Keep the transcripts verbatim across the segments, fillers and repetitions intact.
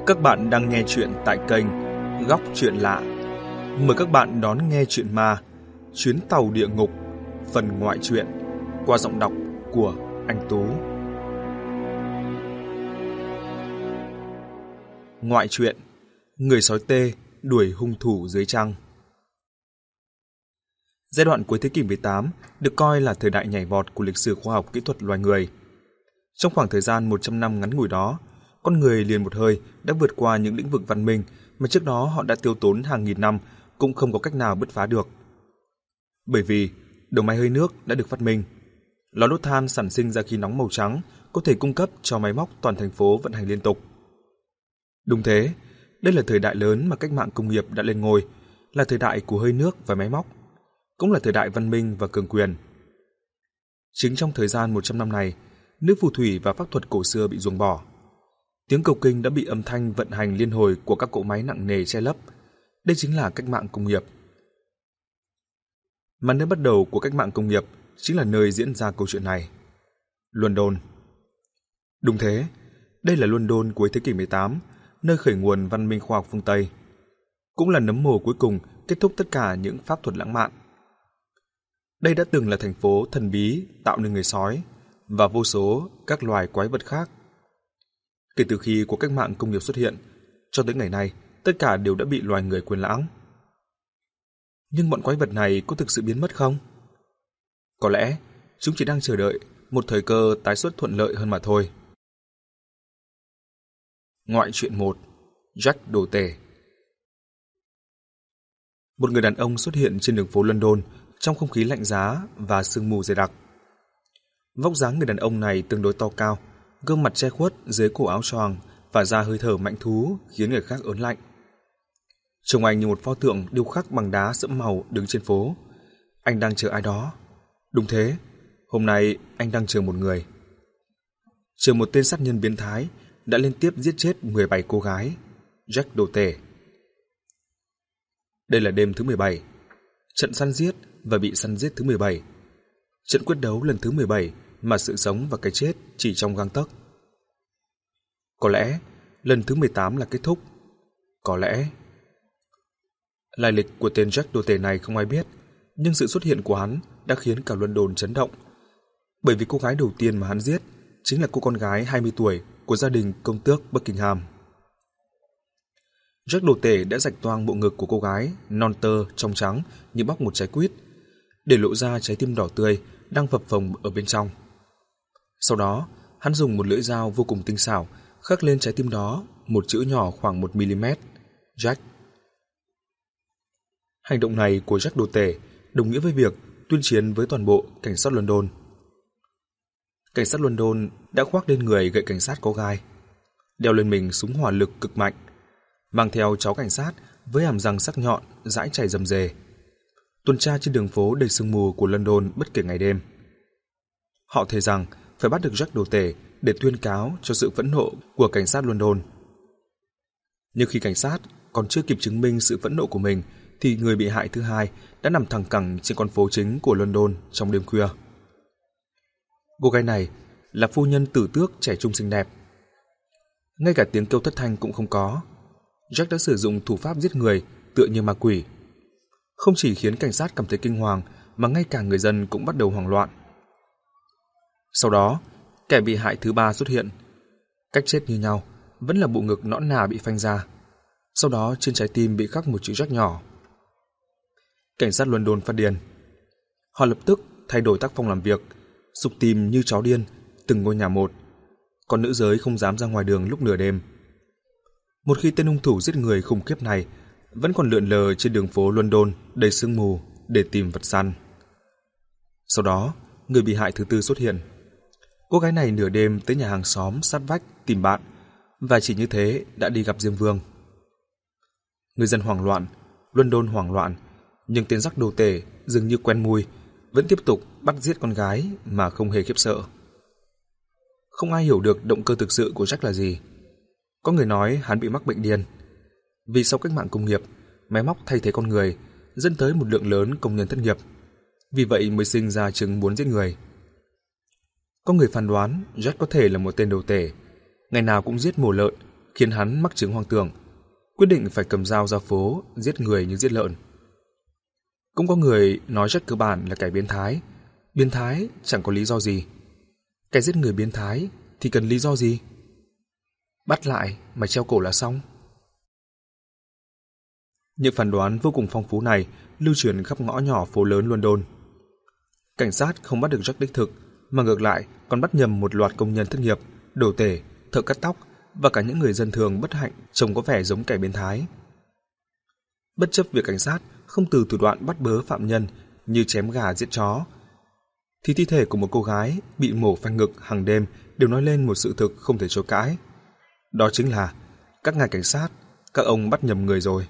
Các bạn đang nghe chuyện tại kênh Góc Chuyện Lạ. Mời các bạn đón nghe chuyện ma Chuyến tàu địa ngục phần ngoại truyện qua giọng đọc của anh Tú. Ngoại truyện Người sói tê đuổi hung thủ dưới trăng. Giai đoạn cuối thế kỷ mười tám được coi là thời đại nhảy vọt của lịch sử khoa học kỹ thuật loài người. Trong khoảng thời gian một trăm năm ngắn ngủi đó, con người liền một hơi đã vượt qua những lĩnh vực văn minh mà trước đó họ đã tiêu tốn hàng nghìn năm cũng không có cách nào bứt phá được. Bởi vì đầu máy hơi nước đã được phát minh, lò đốt than sản sinh ra khí nóng màu trắng có thể cung cấp cho máy móc toàn thành phố vận hành liên tục. Đúng thế, đây là thời đại lớn mà cách mạng công nghiệp đã lên ngôi, là thời đại của hơi nước và máy móc, cũng là thời đại văn minh và cường quyền. Chính trong thời gian một trăm năm này, nước phù thủy và pháp thuật cổ xưa bị ruồng bỏ. Tiếng cầu kinh đã bị âm thanh vận hành liên hồi của các cỗ máy nặng nề che lấp. Đây chính là cách mạng công nghiệp. Mà nơi bắt đầu của cách mạng công nghiệp chính là nơi diễn ra câu chuyện này. London. Đúng thế, đây là London cuối thế kỷ mười tám, nơi khởi nguồn văn minh khoa học phương Tây. Cũng là nấm mồ cuối cùng kết thúc tất cả những pháp thuật lãng mạn. Đây đã từng là thành phố thần bí tạo nên người sói và vô số các loài quái vật khác. Kể từ khi cuộc cách mạng công nghiệp xuất hiện, cho tới ngày nay, tất cả đều đã bị loài người quên lãng. Nhưng bọn quái vật này có thực sự biến mất không? Có lẽ chúng chỉ đang chờ đợi một thời cơ tái xuất thuận lợi hơn mà thôi. Ngoại truyện một. Jack đồ tể. Một người đàn ông xuất hiện trên đường phố London trong không khí lạnh giá và sương mù dày đặc. Vóc dáng người đàn ông này tương đối to cao, gương mặt che khuất dưới cổ áo choàng và ra hơi thở mạnh thú khiến người khác ớn lạnh. Trông anh như một pho tượng điêu khắc bằng đá sẫm màu đứng trên phố. Anh đang chờ ai đó. Đúng thế, hôm nay anh đang chờ một người. Chờ một tên sát nhân biến thái đã liên tiếp giết chết mười bảy cô gái. Jack đồ tể. Đây là đêm thứ mười bảy. Trận săn giết và bị săn giết thứ mười bảy. Trận quyết đấu lần thứ mười bảy mà sự sống và cái chết chỉ trong gang tấc. Có lẽ lần thứ mười tám là kết thúc. Có lẽ lai lịch của tên Jack đồ tể này không ai biết, nhưng sự xuất hiện của hắn đã khiến cả London chấn động. Bởi vì cô gái đầu tiên mà hắn giết chính là cô con gái hai mươi tuổi của gia đình công tước Buckingham. Jack đồ tể đã rạch toang bộ ngực của cô gái, non tơ trong trắng như bóc một trái quýt, để lộ ra trái tim đỏ tươi đang phập phồng ở bên trong. Sau đó, hắn dùng một lưỡi dao vô cùng tinh xảo khắc lên trái tim đó một chữ nhỏ khoảng một mi-li-mét: Jack. Hành động này của Jack đồ tể đồng nghĩa với việc tuyên chiến với toàn bộ cảnh sát London. Cảnh sát London đã khoác lên người gậy cảnh sát có gai, đeo lên mình súng hỏa lực cực mạnh, mang theo chó cảnh sát với hàm răng sắc nhọn dãi chảy rầm rề, tuần tra trên đường phố đầy sương mù của London bất kể ngày đêm. Họ thề rằng phải bắt được Jack đồ tể để tuyên cáo cho sự phẫn nộ của cảnh sát London. Nhưng khi cảnh sát còn chưa kịp chứng minh sự phẫn nộ của mình, thì người bị hại thứ hai đã nằm thẳng cẳng trên con phố chính của London trong đêm khuya. Cô gái này là phu nhân tử tước trẻ trung xinh đẹp. Ngay cả tiếng kêu thất thanh cũng không có. Jack đã sử dụng thủ pháp giết người tựa như ma quỷ. Không chỉ khiến cảnh sát cảm thấy kinh hoàng, mà ngay cả người dân cũng bắt đầu hoảng loạn. Sau đó, kẻ bị hại thứ ba xuất hiện. Cách chết như nhau, vẫn là bộ ngực nõn nà bị phanh ra. Sau đó trên trái tim bị khắc một chữ Jack nhỏ. Cảnh sát London phát điên. Họ lập tức thay đổi tác phong làm việc, sục tìm như chó điên từng ngôi nhà một. Còn nữ giới không dám ra ngoài đường lúc nửa đêm. Một khi tên hung thủ giết người khủng khiếp này vẫn còn lượn lờ trên đường phố London đầy sương mù để tìm vật săn. Sau đó, người bị hại thứ tư xuất hiện. Cô gái này nửa đêm tới nhà hàng xóm sát vách tìm bạn, và chỉ như thế đã đi gặp Diêm Vương. Người dân hoảng loạn, London hoảng loạn, nhưng tên Jack đồ tể dường như quen mùi, vẫn tiếp tục bắt giết con gái mà không hề khiếp sợ. Không ai hiểu được động cơ thực sự của Jack là gì. Có người nói hắn bị mắc bệnh điên. Vì sau cách mạng công nghiệp, máy móc thay thế con người, dẫn tới một lượng lớn công nhân thất nghiệp. Vì vậy mới sinh ra chứng muốn giết người. Có người phán đoán Jack có thể là một tên đồ tể, ngày nào cũng giết mổ lợn, khiến hắn mắc chứng hoang tưởng, quyết định phải cầm dao ra phố giết người như giết lợn. Cũng có người nói Jack cơ bản là kẻ biến thái. Biến thái chẳng có lý do gì. Kẻ giết người biến thái thì cần lý do gì? Bắt lại mà treo cổ là xong. Những phán đoán vô cùng phong phú này lưu truyền khắp ngõ nhỏ phố lớn London. Cảnh sát không bắt được Jack đích thực, mà ngược lại còn bắt nhầm một loạt công nhân thất nghiệp, đồ tể, thợ cắt tóc và cả những người dân thường bất hạnh trông có vẻ giống kẻ biến thái. Bất chấp việc cảnh sát không từ thủ đoạn bắt bớ phạm nhân như chém gà giết chó, thì thi thể của một cô gái bị mổ phanh ngực hàng đêm đều nói lên một sự thực không thể chối cãi. Đó chính là các ngài cảnh sát, các ông bắt nhầm người rồi.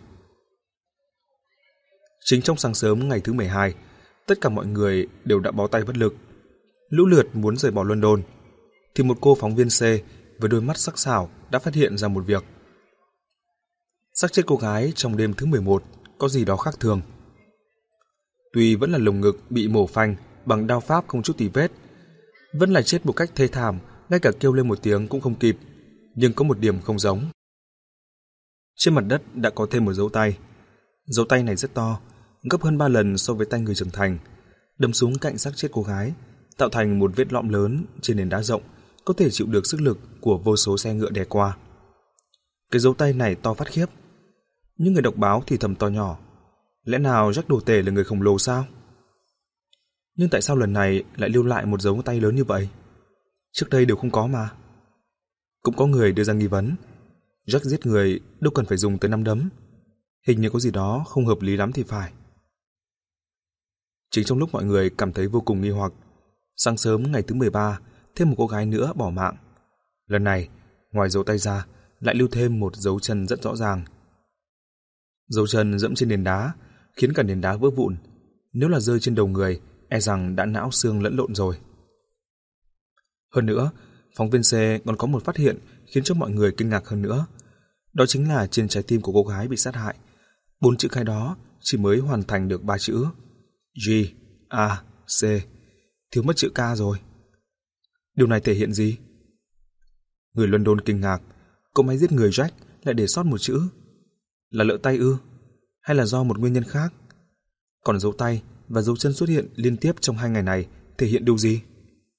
Chính trong sáng sớm ngày thứ mười hai, tất cả mọi người đều đã bó tay bất lực, lũ lượt muốn rời bỏ London, thì một cô phóng viên C với đôi mắt sắc sảo đã phát hiện ra một việc. Xác chết cô gái trong đêm thứ mười một có gì đó khác thường. Tuy vẫn là lồng ngực bị mổ phanh bằng đao pháp không chút tì vết, vẫn là chết một cách thê thảm, ngay cả kêu lên một tiếng cũng không kịp, nhưng có một điểm không giống. Trên mặt đất đã có thêm một dấu tay. Dấu tay này rất to, gấp hơn ba lần so với tay người trưởng thành, đâm xuống cạnh xác chết cô gái, tạo thành một vết lõm lớn trên nền đá rộng, có thể chịu được sức lực của vô số xe ngựa đè qua. Cái dấu tay này to phát khiếp. Những người đọc báo thì thầm to nhỏ, lẽ nào Jack đồ tể là người khổng lồ sao? Nhưng tại sao lần này lại lưu lại một dấu tay lớn như vậy? Trước đây đều không có mà. Cũng có người đưa ra nghi vấn, Jack giết người đâu cần phải dùng tới nắm đấm, hình như có gì đó không hợp lý lắm thì phải. Chính trong lúc mọi người cảm thấy vô cùng nghi hoặc, sáng sớm ngày thứ mười ba, thêm một cô gái nữa bỏ mạng. Lần này, ngoài dấu tay ra, lại lưu thêm một dấu chân rất rõ ràng. Dấu chân dẫm trên nền đá, khiến cả nền đá vỡ vụn. Nếu là rơi trên đầu người, e rằng đã não xương lẫn lộn rồi. Hơn nữa, phóng viên C còn có một phát hiện khiến cho mọi người kinh ngạc hơn nữa. Đó chính là trên trái tim của cô gái bị sát hại, bốn chữ cái đó chỉ mới hoàn thành được ba chữ G, A, C, thiếu mất chữ K rồi. Điều này thể hiện gì? Người London kinh ngạc, cậu máy giết người Jack lại để sót một chữ. Là lỡ tay ư? Hay là do một nguyên nhân khác? Còn dấu tay và dấu chân xuất hiện liên tiếp trong hai ngày này thể hiện điều gì?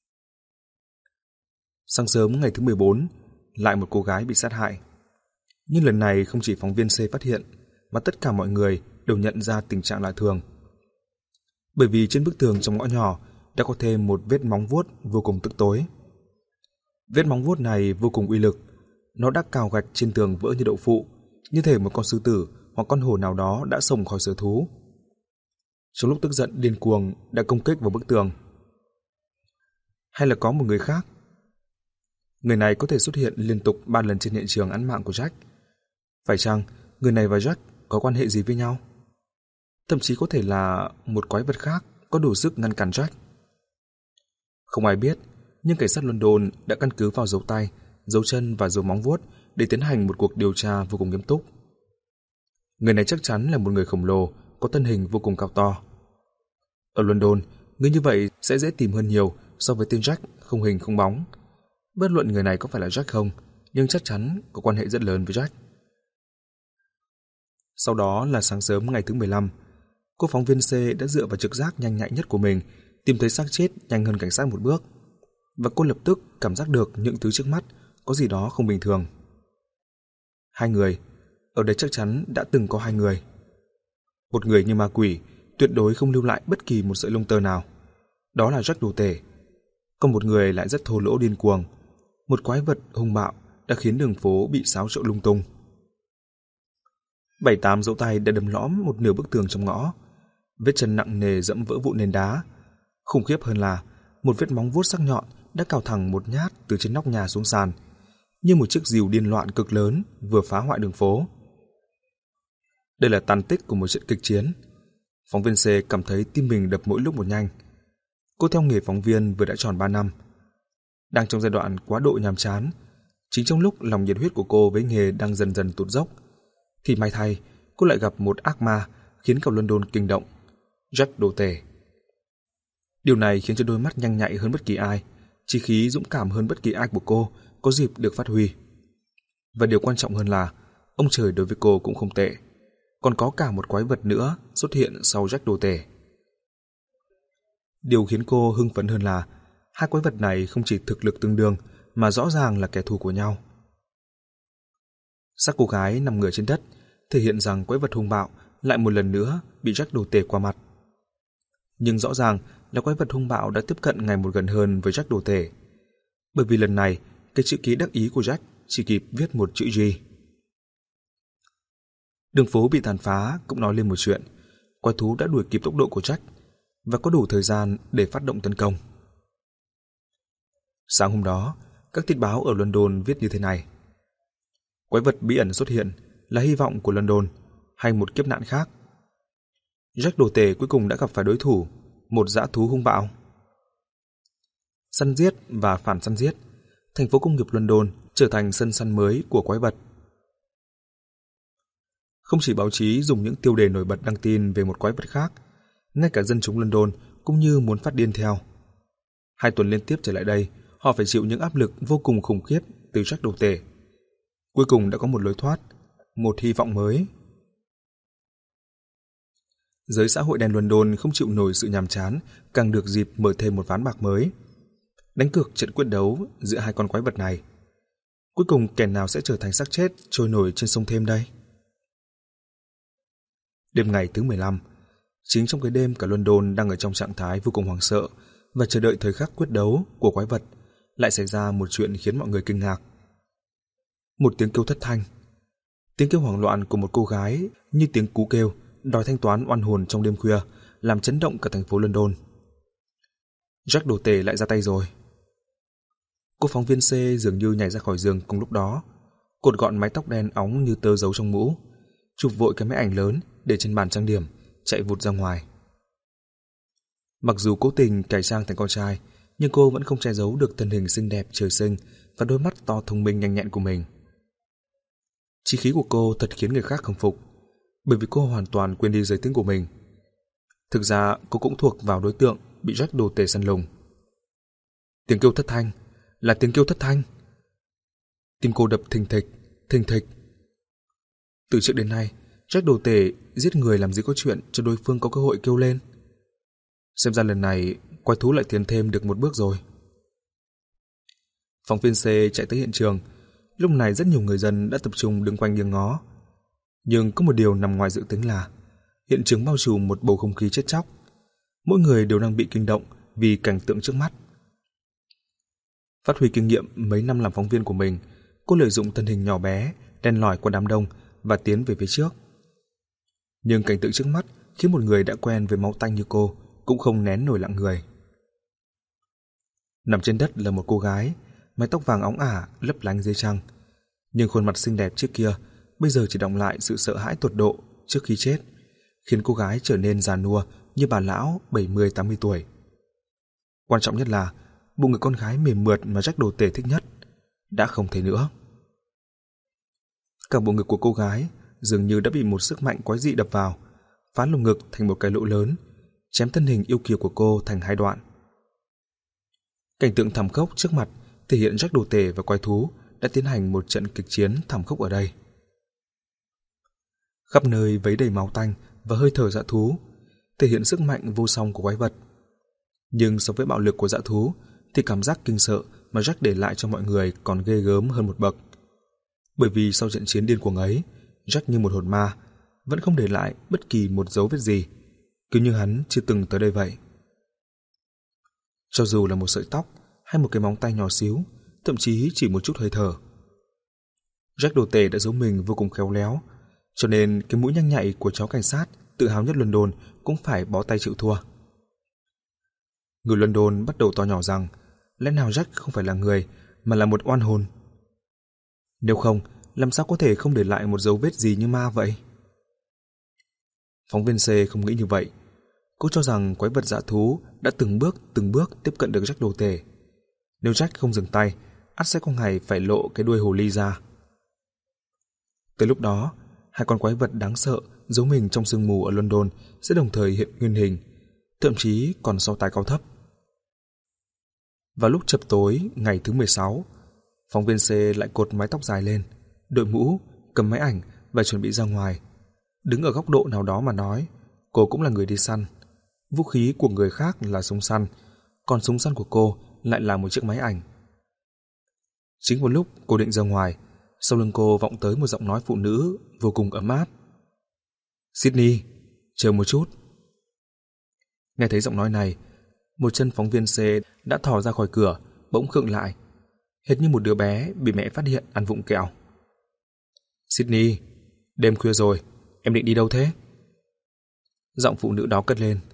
Sáng sớm ngày thứ mười bốn, lại một cô gái bị sát hại. Nhưng lần này không chỉ phóng viên C phát hiện, mà tất cả mọi người đều nhận ra tình trạng lạ thường. Bởi vì trên bức tường trong ngõ nhỏ đã có thêm một vết móng vuốt vô cùng tức tối. Vết móng vuốt này vô cùng uy lực, nó đã cào gạch trên tường vỡ như đậu phụ, như thể một con sư tử hoặc con hổ nào đó đã xông khỏi sở thú. Trong lúc tức giận điên cuồng đã công kích vào bức tường. Hay là có một người khác? Người này có thể xuất hiện liên tục ba lần trên hiện trường án mạng của Jack. Phải chăng người này và Jack có quan hệ gì với nhau? Thậm chí có thể là một quái vật khác có đủ sức ngăn cản Jack. Không ai biết, nhưng cảnh sát London đã căn cứ vào dấu tay, dấu chân và dấu móng vuốt để tiến hành một cuộc điều tra vô cùng nghiêm túc. Người này chắc chắn là một người khổng lồ, có thân hình vô cùng cao to. Ở London, người như vậy sẽ dễ tìm hơn nhiều so với tên Jack không hình không bóng. Bất luận người này có phải là Jack không, nhưng chắc chắn có quan hệ rất lớn với Jack. Sau đó là sáng sớm ngày thứ mười lăm, cô phóng viên C đã dựa vào trực giác nhanh nhạy nhất của mình tìm thấy xác chết nhanh hơn cảnh sát một bước, và cô lập tức cảm giác được những thứ trước mắt có gì đó không bình thường. Hai người, ở đây chắc chắn đã từng có hai người. Một người như ma quỷ, tuyệt đối không lưu lại bất kỳ một sợi lông tơ nào. Đó là Jack đồ tể. Còn một người lại rất thô lỗ điên cuồng, một quái vật hung bạo đã khiến đường phố bị xáo trộn lung tung. Bảy tám dấu tay đã đâm lõm một nửa bức tường trong ngõ, vết chân nặng nề dẫm vỡ vụn nền đá. Khủng khiếp hơn là một vết móng vuốt sắc nhọn đã cào thẳng một nhát từ trên nóc nhà xuống sàn, như một chiếc rìu điên loạn cực lớn vừa phá hoại đường phố. Đây là tàn tích của một trận kịch chiến. Phóng viên C cảm thấy tim mình đập mỗi lúc một nhanh. Cô theo nghề phóng viên vừa đã tròn ba năm. Đang trong giai đoạn quá độ nhàm chán, chính trong lúc lòng nhiệt huyết của cô với nghề đang dần dần tụt dốc, thì may thay cô lại gặp một ác ma khiến cả London kinh động, Jack đồ tể. Điều này khiến cho đôi mắt nhanh nhạy hơn bất kỳ ai, chí khí dũng cảm hơn bất kỳ ai của cô có dịp được phát huy. Và điều quan trọng hơn là ông trời đối với cô cũng không tệ. Còn có cả một quái vật nữa xuất hiện sau Jack đồ tể. Điều khiến cô hưng phấn hơn là hai quái vật này không chỉ thực lực tương đương mà rõ ràng là kẻ thù của nhau. Xác cô gái nằm ngửa trên đất thể hiện rằng quái vật hung bạo lại một lần nữa bị Jack đồ tể qua mặt. Nhưng rõ ràng là quái vật hung bạo đã tiếp cận ngày một gần hơn với Jack đồ tể. Bởi vì lần này, cái chữ ký đắc ý của Jack chỉ kịp viết một chữ G. Đường phố bị tàn phá cũng nói lên một chuyện. Quái thú đã đuổi kịp tốc độ của Jack và có đủ thời gian để phát động tấn công. Sáng hôm đó, các tin báo ở London viết như thế này. Quái vật bí ẩn xuất hiện là hy vọng của London hay một kiếp nạn khác. Jack đồ tể cuối cùng đã gặp phải đối thủ, một dã thú hung bạo. Săn giết và phản săn giết, thành phố công nghiệp London trở thành sân săn mới của quái vật. Không chỉ báo chí dùng những tiêu đề nổi bật đăng tin về một quái vật khác, ngay cả dân chúng London cũng như muốn phát điên theo. Hai tuần liên tiếp trở lại đây, họ phải chịu những áp lực vô cùng khủng khiếp từ Jack đồ tể. Cuối cùng đã có một lối thoát, một hy vọng mới. Giới xã hội đen London không chịu nổi sự nhàm chán, càng được dịp mở thêm một ván bạc mới. Đánh cược trận quyết đấu giữa hai con quái vật này. Cuối cùng kẻ nào sẽ trở thành xác chết trôi nổi trên sông Thêm đây? Đêm ngày thứ mười lăm, chính trong cái đêm cả London đang ở trong trạng thái vô cùng hoảng sợ và chờ đợi thời khắc quyết đấu của quái vật, lại xảy ra một chuyện khiến mọi người kinh ngạc. Một tiếng kêu thất thanh. Tiếng kêu hoảng loạn của một cô gái như tiếng cú kêu đòi thanh toán oan hồn trong đêm khuya, làm chấn động cả thành phố London. Jack đồ tể lại ra tay rồi. Cô phóng viên C dường như nhảy ra khỏi giường cùng lúc đó, cột gọn mái tóc đen óng như tơ giấu trong mũ, chụp vội cái máy ảnh lớn để trên bàn trang điểm, chạy vụt ra ngoài. Mặc dù cố tình cải trang thành con trai, nhưng cô vẫn không che giấu được thân hình xinh đẹp trời sinh và đôi mắt to thông minh nhanh nhẹn của mình. Chí khí của cô thật khiến người khác khâm phục, bởi vì cô hoàn toàn quên đi giới tính của mình. Thực ra cô cũng thuộc vào đối tượng bị Jack đồ tể săn lùng. Tiếng kêu thất thanh là tiếng kêu thất thanh. Tim cô đập thình thịch, thình thịch. Từ trước đến nay, Jack đồ tể giết người làm gì có chuyện cho đối phương có cơ hội kêu lên. Xem ra lần này quái thú lại tiến thêm được một bước rồi. Phóng viên C chạy tới hiện trường. Lúc này rất nhiều người dân đã tập trung đứng quanh nghiêng ngó. Nhưng có một điều nằm ngoài dự tính là hiện trường bao trùm một bầu không khí chết chóc. Mỗi người đều đang bị kinh động vì cảnh tượng trước mắt. Phát huy kinh nghiệm mấy năm làm phóng viên của mình, cô lợi dụng thân hình nhỏ bé, đen lỏi qua đám đông và tiến về phía trước. Nhưng cảnh tượng trước mắt khiến một người đã quen với máu tanh như cô cũng không nén nổi lặng người. Nằm trên đất là một cô gái, mái tóc vàng óng ả lấp lánh dưới trăng, nhưng khuôn mặt xinh đẹp trước kia bây giờ chỉ đọng lại sự sợ hãi tột độ trước khi chết, khiến cô gái trở nên già nua như bà lão bảy mươi tám mươi tuổi. Quan trọng nhất là bụng người con gái mềm mượt mà Jack đồ tể thích nhất đã không thấy nữa. Cả bộ ngực của cô gái dường như đã bị một sức mạnh quái dị đập vào, phá lồng ngực thành một cái lỗ lớn, chém thân hình yêu kiều của cô thành hai đoạn. Cảnh tượng thảm khốc trước mặt thể hiện Jack đồ tể và quái thú đã tiến hành một trận kịch chiến thảm khốc ở đây. Khắp nơi vấy đầy máu tanh và hơi thở dã thú, thể hiện sức mạnh vô song của quái vật. Nhưng so với bạo lực của dã thú thì cảm giác kinh sợ mà Jack để lại cho mọi người còn ghê gớm hơn một bậc. Bởi vì sau trận chiến điên cuồng ấy, Jack như một hồn ma, vẫn không để lại bất kỳ một dấu vết gì, cứ như hắn chưa từng tới đây vậy. Cho dù là một sợi tóc hay một cái móng tay nhỏ xíu, thậm chí chỉ một chút hơi thở, Jack đồ tể đã giấu mình vô cùng khéo léo, cho nên cái mũi nhanh nhạy của chó cảnh sát tự hào nhất London cũng phải bó tay chịu thua. Người London bắt đầu to nhỏ rằng lẽ nào Jack không phải là người mà là một oan hồn. Nếu không, làm sao có thể không để lại một dấu vết gì như ma vậy? Phóng viên C không nghĩ như vậy. Cô cho rằng quái vật dã thú đã từng bước từng bước tiếp cận được Jack đồ tể. Nếu Jack không dừng tay, ắt sẽ có ngày phải lộ cái đuôi hồ ly ra. Tới lúc đó, hai con quái vật đáng sợ giấu mình trong sương mù ở London sẽ đồng thời hiện nguyên hình, thậm chí còn so tài cao thấp. Vào lúc chập tối ngày thứ mười sáu, phóng viên C lại cột mái tóc dài lên, đội mũ, cầm máy ảnh và chuẩn bị ra ngoài. Đứng ở góc độ nào đó mà nói, cô cũng là người đi săn. Vũ khí của người khác là súng săn, còn súng săn của cô lại là một chiếc máy ảnh. Chính vào lúc cô định ra ngoài, sau lưng cô vọng tới một giọng nói phụ nữ vô cùng ấm áp. Sydney, chờ một chút. Nghe thấy giọng nói này, một chân phóng viên C đã thò ra khỏi cửa, bỗng khựng lại, hệt như một đứa bé bị mẹ phát hiện ăn vụng kẹo. Sydney, đêm khuya rồi, em định đi đâu thế? Giọng phụ nữ đó cất lên.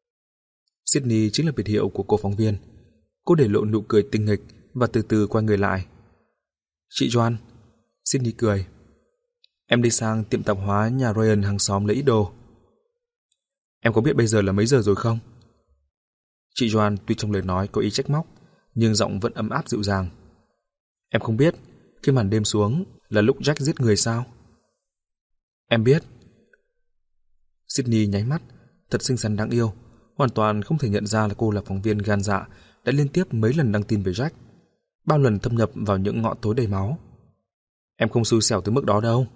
Sydney chính là biệt hiệu của cô phóng viên. Cô để lộ nụ cười tinh nghịch và từ từ quay người lại. Chị Joan. Sydney cười. Em đi sang tiệm tạp hóa nhà Ryan hàng xóm lấy ít đồ. Em có biết bây giờ là mấy giờ rồi không? Chị Joan tuy trong lời nói có ý trách móc, nhưng giọng vẫn ấm áp dịu dàng. Em không biết khi màn đêm xuống là lúc Jack giết người sao? Em biết. Sydney nháy mắt, thật xinh xắn đáng yêu, hoàn toàn không thể nhận ra là cô là phóng viên gan dạ đã liên tiếp mấy lần đăng tin về Jack, bao lần thâm nhập vào những ngõ tối đầy máu. Em không xui xẻo tới mức đó đâu.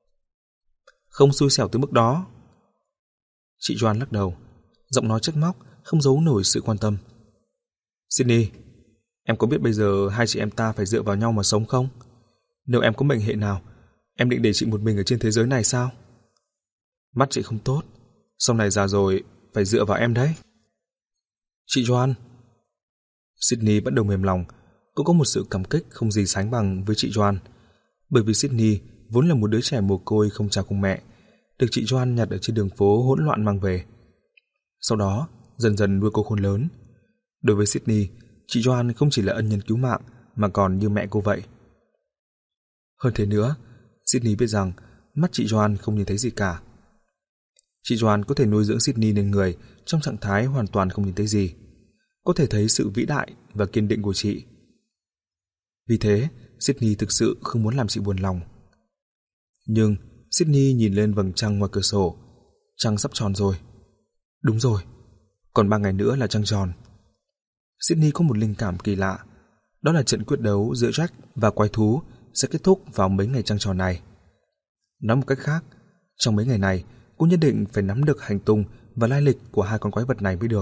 Không xui xẻo tới mức đó. Chị Joan lắc đầu, giọng nói trách móc, không giấu nổi sự quan tâm. Sydney, em có biết bây giờ hai chị em ta phải dựa vào nhau mà sống không? Nếu em có mệnh hệ nào, em định để chị một mình ở trên thế giới này sao? Mắt chị không tốt, sau này già rồi phải dựa vào em đấy. Chị Joan. Sydney bắt đầu mềm lòng. Cô có một sự cảm kích không gì sánh bằng với chị Joan, bởi vì Sydney vốn là một đứa trẻ mồ côi không cha không mẹ, được chị Joan nhặt ở trên đường phố hỗn loạn mang về. Sau đó dần dần nuôi cô khôn lớn. Đối với Sydney, chị Joan không chỉ là ân nhân cứu mạng mà còn như mẹ cô vậy. Hơn thế nữa, Sydney biết rằng mắt chị Joan không nhìn thấy gì cả. Chị Joan có thể nuôi dưỡng Sydney nên người trong trạng thái hoàn toàn không nhìn thấy gì, có thể thấy sự vĩ đại và kiên định của chị. Vì thế, Sydney thực sự không muốn làm chị buồn lòng. Nhưng Sydney nhìn lên vầng trăng ngoài cửa sổ. Trăng sắp tròn rồi. Đúng rồi, còn ba ngày nữa là trăng tròn. Sydney có một linh cảm kỳ lạ, đó là trận quyết đấu giữa Jack và quái thú sẽ kết thúc vào mấy ngày trăng tròn này. Nói một cách khác, trong mấy ngày này, cô nhất định phải nắm được hành tung và lai lịch của hai con quái vật này mới được.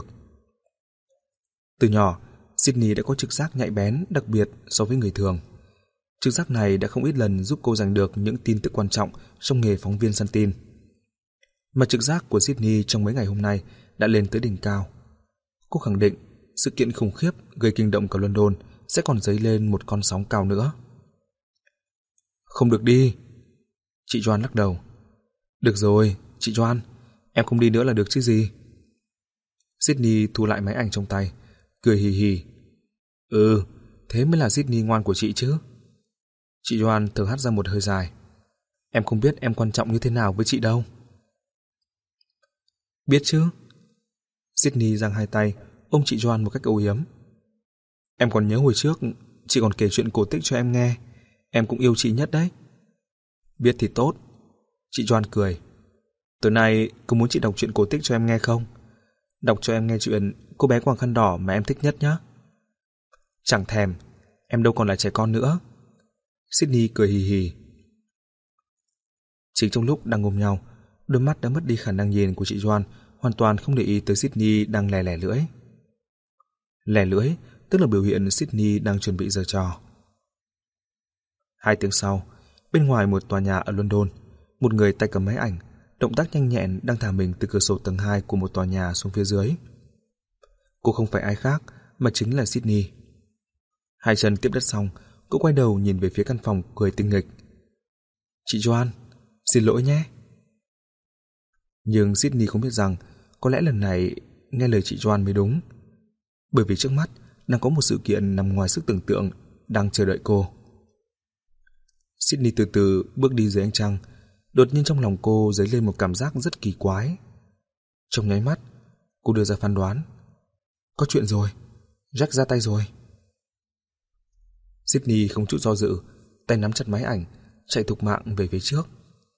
Từ nhỏ, Sydney đã có trực giác nhạy bén đặc biệt so với người thường. Trực giác này đã không ít lần giúp cô giành được những tin tức quan trọng trong nghề phóng viên săn tin. Mà trực giác của Sydney trong mấy ngày hôm nay đã lên tới đỉnh cao. Cô khẳng định sự kiện khủng khiếp gây kinh động cả London sẽ còn dấy lên một con sóng cao nữa. Không được đi. Chị Joan lắc đầu. Được rồi, chị Joan, em không đi nữa là được chứ gì. Sydney thu lại máy ảnh trong tay, cười hì hì. Ừ, thế mới là Sydney ngoan của chị chứ. Chị Joan thở hắt ra một hơi dài. Em không biết em quan trọng như thế nào với chị đâu. Biết chứ. Sydney giang hai tay ôm chị Joan một cách âu yếm. Em còn nhớ hồi trước chị còn kể chuyện cổ tích cho em nghe. Em cũng yêu chị nhất đấy. Biết thì tốt. Chị Joan cười. Tối nay có muốn chị đọc chuyện cổ tích cho em nghe không? Đọc cho em nghe chuyện cô bé quàng khăn đỏ mà em thích nhất nhé. Chẳng thèm, em đâu còn là trẻ con nữa. Sydney cười hì hì. Chính trong lúc đang ôm nhau, đôi mắt đã mất đi khả năng nhìn của chị Joan hoàn toàn không để ý tới Sydney đang lè lẻ lưỡi. Lè lưỡi tức là biểu hiện Sydney đang chuẩn bị giở trò. Hai tiếng sau, bên ngoài một tòa nhà ở London, một người tay cầm máy ảnh, động tác nhanh nhẹn đang thả mình từ cửa sổ tầng hai của một tòa nhà xuống phía dưới. Cô không phải ai khác mà chính là Sydney. Hai chân tiếp đất xong, cô quay đầu nhìn về phía căn phòng cười tinh nghịch. Chị Joan, xin lỗi nhé. Nhưng Sydney không biết rằng có lẽ lần này nghe lời chị Joan mới đúng, bởi vì trước mắt đang có một sự kiện nằm ngoài sức tưởng tượng đang chờ đợi cô. Sydney từ từ bước đi dưới ánh trăng. Đột nhiên trong lòng cô dấy lên một cảm giác rất kỳ quái. Trong nháy mắt, cô đưa ra phán đoán. Có chuyện rồi, Jack ra tay rồi. Sydney không chút do dự, tay nắm chặt máy ảnh, chạy thục mạng về phía trước.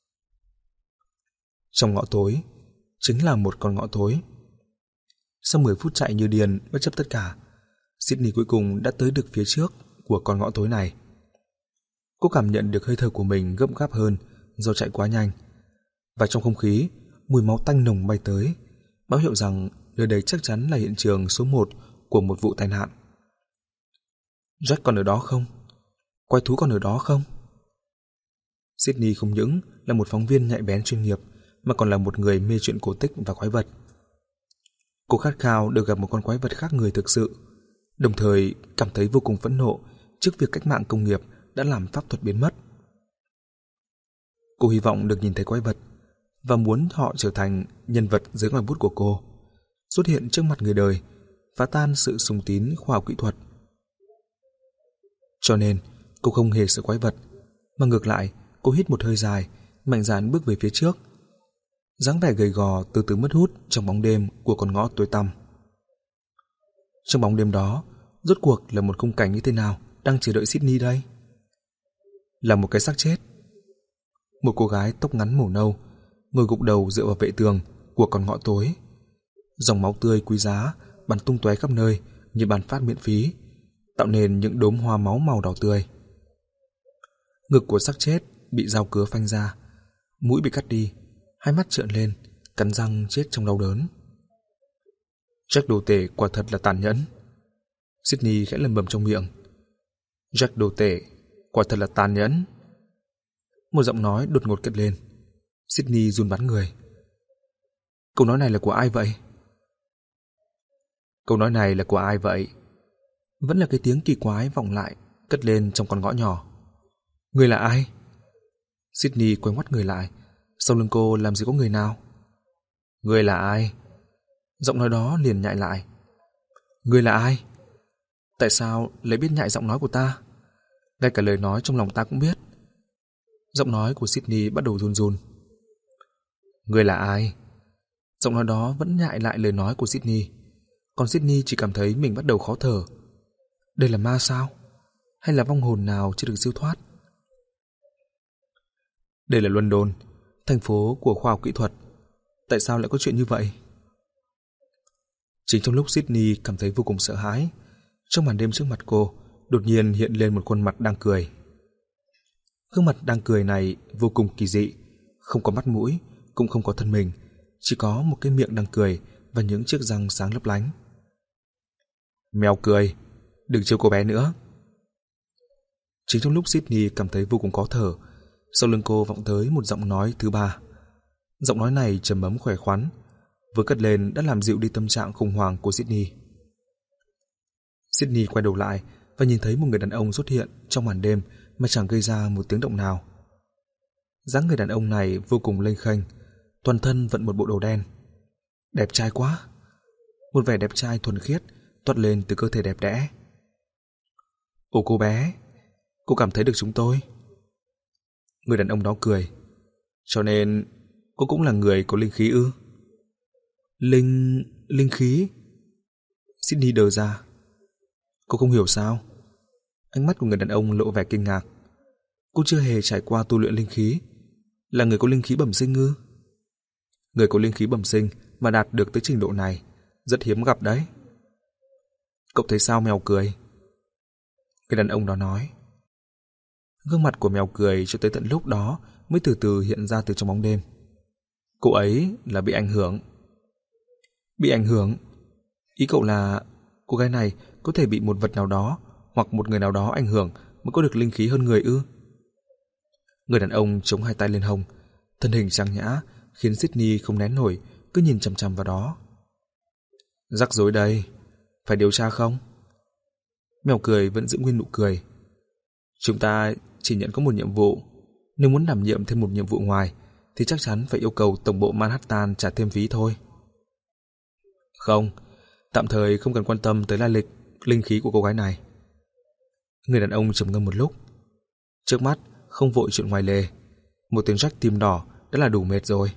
Trong ngõ tối, chính là một con ngõ tối. Sau mười phút chạy như điên bất chấp tất cả, Sydney cuối cùng đã tới được phía trước của con ngõ tối này. Cô cảm nhận được hơi thở của mình gấp gáp hơn do chạy quá nhanh. Và trong không khí, mùi máu tanh nồng bay tới, báo hiệu rằng nơi đây chắc chắn là hiện trường số một của một vụ tai nạn. Jack còn ở đó không? Quái thú còn ở đó không? Sydney không những là một phóng viên nhạy bén chuyên nghiệp mà còn là một người mê chuyện cổ tích và quái vật. Cô khát khao được gặp một con quái vật khác người thực sự, đồng thời cảm thấy vô cùng phẫn nộ trước việc cách mạng công nghiệp đã làm pháp thuật biến mất. Cô hy vọng được nhìn thấy quái vật và muốn họ trở thành nhân vật dưới ngòi bút của cô, xuất hiện trước mặt người đời, phá tan sự sùng tín khoa học kỹ thuật. Cho nên, cô không hề sợ quái vật, mà ngược lại, cô hít một hơi dài, mạnh dạn bước về phía trước. Dáng vẻ gầy gò từ từ mất hút trong bóng đêm của con ngõ tối tăm. Trong bóng đêm đó, rốt cuộc là một khung cảnh như thế nào đang chờ đợi Sydney đây? Là một cái xác chết. Một cô gái tóc ngắn màu nâu ngồi gục đầu dựa vào vệ tường của con ngõ tối. Dòng máu tươi quý giá bắn tung tóe khắp nơi như bàn phát miễn phí, tạo nên những đốm hoa máu màu đỏ tươi. Ngực của xác chết bị dao cứa phanh ra, mũi bị cắt đi, hai mắt trợn lên, cắn răng chết trong đau đớn. Jack đồ tể quả thật là tàn nhẫn. Sydney khẽ lẩm bẩm trong miệng. Jack đồ tể quả thật là tàn nhẫn. Một giọng nói đột ngột cất lên. Sydney run bắn người. Câu nói này là của ai vậy? Câu nói này là của ai vậy? Vẫn là cái tiếng kỳ quái vọng lại, cất lên trong con ngõ nhỏ. Người là ai? Sydney quay ngoắt người lại. Sau lưng cô làm gì có người nào? Người là ai? Giọng nói đó liền nhại lại. Người là ai? Tại sao lại biết nhại giọng nói của ta? Ngay cả lời nói trong lòng ta cũng biết. Giọng nói của Sydney bắt đầu run run. Người là ai? Giọng nói đó vẫn nhại lại lời nói của Sydney. Còn Sydney chỉ cảm thấy mình bắt đầu khó thở. Đây là ma sao? Hay là vong hồn nào chưa được siêu thoát? Đây là London, thành phố của khoa học kỹ thuật. Tại sao lại có chuyện như vậy? Chính trong lúc Sydney cảm thấy vô cùng sợ hãi, trong màn đêm trước mặt cô đột nhiên hiện lên một khuôn mặt đang cười. Gương mặt đang cười này vô cùng kỳ dị, không có mắt mũi, cũng không có thân mình, chỉ có một cái miệng đang cười và những chiếc răng sáng lấp lánh. Mèo cười, đừng trêu cô bé nữa. Chính trong lúc Sydney cảm thấy vô cùng khó thở, sau lưng cô vọng tới một giọng nói thứ ba. Giọng nói này trầm ấm khỏe khoắn, vừa cất lên đã làm dịu đi tâm trạng khủng hoảng của Sydney. Sydney quay đầu lại và nhìn thấy một người đàn ông xuất hiện trong màn đêm mà chẳng gây ra một tiếng động nào. Dáng người đàn ông này vô cùng lênh khênh, toàn thân vận một bộ đồ đen. Đẹp trai quá. Một vẻ đẹp trai thuần khiết toát lên từ cơ thể đẹp đẽ. Ồ cô bé, cô cảm thấy được chúng tôi. Người đàn ông đó cười. Cho nên cô cũng là người có linh khí ư? Linh... linh khí? Sydney đờ ra. Cô không hiểu sao? Ánh mắt của người đàn ông lộ vẻ kinh ngạc. Cô chưa hề trải qua tu luyện linh khí. Là người có linh khí bẩm sinh ư? Người có linh khí bẩm sinh mà đạt được tới trình độ này rất hiếm gặp đấy. Cậu thấy sao mèo cười? Người đàn ông đó nói. Gương mặt của mèo cười cho tới tận lúc đó mới từ từ hiện ra từ trong bóng đêm. Cô ấy là bị ảnh hưởng. Bị ảnh hưởng? Ý cậu là cô gái này có thể bị một vật nào đó hoặc một người nào đó ảnh hưởng mới có được linh khí hơn người ư? Người đàn ông chống hai tay lên hông, thân hình trang nhã khiến Sydney không nén nổi, cứ nhìn chằm chằm vào đó. Rắc rối đây, phải điều tra không? Mèo cười vẫn giữ nguyên nụ cười. Chúng ta chỉ nhận có một nhiệm vụ. Nếu muốn đảm nhiệm thêm một nhiệm vụ ngoài thì chắc chắn phải yêu cầu tổng bộ Manhattan trả thêm phí thôi. Không, tạm thời không cần quan tâm tới lai lịch, linh khí của cô gái này. Người đàn ông trầm ngâm một lúc. Trước mắt không vội chuyện ngoài lề. Một tiếng rách tim đỏ đã là đủ mệt rồi.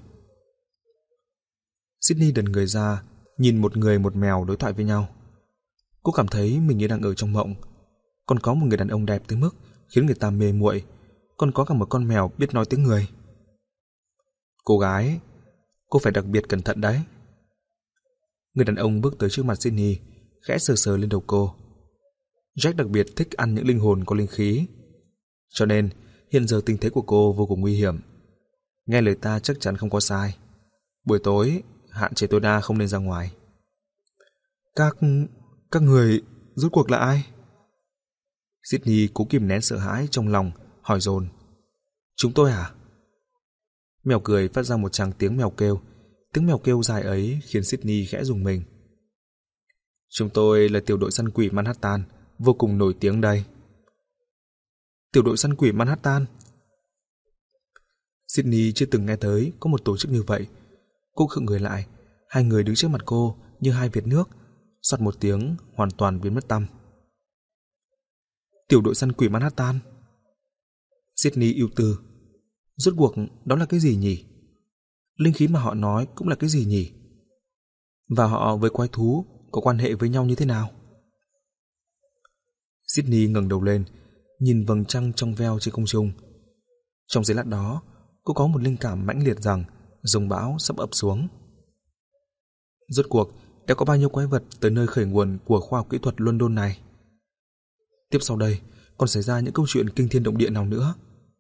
Sydney đần người ra, nhìn một người một mèo đối thoại với nhau. Cô cảm thấy mình như đang ở trong mộng. Còn có một người đàn ông đẹp tới mức khiến người ta mê muội, còn có cả một con mèo biết nói tiếng người. Cô gái, cô phải đặc biệt cẩn thận đấy. Người đàn ông bước tới trước mặt Sydney, khẽ sờ sờ lên đầu cô. Jack đặc biệt thích ăn những linh hồn có linh khí. Cho nên, hiện giờ tình thế của cô vô cùng nguy hiểm. Nghe lời ta chắc chắn không có sai. Buổi tối, hạn chế tối đa không nên ra ngoài. Các... các người rốt cuộc là ai? Sydney cố kìm nén sợ hãi trong lòng, hỏi dồn. Chúng tôi à? Mèo cười phát ra một tràng tiếng mèo kêu. Tiếng mèo kêu dài ấy khiến Sydney khẽ rùng mình. Chúng tôi là tiểu đội săn quỷ Manhattan, vô cùng nổi tiếng đây. Tiểu đội săn quỷ Manhattan? Sydney chưa từng nghe tới có một tổ chức như vậy. Cô khựng người lại, hai người đứng trước mặt cô như hai vệt nước, xoạt một tiếng hoàn toàn biến mất tăm. Tiểu đội săn quỷ Manhattan? Sydney ưu tư. Rốt cuộc đó là cái gì nhỉ? Linh khí mà họ nói cũng là cái gì nhỉ? Và họ với quái thú có quan hệ với nhau như thế nào? Sydney ngẩng đầu lên, nhìn vầng trăng trong veo trên không trung. Trong giây lát đó, cô có một linh cảm mãnh liệt rằng dòng bão sắp ập xuống. Rốt cuộc đã có bao nhiêu quái vật tới nơi khởi nguồn của khoa học kỹ thuật London này? Tiếp sau đây còn xảy ra những câu chuyện kinh thiên động địa nào nữa?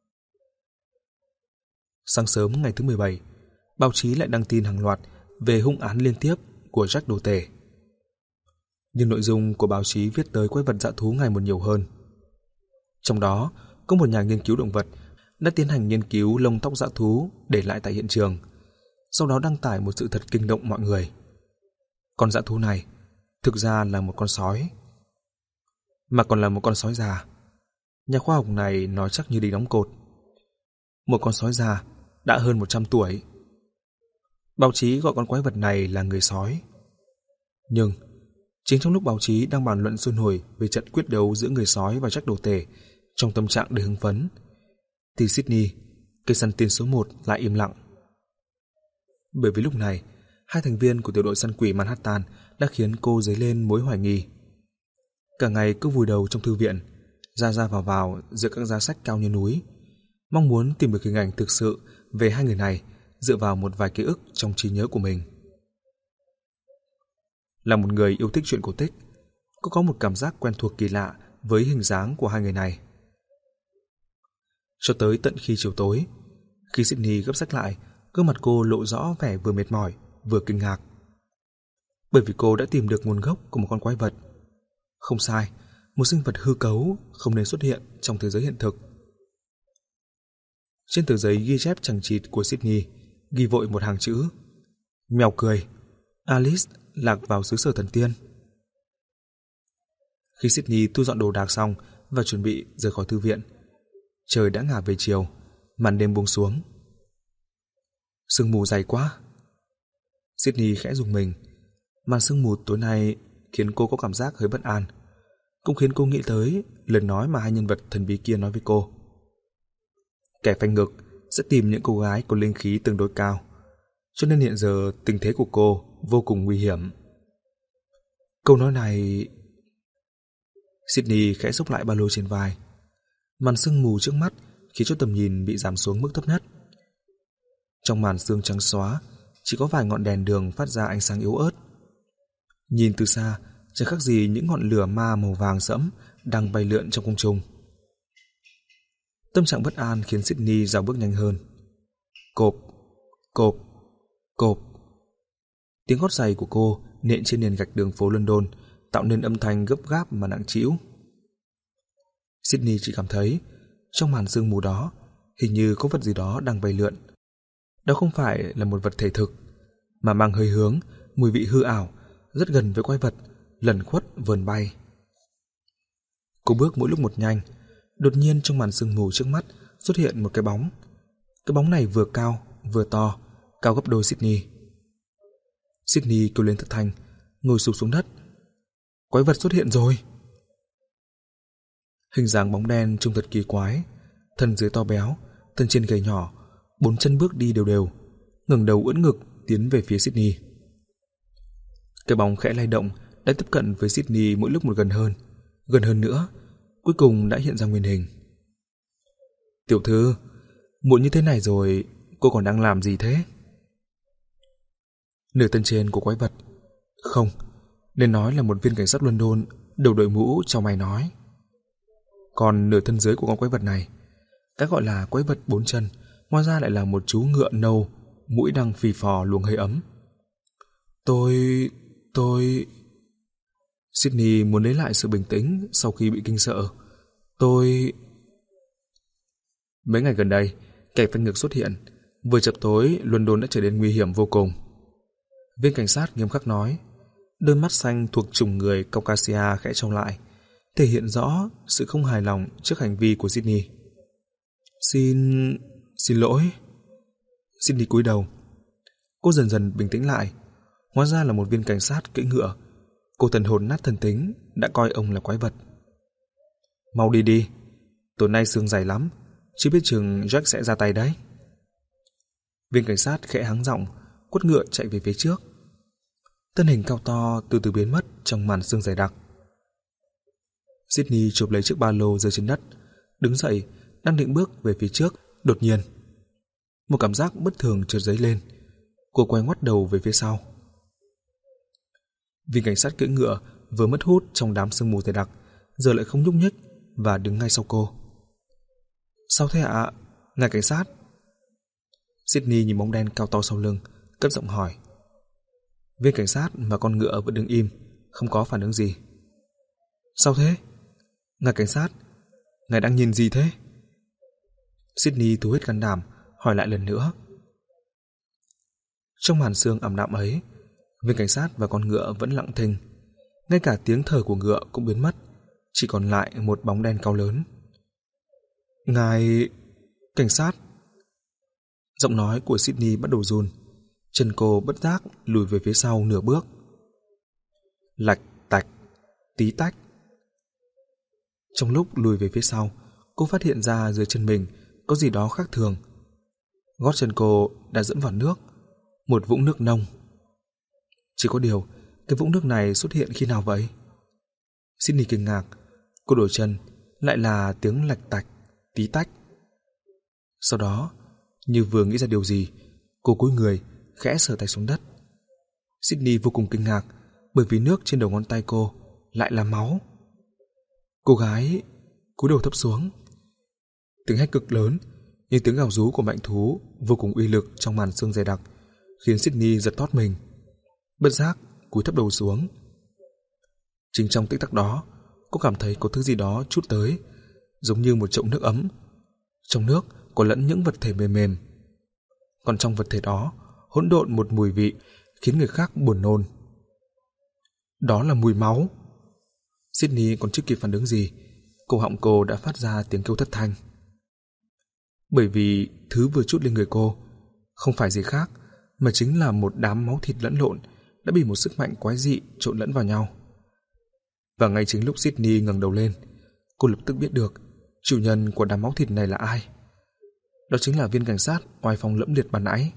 Sáng sớm ngày thứ mười bảy, báo chí lại đăng tin hàng loạt về hung án liên tiếp của Jack đồ tể. Nhưng nội dung của báo chí viết tới quái vật dã thú ngày một nhiều hơn. Trong đó, có một nhà nghiên cứu động vật đã tiến hành nghiên cứu lông tóc dã thú để lại tại hiện trường, sau đó đăng tải một sự thật kinh động mọi người. Con dã thú này thực ra là một con sói, mà còn là một con sói già. Nhà khoa học này nói chắc như đi đóng cột. Một con sói già đã hơn một trăm tuổi. Báo chí gọi con quái vật này là người sói. Nhưng chính trong lúc báo chí đang bàn luận sôi nổi về trận quyết đấu giữa người sói và Jack đồ tể trong tâm trạng đầy hưng phấn, thì Sydney, cây săn tiên số một, lại im lặng. Bởi vì lúc này, hai thành viên của tiểu đội săn quỷ Manhattan đã khiến cô dấy lên mối hoài nghi. Cả ngày cứ vùi đầu trong thư viện, ra ra vào vào giữa các giá sách cao như núi, mong muốn tìm được hình ảnh thực sự về hai người này dựa vào một vài ký ức trong trí nhớ của mình. Là một người yêu thích chuyện cổ tích, cô có một cảm giác quen thuộc kỳ lạ với hình dáng của hai người này. Cho tới tận khi chiều tối, khi Sydney gấp sách lại, gương mặt cô lộ rõ vẻ vừa mệt mỏi vừa kinh ngạc. Bởi vì cô đã tìm được nguồn gốc của một con quái vật. Không sai, một sinh vật hư cấu không nên xuất hiện trong thế giới hiện thực. Trên tờ giấy ghi chép chằng chịt của Sydney ghi vội một hàng chữ: Mèo cười, Alice lạc vào xứ sở thần tiên. Khi Sydney thu dọn đồ đạc xong và chuẩn bị rời khỏi thư viện, trời đã ngả về chiều, màn đêm buông xuống. Sương mù dày quá. Sydney khẽ rùng mình. Màn sương mù tối nay khiến cô có cảm giác hơi bất an, cũng khiến cô nghĩ tới lời nói mà hai nhân vật thần bí kia nói với cô. Kẻ phanh ngực sẽ tìm những cô gái có linh khí tương đối cao, cho nên hiện giờ tình thế của cô vô cùng nguy hiểm. Câu nói này... Sydney khẽ xốc lại ba lô trên vai. Màn sương mù trước mắt khiến cho tầm nhìn bị giảm xuống mức thấp nhất. Trong màn sương trắng xóa, chỉ có vài ngọn đèn đường phát ra ánh sáng yếu ớt. Nhìn từ xa, chẳng khác gì những ngọn lửa ma màu vàng sẫm đang bay lượn trong không trung. Tâm trạng bất an khiến Sydney dạo bước nhanh hơn. Cộp, cộp, cộp. Tiếng gót giày của cô nện trên nền gạch đường phố London tạo nên âm thanh gấp gáp mà nặng trĩu. Sydney chỉ cảm thấy trong màn sương mù đó hình như có vật gì đó đang bay lượn. Đó không phải là một vật thể thực, mà mang hơi hướng, mùi vị hư ảo, rất gần với quái vật, lẩn khuất vờn bay. Cô bước mỗi lúc một nhanh. Đột nhiên trong màn sương mù trước mắt xuất hiện một cái bóng. Cái bóng này vừa cao, vừa to, cao gấp đôi Sydney. Sydney kêu lên thất thanh, ngồi sụp xuống đất. Quái vật xuất hiện rồi. Hình dáng bóng đen trông thật kỳ quái, thân dưới to béo, thân trên gầy nhỏ, bốn chân bước đi đều đều, ngẩng đầu ưỡn ngực tiến về phía Sydney. Cái bóng khẽ lay động đã tiếp cận với Sydney mỗi lúc một gần hơn, gần hơn nữa, cuối cùng đã hiện ra nguyên hình. Tiểu thư, muộn như thế này rồi, cô còn đang làm gì thế? Nửa thân trên của quái vật, không, nên nói là một viên cảnh sát London đầu đội mũ chau mày nói. Còn nửa thân dưới của con quái vật này Cái gọi là quái vật bốn chân, hóa ra lại là một chú ngựa nâu, mũi đang phì phò luồng hơi ấm. Tôi... tôi... Sydney muốn lấy lại sự bình tĩnh sau khi bị kinh sợ. Tôi... Mấy ngày gần đây, kẻ phanh ngược xuất hiện. Vừa chập tối, London đã trở nên nguy hiểm vô cùng. Viên cảnh sát nghiêm khắc nói. Đôi mắt xanh thuộc chủng người Caucasia khẽ trao lại, thể hiện rõ sự không hài lòng trước hành vi của Sydney. Xin... xin lỗi. Sydney cúi đầu. Cô dần dần bình tĩnh lại. Hóa ra là một viên cảnh sát cưỡi ngựa. Cô thần hồn nát thần tính đã coi ông là quái vật. Mau đi đi, tối nay sương dày lắm, chưa biết chừng Jack sẽ ra tay đấy. Viên cảnh sát khẽ hắng giọng, quất ngựa chạy về phía trước. Thân hình cao to từ từ biến mất trong màn sương dày đặc. Sydney chụp lấy chiếc ba lô rơi trên đất, đứng dậy, đang định bước về phía trước. Đột nhiên, một cảm giác bất thường chợt dấy lên. Cô quay ngoắt đầu về phía sau. Viên cảnh sát cưỡi ngựa vừa mất hút trong đám sương mù dày đặc, giờ lại không nhúc nhích và đứng ngay sau cô. Sao thế ạ, à? Ngài cảnh sát? Sydney nhìn bóng đen cao to sau lưng, cất giọng hỏi. Viên cảnh sát và con ngựa vẫn đứng im, không có phản ứng gì. Sao thế? Ngài cảnh sát, ngài đang nhìn gì thế? Sydney thu hết can đảm, hỏi lại lần nữa. Trong màn sương ẩm đạm ấy, viên cảnh sát và con ngựa vẫn lặng thinh. Ngay cả tiếng thở của ngựa cũng biến mất, chỉ còn lại một bóng đen cao lớn. Ngài... cảnh sát... Giọng nói của Sydney bắt đầu run. Chân cô bất giác lùi về phía sau nửa bước. Lạch tạch, tí tách. Trong lúc lùi về phía sau, cô phát hiện ra dưới chân mình có gì đó khác thường. Gót chân cô đã dẫm vào nước, một vũng nước nông. Chỉ có điều, cái vũng nước này xuất hiện khi nào vậy? Sydney kinh ngạc, cô đổi chân, lại là tiếng lạch tạch, tí tách. Sau đó, như vừa nghĩ ra điều gì, cô cúi người, khẽ sờ tay xuống đất. Sydney vô cùng kinh ngạc, bởi vì nước trên đầu ngón tay cô lại là máu. Cô gái cúi đầu thấp xuống. Tiếng hét cực lớn, như tiếng gào rú của mạnh thú vô cùng uy lực trong màn sương dày đặc, khiến Sydney giật thót mình. Bất giác cúi thấp đầu xuống. Chính trong tích tắc đó, cô cảm thấy có thứ gì đó trút tới, giống như một chậu nước ấm. Trong nước có lẫn những vật thể mềm mềm. Còn trong vật thể đó hỗn độn một mùi vị khiến người khác buồn nôn. Đó là mùi máu. Sydney còn chưa kịp phản ứng gì, cổ họng cô đã phát ra tiếng kêu thất thanh. Bởi vì thứ vừa trút lên người cô không phải gì khác mà chính là một đám máu thịt lẫn lộn đã bị một sức mạnh quái dị trộn lẫn vào nhau. Và ngay chính lúc Sydney ngẩng đầu lên, cô lập tức biết được chủ nhân của đám máu thịt này là ai. Đó chính là viên cảnh sát oai phong lẫm liệt ban nãy.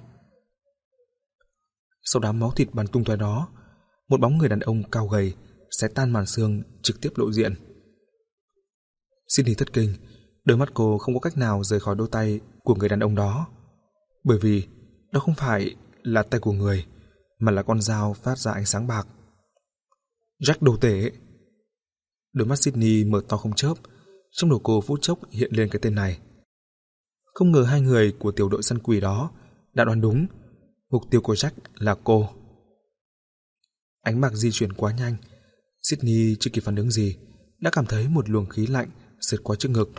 Sau đám máu thịt bắn tung tóe đó, một bóng người đàn ông cao gầy xé tan màn sương trực tiếp lộ diện. Sydney thất kinh, đôi mắt cô không có cách nào rời khỏi đôi tay của người đàn ông đó, bởi vì đó không phải là tay của người, mà là con dao phát ra ánh sáng bạc. Jack đồ tể. Đôi mắt Sydney mở to không chớp, trong đầu cô phút chốc hiện lên cái tên này. Không ngờ hai người của tiểu đội săn quỷ đó đã đoán đúng, mục tiêu của Jack là cô. Ánh bạc di chuyển quá nhanh, Sydney chưa kịp phản ứng gì đã cảm thấy một luồng khí lạnh sượt qua trước ngực.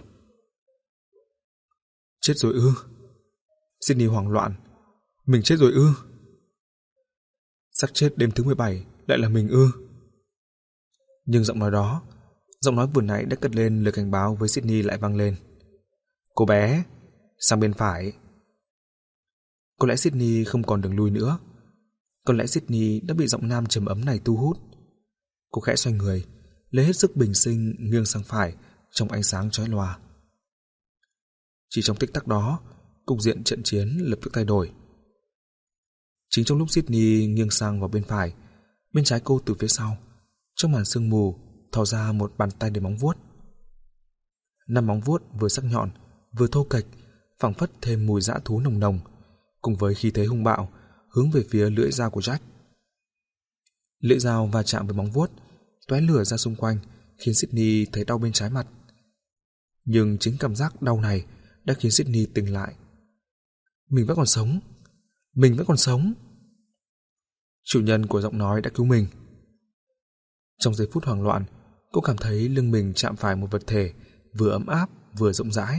Chết rồi ư? Sydney hoảng loạn. Mình chết rồi ư? Xác chết đêm thứ mười bảy lại là mình ư? Nhưng giọng nói đó, giọng nói vừa nãy đã cất lên lời cảnh báo với Sydney lại vang lên. Cô bé, sang bên phải. Có lẽ Sydney không còn đường lui nữa. Có lẽ Sydney đã bị giọng nam trầm ấm này thu hút. Cô khẽ xoay người, lấy hết sức bình sinh nghiêng sang phải trong ánh sáng chói lòa. Chỉ trong tích tắc đó, cục diện trận chiến lập tức thay đổi. Chính trong lúc Sydney nghiêng sang vào bên phải, bên trái cô từ phía sau, trong màn sương mù thò ra một bàn tay đầy móng vuốt. Năm móng vuốt vừa sắc nhọn, vừa thô kệch, phảng phất thêm mùi dã thú nồng nồng, cùng với khí thế hung bạo hướng về phía lưỡi dao của Jack. Lưỡi dao va chạm với móng vuốt, tóe lửa ra xung quanh, khiến Sydney thấy đau bên trái mặt. Nhưng chính cảm giác đau này đã khiến Sydney tỉnh lại. Mình vẫn còn sống, mình vẫn còn sống. Chủ nhân của giọng nói đã cứu mình. Trong giây phút hoảng loạn, cô cảm thấy lưng mình chạm phải một vật thể vừa ấm áp vừa rộng rãi.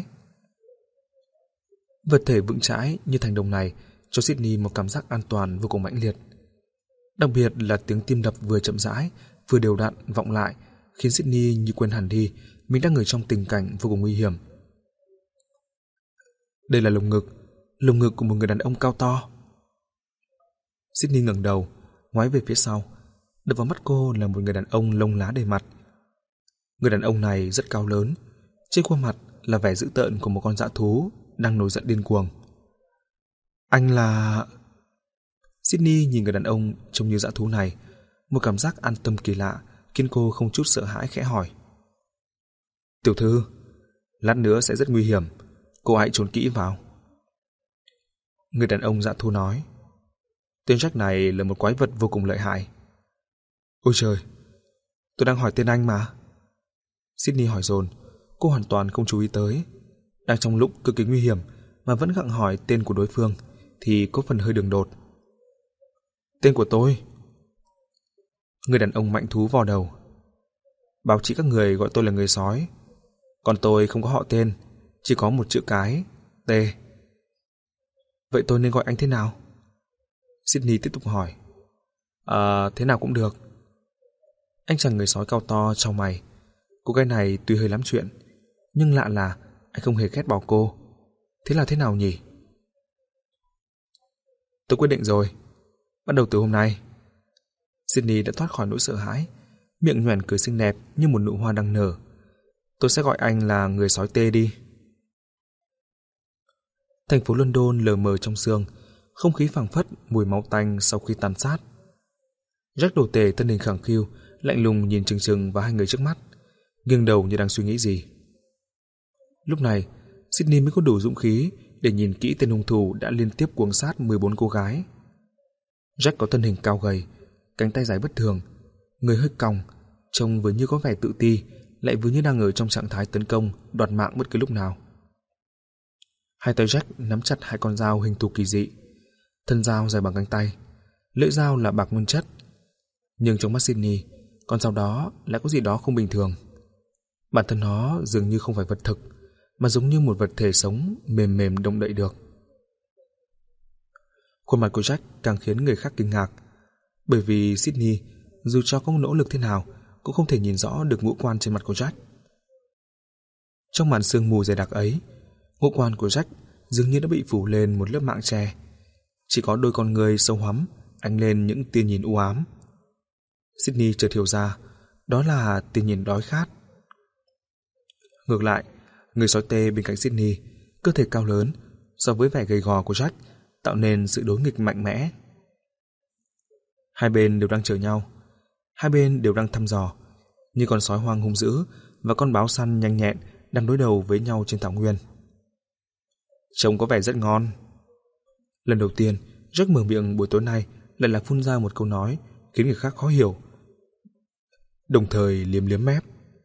Vật thể vững chãi như thành đồng này cho Sydney một cảm giác an toàn vô cùng mãnh liệt. Đặc biệt là tiếng tim đập vừa chậm rãi vừa đều đặn vọng lại, khiến Sydney như quên hẳn đi mình đang ở trong tình cảnh vô cùng nguy hiểm. Đây là lồng ngực, lồng ngực của một người đàn ông cao to. Sydney ngẩng đầu, ngoái về phía sau. Đập vào mắt cô là một người đàn ông lông lá đầy mặt. Người đàn ông này rất cao lớn, trên khuôn mặt là vẻ dữ tợn của một con dã thú đang nổi giận điên cuồng. Anh là... Sydney nhìn người đàn ông trông như dã thú này, một cảm giác an tâm kỳ lạ khiến cô không chút sợ hãi khẽ hỏi. Tiểu thư, lát nữa sẽ rất nguy hiểm, cô hãy trốn kỹ vào. Người đàn ông dã thú nói. Tên Jack này là một quái vật vô cùng lợi hại. Ôi trời, tôi đang hỏi tên anh mà. Sydney hỏi dồn, cô hoàn toàn không chú ý tới. Đang trong lúc cực kỳ nguy hiểm mà vẫn gặng hỏi tên của đối phương thì có phần hơi đường đột. Tên của tôi. Người đàn ông mạnh thú vò đầu. Báo chí các người gọi tôi là người sói, còn tôi không có họ tên, chỉ có một chữ cái, T. Vậy tôi nên gọi anh thế nào? Sydney tiếp tục hỏi. À, thế nào cũng được. Anh chàng người sói cao to chau mày. Cô gái này tuy hơi lắm chuyện, nhưng lạ là anh không hề ghét bỏ cô. Thế là thế nào nhỉ? Tôi quyết định rồi. Bắt đầu từ hôm nay. Sydney đã thoát khỏi nỗi sợ hãi, miệng nhoẻn cười xinh đẹp như một nụ hoa đang nở. Tôi sẽ gọi anh là người sói tê đi. Thành phố London lờ mờ trong sương, không khí phảng phất mùi máu tanh sau khi tàn sát. Jack đồ tể thân hình khẳng khiu, lạnh lùng nhìn chừng chừng vào hai người trước mắt, nghiêng đầu như đang suy nghĩ gì. Lúc này, Sydney mới có đủ dũng khí để nhìn kỹ tên hung thủ đã liên tiếp cuồng sát mười bốn cô gái. Jack có thân hình cao gầy, cánh tay dài bất thường, người hơi còng, trông vừa như có vẻ tự ti, lại vừa như đang ở trong trạng thái tấn công, đoạt mạng bất cứ lúc nào. Hai tay Jack nắm chặt hai con dao hình thù kỳ dị. Thân dao dài bằng cánh tay, lưỡi dao là bạc nguyên chất. Nhưng trong mắt Sydney, con dao đó lại có gì đó không bình thường. Bản thân nó dường như không phải vật thực, mà giống như một vật thể sống mềm mềm động đậy được. Khuôn mặt của Jack càng khiến người khác kinh ngạc, bởi vì Sydney dù cho có nỗ lực thế nào cũng không thể nhìn rõ được ngũ quan trên mặt của Jack. Trong màn sương mù dày đặc ấy, ngũ quan của Jack dường như đã bị phủ lên một lớp mạng che, chỉ có đôi con người sâu hoắm ánh lên những tia nhìn u ám. Sydney chợt hiểu ra, đó là tia nhìn đói khát. Ngược lại, người sói tê bên cạnh Sydney, cơ thể cao lớn so với vẻ gầy gò của Jack, tạo nên sự đối nghịch mạnh mẽ. Hai bên đều đang chờ nhau, hai bên đều đang thăm dò, như con sói hoang hung dữ và con báo săn nhanh nhẹn đang đối đầu với nhau trên thảo nguyên. Trông có vẻ rất ngon. Lần đầu tiên, Jack mở miệng buổi tối nay lại là phun ra một câu nói khiến người khác khó hiểu, đồng thời liếm liếm mép.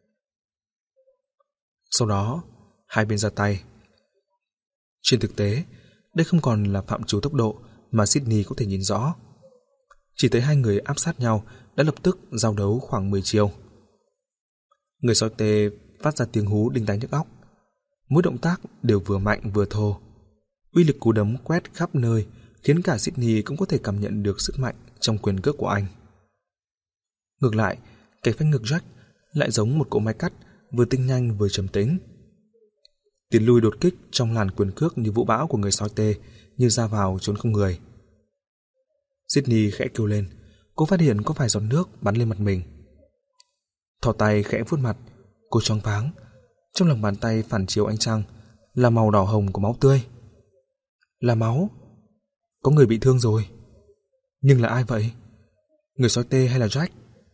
Sau đó, hai bên ra tay. Trên thực tế, đây không còn là phạm trù tốc độ mà Sydney có thể nhìn rõ. Chỉ thấy hai người áp sát nhau đã lập tức giao đấu khoảng mười chiêu. Người sói tê phát ra tiếng hú đinh tai nhức óc. Mỗi động tác đều vừa mạnh vừa thô. Uy lực cú đấm quét khắp nơi khiến cả Sydney cũng có thể cảm nhận được sức mạnh trong quyền cước của anh. Ngược lại, cái phanh ngực Jack lại giống một cỗ máy cắt vừa tinh nhanh vừa trầm tĩnh. Tiến lui đột kích trong làn quyền cước như vũ bão của người sói tê như ra vào trốn không người. Sydney khẽ kêu lên, cô phát hiện có vài giọt nước bắn lên mặt mình. Thò tay khẽ vuốt mặt, cô choáng váng. Trong lòng bàn tay phản chiếu ánh trăng là màu đỏ hồng của máu tươi. Là máu. Có người bị thương rồi. Nhưng là ai vậy? Người sói tê hay là Jack?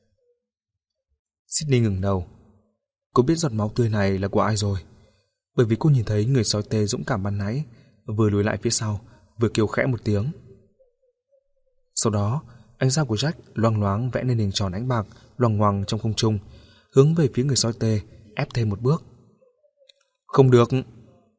Sydney ngẩng đầu. Cô biết giọt máu tươi này là của ai rồi, bởi vì cô nhìn thấy người sói tê dũng cảm ban nãy vừa lùi lại phía sau, vừa kêu khẽ một tiếng. Sau đó, ánh dao của Jack loang loáng vẽ nên hình tròn ánh bạc loằng ngoằng trong không trung, hướng về phía người sói tê ép thêm một bước. Không được.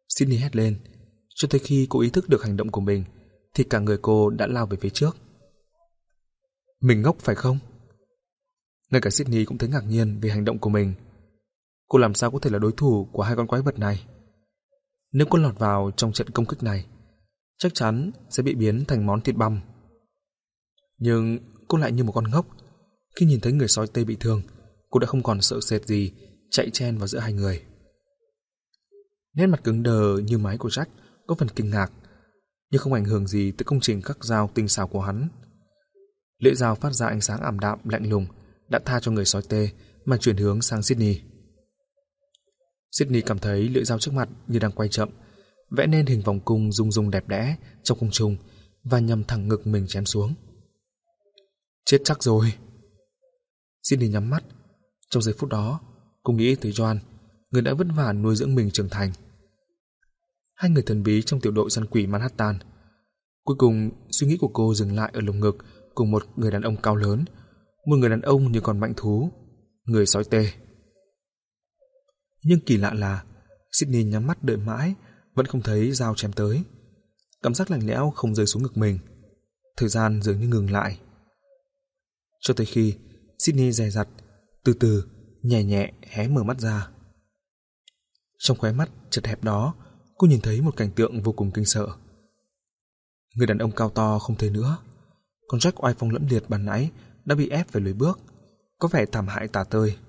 Sydney hét lên. Cho tới khi cô ý thức được hành động của mình thì cả người cô đã lao về phía trước. Mình ngốc phải không? Ngay cả Sydney cũng thấy ngạc nhiên về hành động của mình. Cô làm sao có thể là đối thủ của hai con quái vật này? Nếu cô lọt vào trong trận công kích này, chắc chắn sẽ bị biến thành món thịt băm. Nhưng cô lại như một con ngốc. Khi nhìn thấy người sói tê bị thương, cô đã không còn sợ sệt gì, chạy chen vào giữa hai người. Nét mặt cứng đờ như máy của Jack có phần kinh ngạc, nhưng không ảnh hưởng gì tới công trình khắc dao tinh xảo của hắn. Lưỡi dao phát ra ánh sáng ảm đạm lạnh lùng đã tha cho người sói tê mà chuyển hướng sang Sydney. Sydney cảm thấy lưỡi dao trước mặt như đang quay chậm, vẽ nên hình vòng cung rung rung đẹp đẽ trong không trung và nhằm thẳng ngực mình chém xuống. Chết chắc rồi. Sydney nhắm mắt. Trong giây phút đó, cô nghĩ tới Joan, người đã vất vả nuôi dưỡng mình trưởng thành. Hai người thần bí trong tiểu đội săn quỷ Manhattan. Cuối cùng, suy nghĩ của cô dừng lại ở lồng ngực của một người đàn ông cao lớn, một người đàn ông như con mãnh thú, người sói tê. Nhưng kỳ lạ là Sydney nhắm mắt đợi mãi vẫn không thấy dao chém tới. Cảm giác lạnh lẽo không rơi xuống ngực mình. Thời gian dường như ngừng lại. Cho tới khi Sydney dè dặt, từ từ, nhẹ nhẹ hé mở mắt ra. Trong khóe mắt chật hẹp đó, cô nhìn thấy một cảnh tượng vô cùng kinh sợ. Người đàn ông cao to không thấy nữa. Con Jack oai phong lẫm liệt ban nãy đã bị ép phải lùi bước, có vẻ thảm hại tả tơi.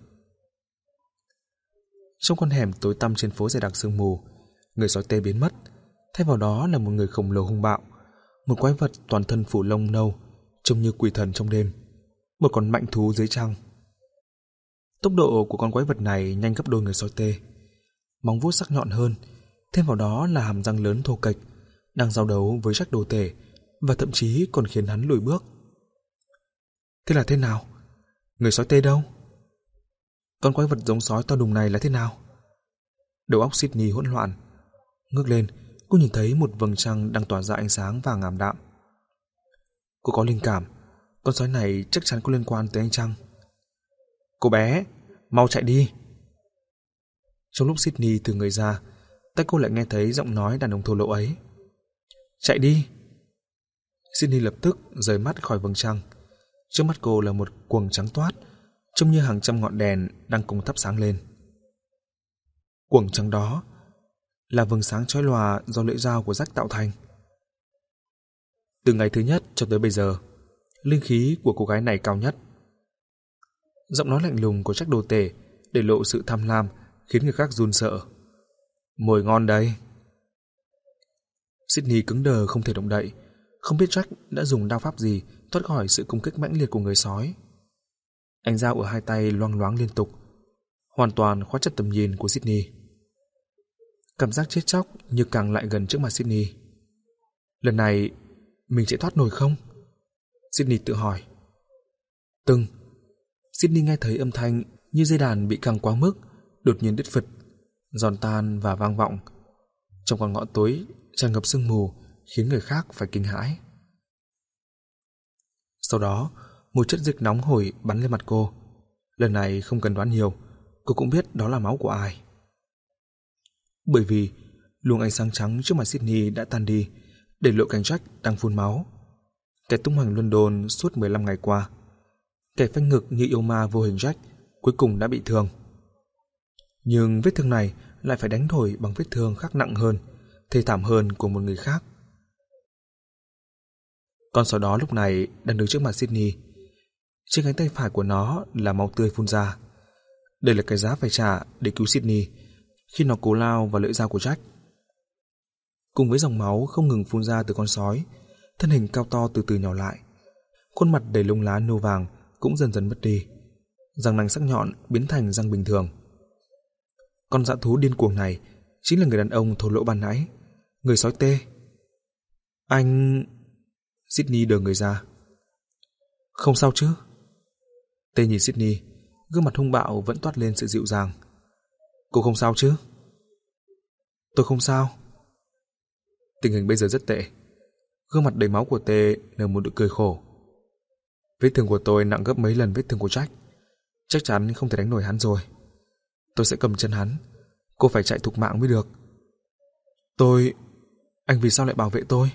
Trong con hẻm tối tăm trên phố dày đặc sương mù, người sói tê biến mất, thay vào đó là một người khổng lồ hung bạo, một quái vật toàn thân phủ lông nâu, trông như quỷ thần trong đêm, một con mạnh thú dưới trăng. Tốc độ của con quái vật này nhanh gấp đôi người sói tê, móng vuốt sắc nhọn hơn, thêm vào đó là hàm răng lớn thô kệch, đang giao đấu với Jack đồ tể và thậm chí còn khiến hắn lùi bước. Thế là thế nào? Người sói tê đâu? Con quái vật giống sói to đùng này là thế nào? Đầu óc Sydney hỗn loạn. Ngước lên, cô nhìn thấy một vầng trăng đang tỏa ra ánh sáng vàng ảm đạm. Cô có linh cảm, con sói này chắc chắn có liên quan tới ánh trăng. Cô bé, mau chạy đi. Trong lúc Sydney từ người ra, tay cô lại nghe thấy giọng nói đàn ông thô lỗ ấy. Chạy đi. Sydney lập tức rời mắt khỏi vầng trăng. Trước mắt cô là một quầng trắng toát, trông như hàng trăm ngọn đèn đang cùng thắp sáng lên. Quầng trắng đó là vầng sáng chói lòa do lưỡi dao của Jack tạo thành. Từ ngày thứ nhất cho tới bây giờ, linh khí của cô gái này cao nhất. Giọng nói lạnh lùng của Jack đồ tể để lộ sự tham lam khiến người khác run sợ. Mồi ngon đây. Sydney cứng đờ không thể động đậy, không biết Jack đã dùng đao pháp gì thoát khỏi sự công kích mãnh liệt của người sói. Ánh dao ở hai tay loang loáng liên tục, hoàn toàn khóa chặt tầm nhìn của Sydney. Cảm giác chết chóc như càng lại gần trước mặt Sydney. Lần này mình sẽ thoát nổi không? Sydney tự hỏi. Từng Sydney nghe thấy âm thanh như dây đàn bị căng quá mức, đột nhiên đứt phật, giòn tan và vang vọng trong con ngõ tối tràn ngập sương mù, khiến người khác phải kinh hãi. Sau đó, một chất dịch nóng hổi bắn lên mặt cô. Lần này không cần đoán nhiều, cô cũng biết đó là máu của ai. Bởi vì luồng ánh sáng trắng trước mặt Sydney đã tan đi, để lộ cảnh Jack đang phun máu. Kẻ tung hoành London suốt mười lăm ngày qua, kẻ phanh ngực như yêu ma vô hình Jack cuối cùng đã bị thương. Nhưng vết thương này lại phải đánh đổi bằng vết thương khác nặng hơn, thê thảm hơn của một người khác. Con sói đó lúc này đang đứng trước mặt Sydney. Trên cánh tay phải của nó là máu tươi phun ra. Đây là cái giá phải trả để cứu Sydney khi nó cố lao vào lưỡi dao của Jack. Cùng với dòng máu không ngừng phun ra từ con sói, thân hình cao to từ từ nhỏ lại. Khuôn mặt đầy lông lá nâu vàng cũng dần dần mất đi. Răng nanh sắc nhọn biến thành răng bình thường. Con dã thú điên cuồng này chính là người đàn ông thô lỗ ban nãy, người sói tê. Anh... Sydney đờ người ra. Không sao chứ? Tê nhìn Sydney, gương mặt hung bạo vẫn toát lên sự dịu dàng. Cô không sao chứ? Tôi không sao. Tình hình bây giờ rất tệ. Gương mặt đầy máu của Tê nở một nụ cười khổ. Vết thương của tôi nặng gấp mấy lần vết thương của Jack. Chắc chắn không thể đánh nổi hắn rồi. Tôi sẽ cầm chân hắn. Cô phải chạy thục mạng mới được. Tôi... Anh vì sao lại bảo vệ tôi?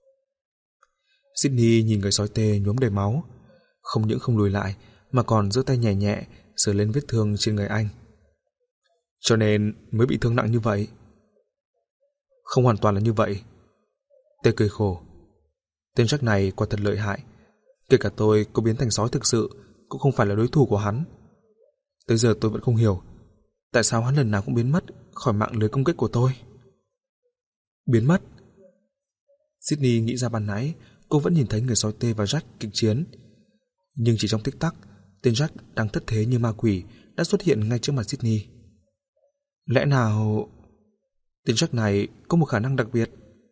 Sydney nhìn người sói tê nhuốm đầy máu, không những không lùi lại mà còn giơ tay nhẹ nhẹ sờ lên vết thương trên người anh. Cho nên mới bị thương nặng như vậy. Không hoàn toàn là như vậy. Tê cười khổ. Tên Jack này quả thật lợi hại. Kể cả tôi có biến thành sói thực sự cũng không phải là đối thủ của hắn. Tới giờ tôi vẫn không hiểu tại sao hắn lần nào cũng biến mất khỏi mạng lưới công kích của tôi. Biến mất? Sydney nghĩ ra ban nãy cô vẫn nhìn thấy người sói tê và Jack kịch chiến, nhưng chỉ trong tích tắc, tên Jack đang thất thế như ma quỷ đã xuất hiện ngay trước mặt Sydney. Lẽ nào tên Jack này có một khả năng đặc biệt?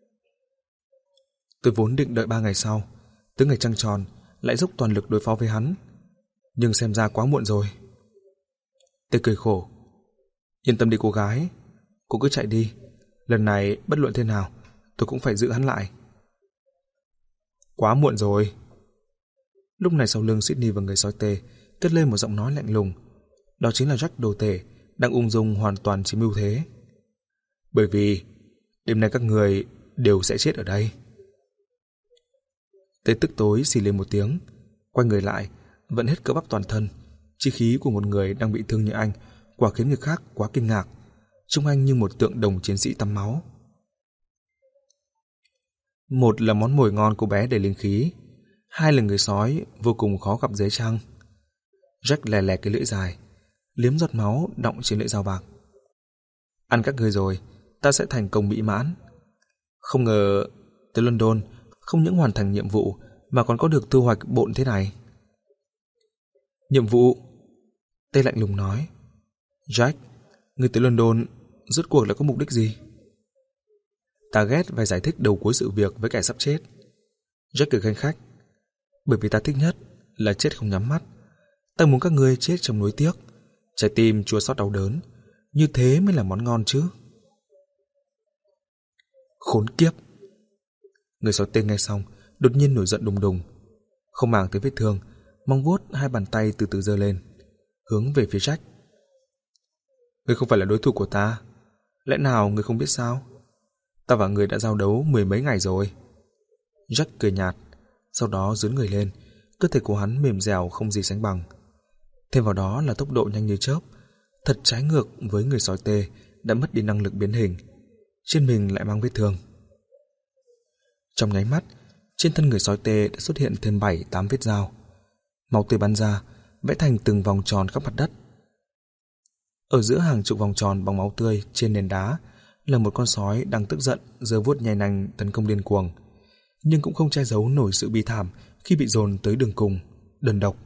Tôi vốn định đợi ba ngày sau, tới ngày trăng tròn lại dốc toàn lực đối phó với hắn, nhưng xem ra quá muộn rồi. Tê cười khổ. Yên tâm đi cô gái, cô cứ chạy đi, lần này bất luận thế nào tôi cũng phải giữ hắn lại. Quá muộn rồi. Lúc này sau lưng Sydney và người sói tê cất lên một giọng nói lạnh lùng. Đó chính là Jack đồ tể đang ung dung hoàn toàn chiếm ưu thế. Bởi vì đêm nay các người đều sẽ chết ở đây. Tê tức tối xì lên một tiếng, quay người lại, vẫn hết cỡ bắp toàn thân. Chi khí của một người đang bị thương như anh quả khiến người khác quá kinh ngạc, trông anh như một tượng đồng chiến sĩ tắm máu. Một là món mồi ngon cô bé đầy linh khí, hai là người sói vô cùng khó gặp dưới trăng. Jack lè lè cái lưỡi dài, liếm giọt máu đọng trên lưỡi dao bạc. Ăn các người rồi, ta sẽ thành công mỹ mãn. Không ngờ tới London không những hoàn thành nhiệm vụ mà còn có được thu hoạch bộn thế này. Nhiệm vụ? Tê lạnh lùng nói. Jack, người tới London rốt cuộc là có mục đích gì? Ta ghét phải giải thích đầu cuối sự việc với kẻ sắp chết. Jack cười khanh khách. Bởi vì ta thích nhất là chết không nhắm mắt. Ta muốn các ngươi chết trong nuối tiếc, trái tim chua xót đau đớn. Như thế mới là món ngon chứ. Khốn kiếp. Người sói tên nghe xong đột nhiên nổi giận đùng đùng, không màng tới vết thương, mong vuốt hai bàn tay từ từ giơ lên, hướng về phía Jack. Ngươi không phải là đối thủ của ta, lẽ nào ngươi không biết sao? Ta và ngươi đã giao đấu mười mấy ngày rồi. Jack cười nhạt, sau đó giương người lên, cơ thể của hắn mềm dẻo không gì sánh bằng. Thêm vào đó là tốc độ nhanh như chớp, thật trái ngược với người sói tê đã mất đi năng lực biến hình, trên mình lại mang vết thương. Trong nháy mắt, trên thân người sói tê đã xuất hiện thêm bảy tám vết dao. Máu tươi bắn ra, vẽ thành từng vòng tròn khắp mặt đất. Ở giữa hàng chục vòng tròn bằng máu tươi trên nền đá là một con sói đang tức giận giơ vuốt nhai nanh tấn công điên cuồng, nhưng cũng không che giấu nổi sự bi thảm khi bị dồn tới đường cùng, đơn độc.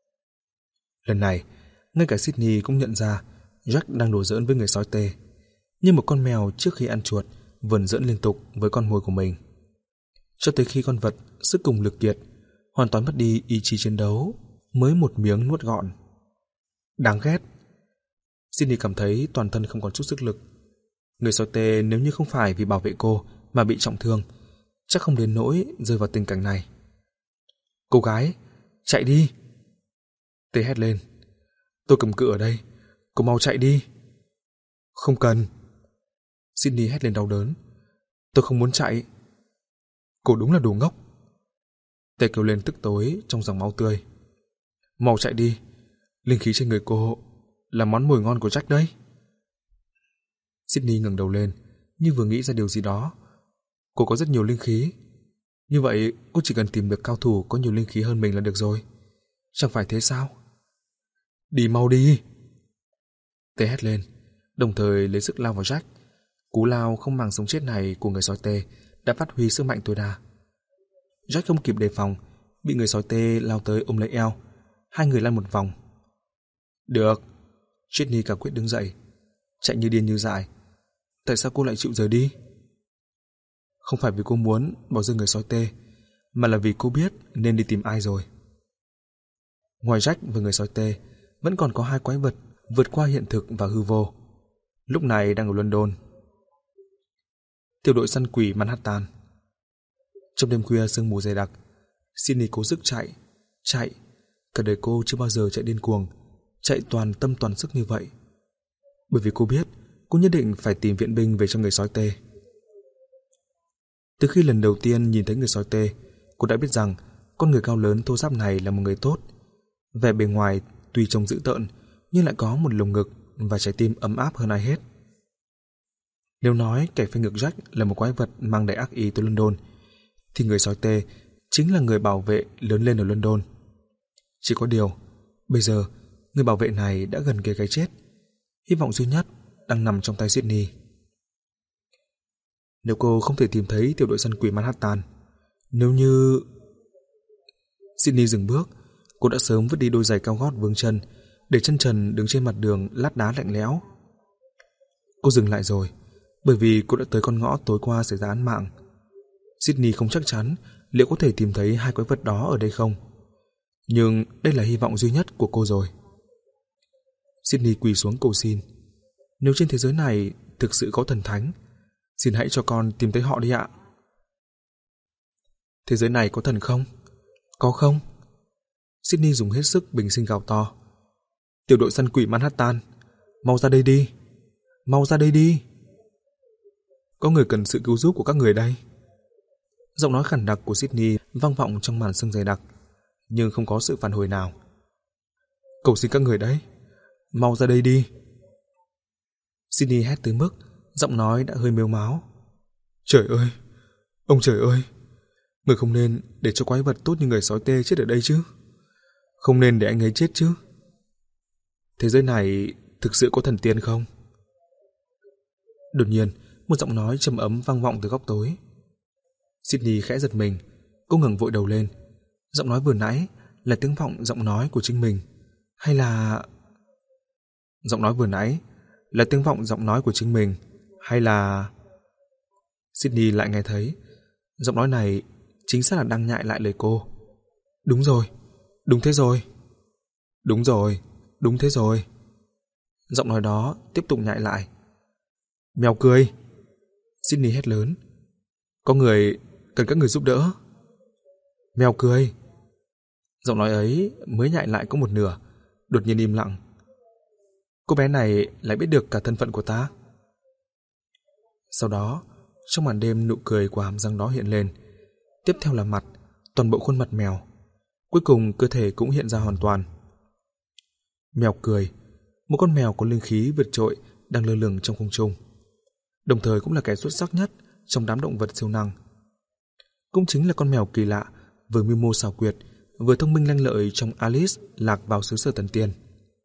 Lần này, ngay cả Sydney cũng nhận ra Jack đang đùa giỡn với người sói tê, như một con mèo trước khi ăn chuột vờn giỡn liên tục với con mồi của mình, cho tới khi con vật sức cùng lực kiệt, hoàn toàn mất đi ý chí chiến đấu, mới một miếng nuốt gọn. Đáng ghét. Sydney cảm thấy toàn thân không còn chút sức lực. Người sói tê nếu như không phải vì bảo vệ cô mà bị trọng thương, chắc không đến nỗi rơi vào tình cảnh này. Cô gái, chạy đi! Tê hét lên. Tôi cầm cự ở đây, cô mau chạy đi. Không cần. Sydney hét lên đau đớn. Tôi không muốn chạy. Cô đúng là đồ ngốc. Tê kêu lên tức tối trong dòng máu tươi. Mau chạy đi, linh khí trên người cô là món mồi ngon của Jack đấy. Sydney ngẩng đầu lên, như vừa nghĩ ra điều gì đó. Cô có rất nhiều linh khí. Như vậy cô chỉ cần tìm được cao thủ có nhiều linh khí hơn mình là được rồi. Chẳng phải thế sao? Đi mau đi! Tê hét lên, đồng thời lấy sức lao vào Jack. Cú lao không màng sống chết này của người sói tê đã phát huy sức mạnh tối đa. Jack không kịp đề phòng, bị người sói tê lao tới ôm lấy eo. Hai người lăn một vòng. Được. Sydney cả quyết đứng dậy, chạy như điên như dại. Tại sao cô lại chịu rời đi? Không phải vì cô muốn bỏ rơi người sói tê, mà là vì cô biết nên đi tìm ai rồi. Ngoài Jack và người sói tê, vẫn còn có hai quái vật vượt qua hiện thực và hư vô, lúc này đang ở London. Tiểu đội săn quỷ Manhattan. Trong đêm khuya sương mù dày đặc, Sydney cố sức chạy, chạy. Cả đời cô chưa bao giờ chạy điên cuồng, chạy toàn tâm toàn sức như vậy. Bởi vì cô biết cô nhất định phải tìm viện binh về cho người sói tê. Từ khi lần đầu tiên nhìn thấy người sói tê, cô đã biết rằng con người cao lớn thô ráp này là một người tốt. Vẻ bề ngoài tuy trông dữ tợn, nhưng lại có một lồng ngực và trái tim ấm áp hơn ai hết. Nếu nói kẻ phanh ngực Jack là một quái vật mang đầy ác ý tới London, thì người sói tê chính là người bảo vệ lớn lên ở London. Chỉ có điều, bây giờ người bảo vệ này đã gần kề cái chết. Hy vọng duy nhất đang nằm trong tay Sydney. Nếu cô không thể tìm thấy tiểu đội săn quỷ Manhattan, nếu như... Sydney dừng bước. Cô đã sớm vứt đi đôi giày cao gót vướng chân, để chân trần đứng trên mặt đường lát đá lạnh lẽo. Cô dừng lại rồi, bởi vì cô đã tới con ngõ tối qua xảy ra án mạng. Sydney không chắc chắn liệu có thể tìm thấy hai quái vật đó ở đây không, nhưng đây là hy vọng duy nhất của cô rồi. Sydney quỳ xuống cầu xin. Nếu trên thế giới này thực sự có thần thánh, xin hãy cho con tìm thấy họ đi ạ. Thế giới này có thần không? Có không? Sydney dùng hết sức bình sinh gào to. Tiểu đội săn quỷ Manhattan, mau ra đây đi, mau ra đây đi. Có người cần sự cứu giúp của các người đây. Giọng nói khản đặc của Sydney vang vọng trong màn sương dày đặc, nhưng không có sự phản hồi nào. Cầu xin các người đấy, mau ra đây đi. Sydney hét tới mức giọng nói đã hơi mếu máo. Trời ơi, ông trời ơi, người không nên để cho quái vật tốt như người sói tê chết ở đây chứ. Không nên để anh ấy chết chứ. Thế giới này thực sự có thần tiên không? Đột nhiên, một giọng nói trầm ấm vang vọng từ góc tối. Sydney khẽ giật mình, cô ngẩng vội đầu lên. Giọng nói vừa nãy là tiếng vọng giọng nói của chính mình, hay là... Giọng nói vừa nãy là tiếng vọng giọng nói của chính mình, hay là... Sydney lại nghe thấy giọng nói này chính xác là đang nhại lại lời cô. Đúng rồi, đúng thế rồi. Đúng rồi, đúng thế rồi. Giọng nói đó tiếp tục nhại lại. Mèo cười. Sydney hét lớn. Có người cần các người giúp đỡ. Mèo cười. Giọng nói ấy mới nhại lại có một nửa, đột nhiên im lặng. Cô bé này lại biết được cả thân phận của ta. Sau đó, trong màn đêm nụ cười của hàm răng đó hiện lên. Tiếp theo là mặt, toàn bộ khuôn mặt mèo. Cuối cùng cơ thể cũng hiện ra hoàn toàn. Mèo cười, một con mèo có linh khí vượt trội đang lơ lửng trong không trung, đồng thời cũng là kẻ xuất sắc nhất trong đám động vật siêu năng. Cũng chính là con mèo kỳ lạ, vừa mưu mô xảo quyệt, vừa thông minh lanh lợi trong Alice lạc vào xứ sở thần tiên.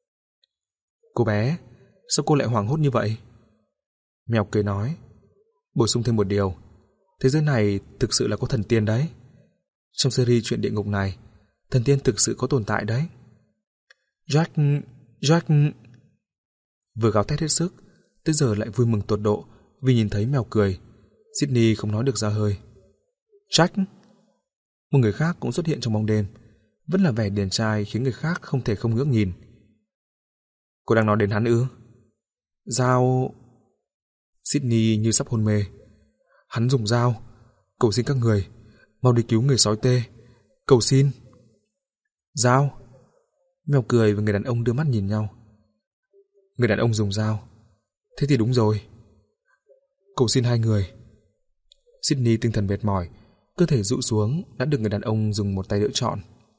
Cô bé, sao cô lại hoảng hốt như vậy? Mèo cười nói. Bổ sung thêm một điều, thế giới này thực sự là có thần tiên đấy. Trong series truyện địa ngục này, thần tiên thực sự có tồn tại đấy. Jack, Jack... Vừa gào thét hết sức, tới giờ lại vui mừng tột độ vì nhìn thấy mèo cười. Sydney không nói được ra hơi. Jack! Một người khác cũng xuất hiện trong bóng đêm, vẫn là vẻ điển trai khiến người khác không thể không ngước nhìn. Cô đang nói đến hắn ư? Dao... Sydney như sắp hôn mê. Hắn dùng dao. Cầu xin các người, mau đi cứu người sói tê. Cầu xin. Dao. Mèo cười và người đàn ông đưa mắt nhìn nhau. Người đàn ông dùng dao. Thế thì đúng rồi. Cầu xin hai người. Sydney tinh thần mệt mỏi, cơ thể dụ xuống đã được người đàn ông dùng một tay đỡ trọn.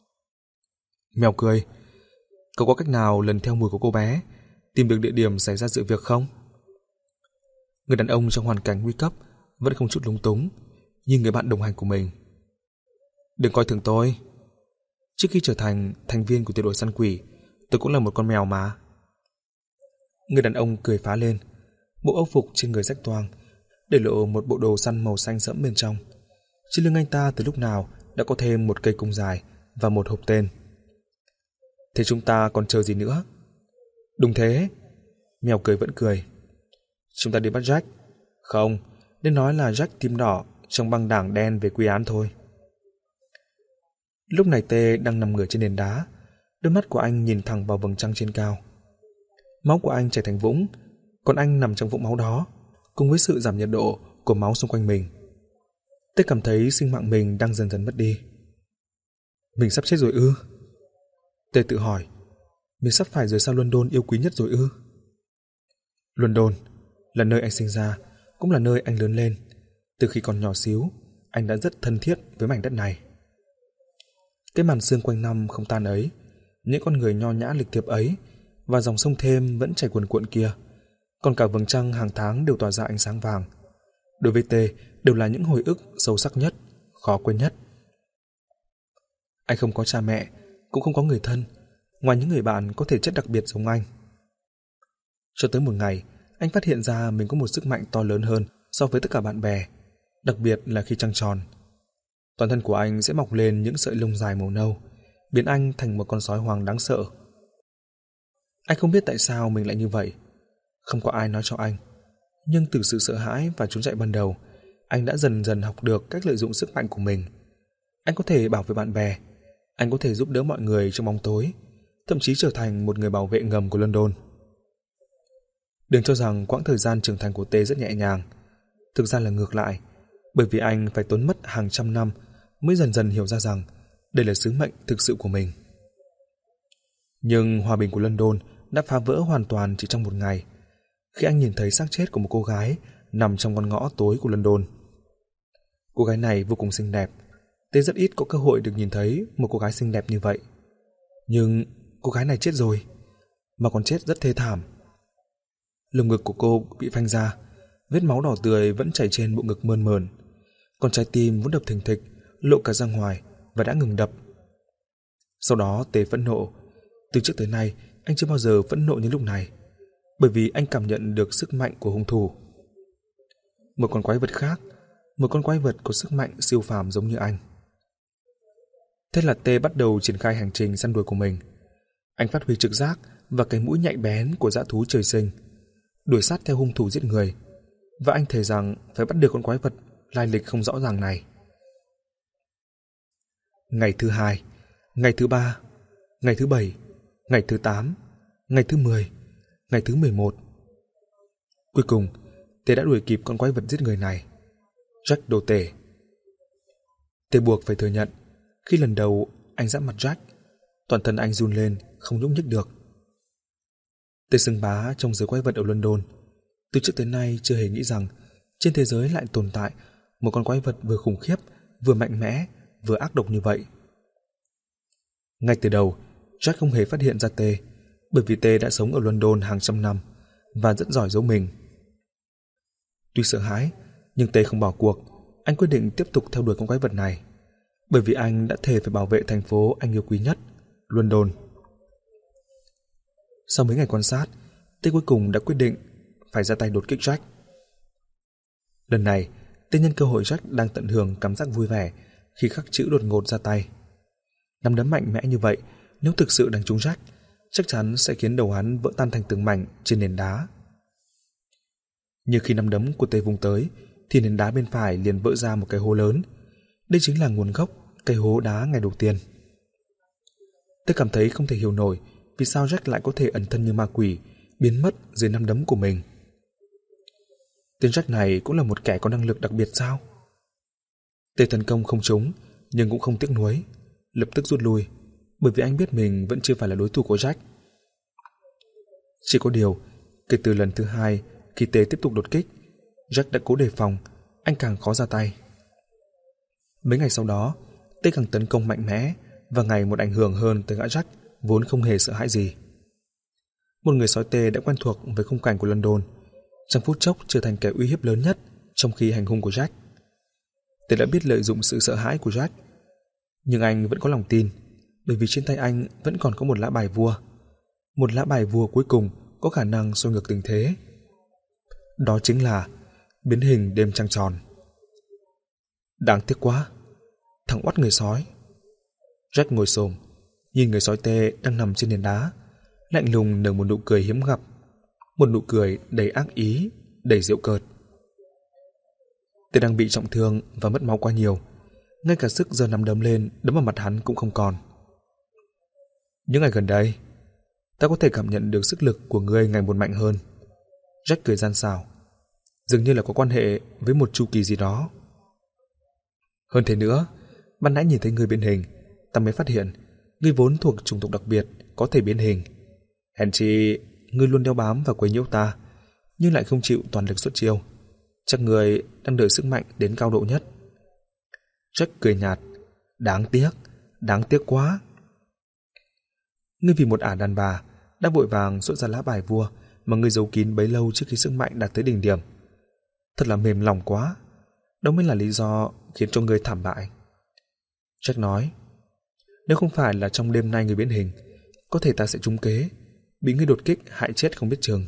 Mèo cười. Cậu có cách nào lần theo mùi của cô bé tìm được địa điểm xảy ra sự việc không? Người đàn ông trong hoàn cảnh nguy cấp vẫn không chút lúng túng, nhìn người bạn đồng hành của mình. Đừng coi thường tôi. Trước khi trở thành thành viên của tiểu đội săn quỷ, tôi cũng là một con mèo mà. Người đàn ông cười phá lên. Bộ âu phục trên người rách toang, để lộ một bộ đồ săn màu xanh sẫm bên trong. Trên lưng anh ta từ lúc nào đã có thêm một cây cung dài và một hộp tên. Thế chúng ta còn chờ gì nữa? Đúng thế. Mèo cười vẫn cười. Chúng ta đi bắt Jack. Không, nên nói là Jack tím đỏ trong băng đảng đen về quy án thôi. Lúc này Tê đang nằm ngửa trên nền đá, đôi mắt của anh nhìn thẳng vào vầng trăng trên cao. Máu của anh chảy thành vũng, còn anh nằm trong vũng máu đó, cùng với sự giảm nhiệt độ của máu xung quanh mình. Tê cảm thấy sinh mạng mình đang dần dần mất đi. Mình sắp chết rồi ư? Tê tự hỏi, mình sắp phải rời xa London yêu quý nhất rồi ư? London là nơi anh sinh ra, cũng là nơi anh lớn lên. Từ khi còn nhỏ xíu, anh đã rất thân thiết với mảnh đất này. Cái màn sương quanh năm không tan ấy, những con người nho nhã lịch thiệp ấy và dòng sông Thêm vẫn chảy cuồn cuộn kia, còn cả vầng trăng hàng tháng đều tỏa ra ánh sáng vàng. Đối với Tê đều là những hồi ức sâu sắc nhất, khó quên nhất. Anh không có cha mẹ, cũng không có người thân, ngoài những người bạn có thể chất đặc biệt giống anh. Cho tới một ngày, anh phát hiện ra mình có một sức mạnh to lớn hơn so với tất cả bạn bè, đặc biệt là khi trăng tròn. Toàn thân của anh sẽ mọc lên những sợi lông dài màu nâu, biến anh thành một con sói hoang đáng sợ. Anh không biết tại sao mình lại như vậy, không có ai nói cho anh. Nhưng từ sự sợ hãi và trốn chạy ban đầu, anh đã dần dần học được cách lợi dụng sức mạnh của mình. Anh có thể bảo vệ bạn bè, anh có thể giúp đỡ mọi người trong bóng tối, thậm chí trở thành một người bảo vệ ngầm của London. Đừng cho rằng quãng thời gian trưởng thành của T rất nhẹ nhàng. Thực ra là ngược lại, bởi vì anh phải tốn mất hàng trăm năm mới dần dần hiểu ra rằng đây là sứ mệnh thực sự của mình. Nhưng hòa bình của London đã phá vỡ hoàn toàn chỉ trong một ngày, khi anh nhìn thấy xác chết của một cô gái nằm trong con ngõ tối của London. Cô gái này vô cùng xinh đẹp. T rất ít có cơ hội được nhìn thấy một cô gái xinh đẹp như vậy. Nhưng cô gái này chết rồi, mà còn chết rất thê thảm. Lồng ngực của cô bị phanh ra, vết máu đỏ tươi vẫn chảy trên bộ ngực mơn mởn, còn trái tim vốn đập thình thịch lộ cả ra ngoài và đã ngừng đập. Sau đó Tê phẫn nộ. Từ trước tới nay anh chưa bao giờ phẫn nộ như lúc này, bởi vì anh cảm nhận được sức mạnh của hung thủ. Một con quái vật khác, một con quái vật có sức mạnh siêu phàm giống như anh. Thế là Tê bắt đầu triển khai hành trình săn đuổi của mình. Anh phát huy trực giác và cái mũi nhạy bén của dã thú trời sinh, đuổi sát theo hung thủ giết người, và anh thề rằng phải bắt được con quái vật lai lịch không rõ ràng này. Ngày thứ hai, ngày thứ ba, ngày thứ bảy, ngày thứ tám, ngày thứ mười, ngày thứ mười một. Cuối cùng, Tê đã đuổi kịp con quái vật giết người này, Jack đồ tể. Tê buộc phải thừa nhận, khi lần đầu anh giáp mặt Jack, toàn thân anh run lên, không nhúc nhích được. Tê xưng bá trong giới quái vật ở London. Từ trước tới nay chưa hề nghĩ rằng trên thế giới lại tồn tại một con quái vật vừa khủng khiếp, vừa mạnh mẽ, vừa ác độc như vậy. Ngay từ đầu, Jack không hề phát hiện ra Tê, bởi vì Tê đã sống ở London hàng trăm năm và rất giỏi giấu mình. Tuy sợ hãi, nhưng Tê không bỏ cuộc. Anh quyết định tiếp tục theo đuổi con quái vật này, bởi vì anh đã thề phải bảo vệ thành phố anh yêu quý nhất, London. Sau mấy ngày quan sát, Tê cuối cùng đã quyết định phải ra tay đột kích Jack. Lần này, Tê nhân cơ hội Jack đang tận hưởng cảm giác vui vẻ khi khắc chữ đột ngột ra tay. Nắm đấm mạnh mẽ như vậy, nếu thực sự đánh trúng Jack, chắc chắn sẽ khiến đầu hắn vỡ tan thành từng mảnh trên nền đá. Nhưng khi nắm đấm của Tê vung tới, thì nền đá bên phải liền vỡ ra một cái hố lớn. Đây chính là nguồn gốc cái hố đá ngày đầu tiên. Tê cảm thấy không thể hiểu nổi vì sao Jack lại có thể ẩn thân như ma quỷ, biến mất dưới nắm đấm của mình. Tên Jack này cũng là một kẻ có năng lực đặc biệt sao? Tê tấn công không trúng, nhưng cũng không tiếc nuối, lập tức rút lui, bởi vì anh biết mình vẫn chưa phải là đối thủ của Jack. Chỉ có điều, kể từ lần thứ hai, khi Tê tiếp tục đột kích, Jack đã cố đề phòng, anh càng khó ra tay. Mấy ngày sau đó, Tê càng tấn công mạnh mẽ và ngày một ảnh hưởng hơn tới gã Jack vốn không hề sợ hãi gì. Một người sói Tê đã quen thuộc với khung cảnh của London, trong phút chốc trở thành kẻ uy hiếp lớn nhất trong khi hành hung của Jack. Tê đã biết lợi dụng sự sợ hãi của Jack, nhưng anh vẫn có lòng tin, bởi vì trên tay anh vẫn còn có một lá bài vua, một lá bài vua cuối cùng có khả năng xoay ngược tình thế. Đó chính là biến hình đêm trăng tròn. Đáng tiếc quá, thằng oắt người sói. Jack ngồi xổm, nhìn người sói Tê đang nằm trên nền đá, lạnh lùng nở một nụ cười hiếm gặp, một nụ cười đầy ác ý, đầy giễu cợt. Tê đang bị trọng thương và mất máu quá nhiều, ngay cả sức giơ nắm đấm lên đấm vào mặt hắn cũng không còn. Những ngày gần đây, ta có thể cảm nhận được sức lực của ngươi ngày một mạnh hơn. Jack cười gian xảo, dường như là có quan hệ với một chu kỳ gì đó. Hơn thế nữa, ban nãy nhìn thấy ngươi biến hình, ta mới phát hiện ngươi vốn thuộc chủng tộc đặc biệt có thể biến hình. Hèn chi ngươi luôn đeo bám và quấy nhiễu ta, nhưng lại không chịu toàn lực xuất chiêu. Chắc ngươi đang đợi sức mạnh đến cao độ nhất. Jack cười nhạt. Đáng tiếc, đáng tiếc quá. Ngươi vì một ả đàn bà đã vội vàng xuất ra lá bài vua mà ngươi giấu kín bấy lâu trước khi sức mạnh đạt tới đỉnh điểm. Thật là mềm lòng quá. Đó mới là lý do khiến cho ngươi thảm bại. Jack nói. Nếu không phải là trong đêm nay ngươi biến hình, có thể ta sẽ trúng kế, bị ngươi đột kích hại chết không biết chừng.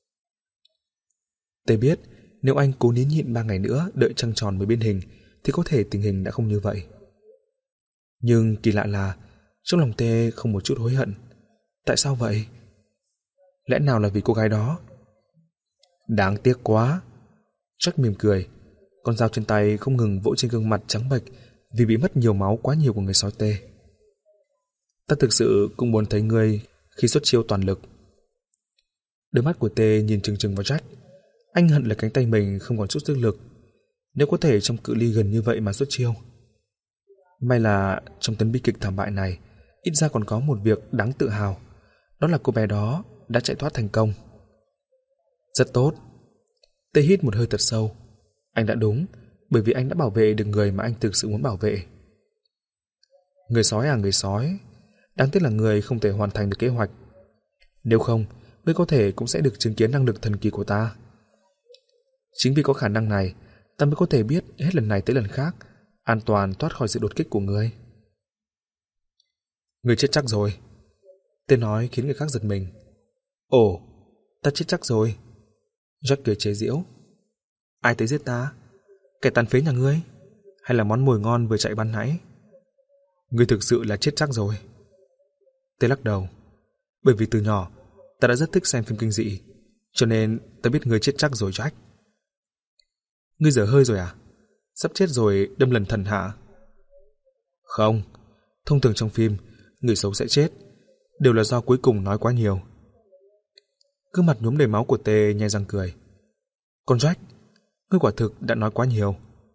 Tê biết nếu anh cố nín nhịn ba ngày nữa đợi trăng tròn mới biến hình thì có thể tình hình đã không như vậy. Nhưng kỳ lạ là trong lòng Tê không một chút hối hận. Tại sao vậy? Lẽ nào là vì cô gái đó? Đáng tiếc quá. Jack mỉm cười. Con dao trên tay không ngừng vỗ trên gương mặt trắng bệch vì bị mất nhiều máu quá nhiều của người sói Tê. Ta thực sự cũng muốn thấy ngươi khi xuất chiêu toàn lực. Đôi mắt của Tê nhìn chừng chừng vào Jack. Anh hận là cánh tay mình không còn chút sức lực. Nếu có thể trong cự ly gần như vậy mà xuất chiêu. May là trong tấn bi kịch thảm bại này ít ra còn có một việc đáng tự hào. Đó là cô bé đó đã chạy thoát thành công. Rất tốt. Tê hít một hơi thật sâu. Anh đã đúng, bởi vì anh đã bảo vệ được người mà anh thực sự muốn bảo vệ. Người sói à người sói, đáng tiếc là người không thể hoàn thành được kế hoạch. Nếu không, ngươi có thể cũng sẽ được chứng kiến năng lực thần kỳ của ta. Chính vì có khả năng này, ta mới có thể biết hết lần này tới lần khác an toàn thoát khỏi sự đột kích của ngươi. Ngươi chết chắc rồi. Tên nói khiến người khác giật mình. Ồ, ta chết chắc rồi. Jack cười chế giễu. Ai tới giết ta? Kẻ tàn phế nhà ngươi? Hay là món mồi ngon vừa chạy ban nãy? Ngươi thực sự là chết chắc rồi. Tê lắc đầu. Bởi vì từ nhỏ ta đã rất thích xem phim kinh dị, cho nên ta biết ngươi chết chắc rồi Jack. Ngươi dở hơi rồi à? Sắp chết rồi đâm lần thần hả? Không, thông thường trong phim người xấu sẽ chết, đều là do cuối cùng nói quá nhiều. Gương mặt nhuốm đầy máu của Tê nhe răng cười. Con Jack, ngươi quả thực đã nói quá nhiều.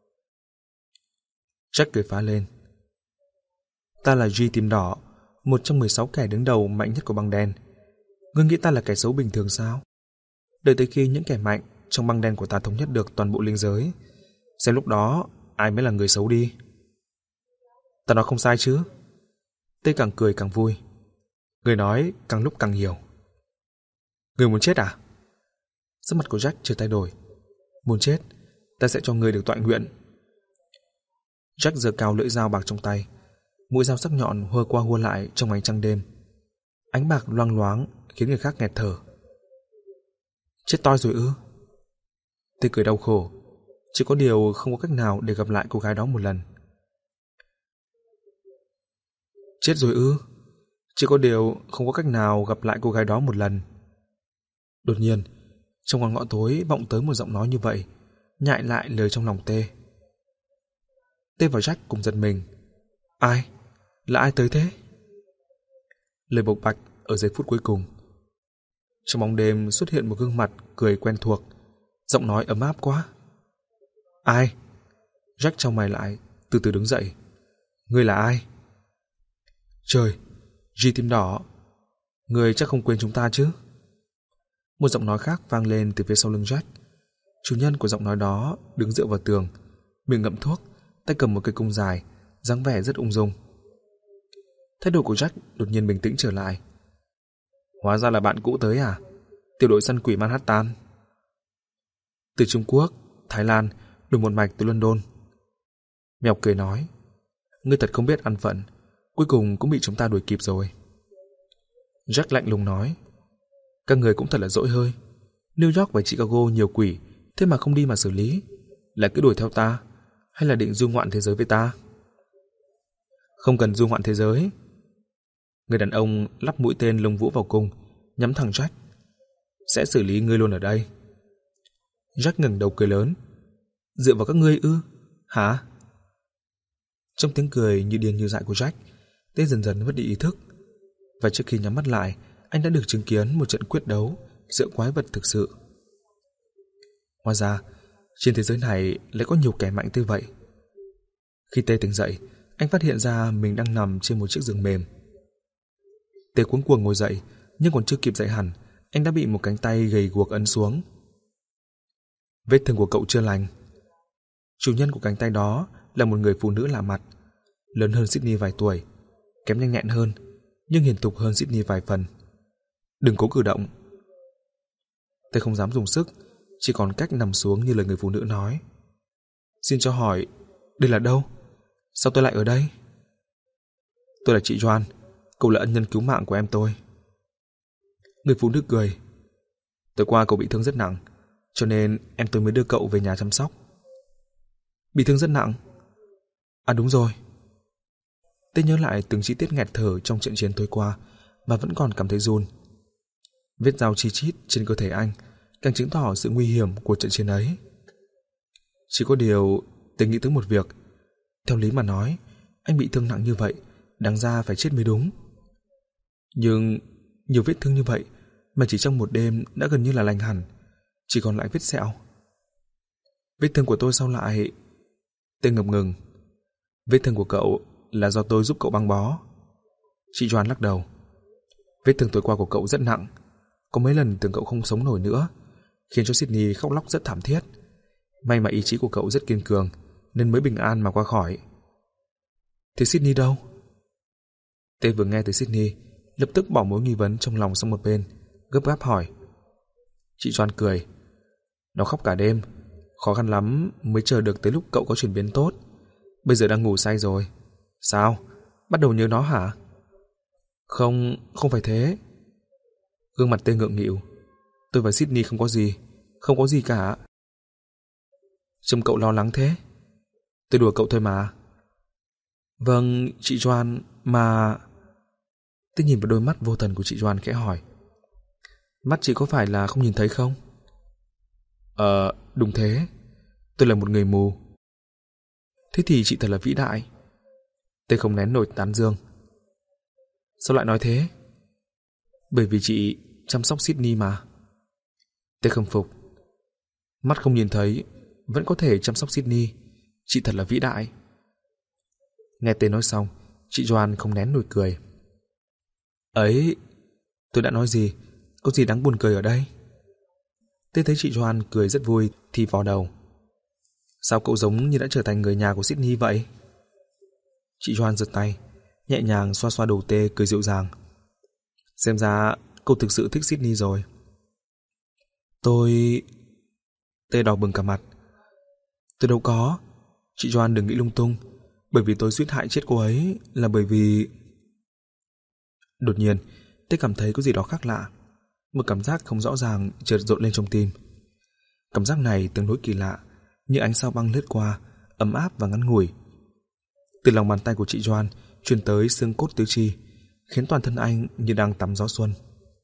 Jack cười phá lên. Ta là G Tím Đỏ, một trong mười sáu kẻ đứng đầu mạnh nhất của băng đen. Ngươi nghĩ ta là kẻ xấu bình thường sao? Đợi tới khi những kẻ mạnh trong băng đen của ta thống nhất được toàn bộ linh giới, xem lúc đó ai mới là người xấu đi. Ta nói không sai chứ? Tê càng cười càng vui. Người nói càng lúc càng nhiều. Người muốn chết à? Sắc mặt của Jack chưa thay đổi. Muốn chết, ta sẽ cho người được tọa nguyện. Jack giơ cao lưỡi dao bạc trong tay. Mũi dao sắc nhọn hua qua hua lại trong ánh trăng đêm. Ánh bạc loang loáng khiến người khác nghẹt thở. Chết toi rồi ư? Tê cười đau khổ. Chỉ có điều không có cách nào để gặp lại cô gái đó một lần. Chết rồi ư? Chỉ có điều không có cách nào gặp lại cô gái đó một lần. Đột nhiên, trong con ngõ tối vọng tới một giọng nói như vậy, nhại lại lời trong lòng Tê. Tê và Jack cùng giật mình. Ai? Là ai tới thế? Lời bộc bạch ở giây phút cuối cùng. Trong bóng đêm xuất hiện một gương mặt cười quen thuộc, giọng nói ấm áp quá. Ai? Jack chau mày lại, từ từ đứng dậy. Ngươi là ai? Trời, G Tím Đỏ, ngươi chắc không quên chúng ta chứ? Một giọng nói khác vang lên từ phía sau lưng Jack. Chủ nhân của giọng nói đó đứng dựa vào tường, miệng ngậm thuốc, tay cầm một cây cung dài, dáng vẻ rất ung dung. Thái độ của Jack đột nhiên bình tĩnh trở lại. Hóa ra là bạn cũ tới à? Tiểu đội săn quỷ Manhattan. Từ Trung Quốc, Thái Lan, đổi một mạch từ London. Mèo cười nói. Ngươi thật không biết ăn phận, cuối cùng cũng bị chúng ta đuổi kịp rồi. Jack lạnh lùng nói. Các người cũng thật là dỗi hơi. New York và Chicago nhiều quỷ, thế mà không đi mà xử lý, lại cứ đuổi theo ta, hay là định du ngoạn thế giới với ta? Không cần du ngoạn thế giới. Người đàn ông lắp mũi tên lông vũ vào cung, nhắm thẳng Jack. Sẽ xử lý ngươi luôn ở đây. Jack ngẩng đầu cười lớn. Dựa vào các ngươi ư? Hả? Trong tiếng cười như điên như dại của Jack, Tê dần dần mất đi ý thức. Và trước khi nhắm mắt lại, anh đã được chứng kiến một trận quyết đấu giữa quái vật thực sự. Hóa ra, trên thế giới này lại có nhiều kẻ mạnh như vậy. Khi Tê tỉnh dậy, anh phát hiện ra mình đang nằm trên một chiếc giường mềm. Tê cuống cuồng ngồi dậy, nhưng còn chưa kịp dậy hẳn, anh đã bị một cánh tay gầy guộc ấn xuống. Vết thương của cậu chưa lành. Chủ nhân của cánh tay đó là một người phụ nữ lạ mặt, lớn hơn Sydney vài tuổi, kém nhanh nhẹn hơn, nhưng hiền thục hơn Sydney vài phần. Đừng cố cử động. Tôi không dám dùng sức, chỉ còn cách nằm xuống như lời người phụ nữ nói. Xin cho hỏi, đây là đâu? Sao tôi lại ở đây? Tôi là chị Joan, cậu là ân nhân cứu mạng của em tôi. Người phụ nữ cười. Tối qua cậu bị thương rất nặng, cho nên em tôi mới đưa cậu về nhà chăm sóc. Bị thương rất nặng? À đúng rồi. Tôi nhớ lại từng chi tiết nghẹt thở trong trận chiến tối qua mà vẫn còn cảm thấy run. Vết dao chi chít trên cơ thể anh càng chứng tỏ sự nguy hiểm của trận chiến ấy. Chỉ có điều, tôi nghĩ tới một việc. Theo lý mà nói, anh bị thương nặng như vậy, đáng ra phải chết mới đúng. Nhưng nhiều vết thương như vậy mà chỉ trong một đêm đã gần như là lành hẳn, chỉ còn lại vết sẹo. Vết thương của tôi sao lại... Tôi ngập ngừng. Vết thương của cậu là do tôi giúp cậu băng bó. Chị Joan lắc đầu. Vết thương tối qua của cậu rất nặng, có mấy lần tưởng cậu không sống nổi nữa, khiến cho Sydney khóc lóc rất thảm thiết. May mà ý chí của cậu rất kiên cường nên mới bình an mà qua khỏi. Thế Sydney đâu? Tê vừa nghe tới Sydney, lập tức bỏ mối nghi vấn trong lòng sang một bên, gấp gáp hỏi. Chị Joan cười. Nó khóc cả đêm, khó khăn lắm mới chờ được tới lúc cậu có chuyển biến tốt. Bây giờ đang ngủ say rồi. Sao? Bắt đầu nhớ nó hả? Không, không phải thế. Gương mặt Tê ngượng nghịu. Tôi và Sydney không có gì, không có gì cả. Trông cậu lo lắng thế. Tôi đùa cậu thôi mà. Vâng, chị Joan, mà... Tôi nhìn vào đôi mắt vô thần của chị Joan khẽ hỏi. Mắt chị có phải là không nhìn thấy không? Ờ, đúng thế. Tôi là một người mù. Thế thì chị thật là vĩ đại. Tôi không nén nổi tán dương. Sao lại nói thế? Bởi vì chị chăm sóc Sydney mà. Tôi khâm phục. Mắt không nhìn thấy vẫn có thể chăm sóc Sydney. Chị thật là vĩ đại. Nghe Tê nói xong, chị Joan không nén nổi cười. Ấy, tôi đã nói gì? Có gì đáng buồn cười ở đây? Tê thấy chị Joan cười rất vui thì vò đầu. Sao cậu giống như đã trở thành người nhà của Sydney vậy? Chị Joan giật tay, nhẹ nhàng xoa xoa đầu Tê, cười dịu dàng. Xem ra cậu thực sự thích Sydney rồi. Tôi... Tê đỏ bừng cả mặt. Tôi đâu có. Chị Joan đừng nghĩ lung tung. Bởi vì tôi suýt hại chết cô ấy là bởi vì... Đột nhiên, Tê cảm thấy có gì đó khác lạ. Một cảm giác không rõ ràng chợt dội lên trong tim. Cảm giác này tương đối kỳ lạ, như ánh sao băng lướt qua, ấm áp và ngắn ngủi. Từ lòng bàn tay của chị Joan truyền tới xương cốt tứ chi, khiến toàn thân anh như đang tắm gió xuân.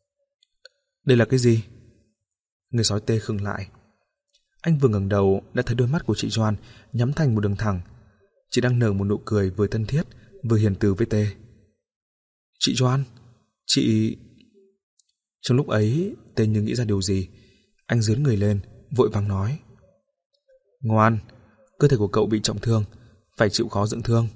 Đây là cái gì? Người sói Tê khựng lại. Anh vừa ngẩng đầu đã thấy đôi mắt của chị Joan nhắm thành một đường thẳng. Chị đang nở một nụ cười vừa thân thiết vừa hiền từ với Tê. Chị Joan, chị... Trong lúc ấy, Tê như nghĩ ra điều gì. Anh giương người lên, vội vàng nói. Ngoan, cơ thể của cậu bị trọng thương, phải chịu khó dưỡng thương.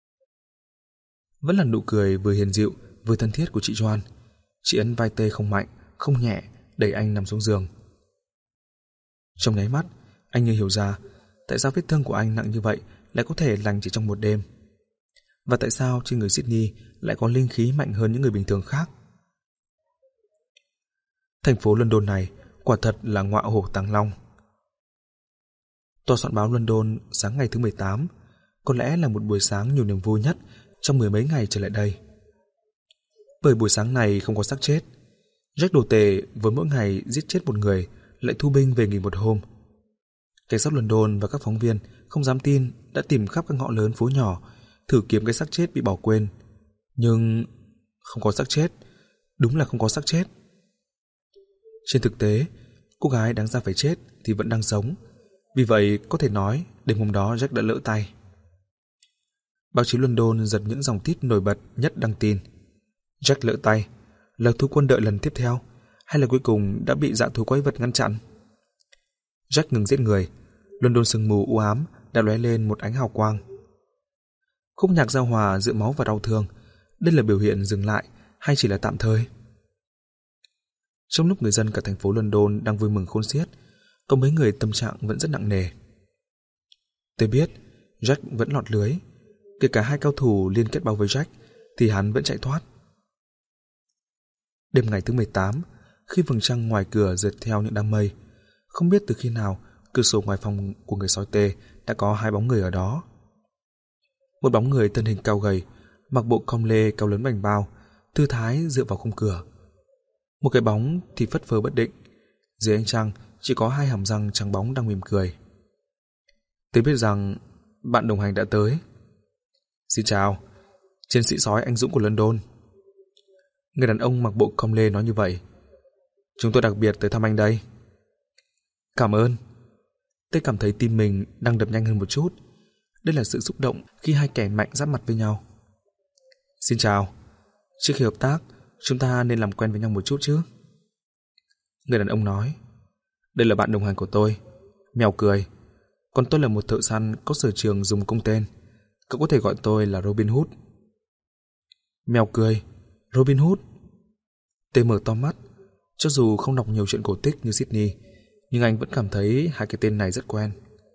Vẫn là nụ cười vừa hiền dịu vừa thân thiết của chị Joan. Chị ấn vai Tê không mạnh, không nhẹ, đẩy anh nằm xuống giường. Trong nháy mắt, anh như hiểu ra tại sao vết thương của anh nặng như vậy lại có thể lành chỉ trong một đêm. Và tại sao trên người Sydney lại có linh khí mạnh hơn những người bình thường khác. Thành phố London này quả thật là ngọa hổ tàng long. Tòa soạn báo London sáng ngày thứ mười tám có lẽ là một buổi sáng nhiều niềm vui nhất trong mười mấy ngày trở lại đây. Bởi buổi sáng này không có xác chết. Jack đồ tể với mỗi ngày giết chết một người lại thu binh về nghỉ một hôm. Cảnh sát London và các phóng viên không dám tin đã tìm khắp các ngõ lớn phố nhỏ thử kiếm cái xác chết bị bỏ quên. Nhưng không có xác chết. Đúng là không có xác chết. Trên thực tế, cô gái đáng ra phải chết thì vẫn đang sống. Vì vậy có thể nói đêm hôm đó Jack đã lỡ tay. Báo chí London giật những dòng tít nổi bật nhất đăng tin. Jack lỡ tay, là thu quân đợi lần tiếp theo, hay là cuối cùng đã bị dã thú quái vật ngăn chặn? Jack ngừng giết người, London sương mù u ám đã lóe lên một ánh hào quang. Khúc nhạc giao hòa giữa máu và đau thương, đây là biểu hiện dừng lại hay chỉ là tạm thời? Trong lúc người dân cả thành phố London đang vui mừng khôn xiết, có mấy người tâm trạng vẫn rất nặng nề. Tôi biết, Jack vẫn lọt lưới. Kể cả hai cao thủ liên kết bao vây Jack thì hắn vẫn chạy thoát. Đêm ngày thứ mười tám, khi vầng trăng ngoài cửa rượt theo những đám mây, không biết từ khi nào cửa sổ ngoài phòng của người sói tê đã có hai bóng người ở đó. Một bóng người thân hình cao gầy, mặc bộ com lê cao lớn bành bao, thư thái dựa vào khung cửa. Một cái bóng thì phất phơ bất định, dưới ánh trăng chỉ có hai hàm răng trắng bóng đang mỉm cười. Tôi biết rằng bạn đồng hành đã tới. Xin chào, chiến sĩ sói anh dũng của London. Người đàn ông mặc bộ com lê nói như vậy. Chúng tôi đặc biệt tới thăm anh đây. Cảm ơn. Tôi cảm thấy tim mình đang đập nhanh hơn một chút. Đây là sự xúc động khi hai kẻ mạnh giáp mặt với nhau. Xin chào. Trước khi hợp tác, chúng ta nên làm quen với nhau một chút chứ. Người đàn ông nói. Đây là bạn đồng hành của tôi, Mèo Cười. Còn tôi là một thợ săn có sở trường dùng cung tên. Cậu có thể gọi tôi là Robin Hood. Mèo Cười, Robin Hood. Tê mở to mắt. Cho dù không đọc nhiều chuyện cổ tích như Sydney, nhưng anh vẫn cảm thấy hai cái tên này rất quen.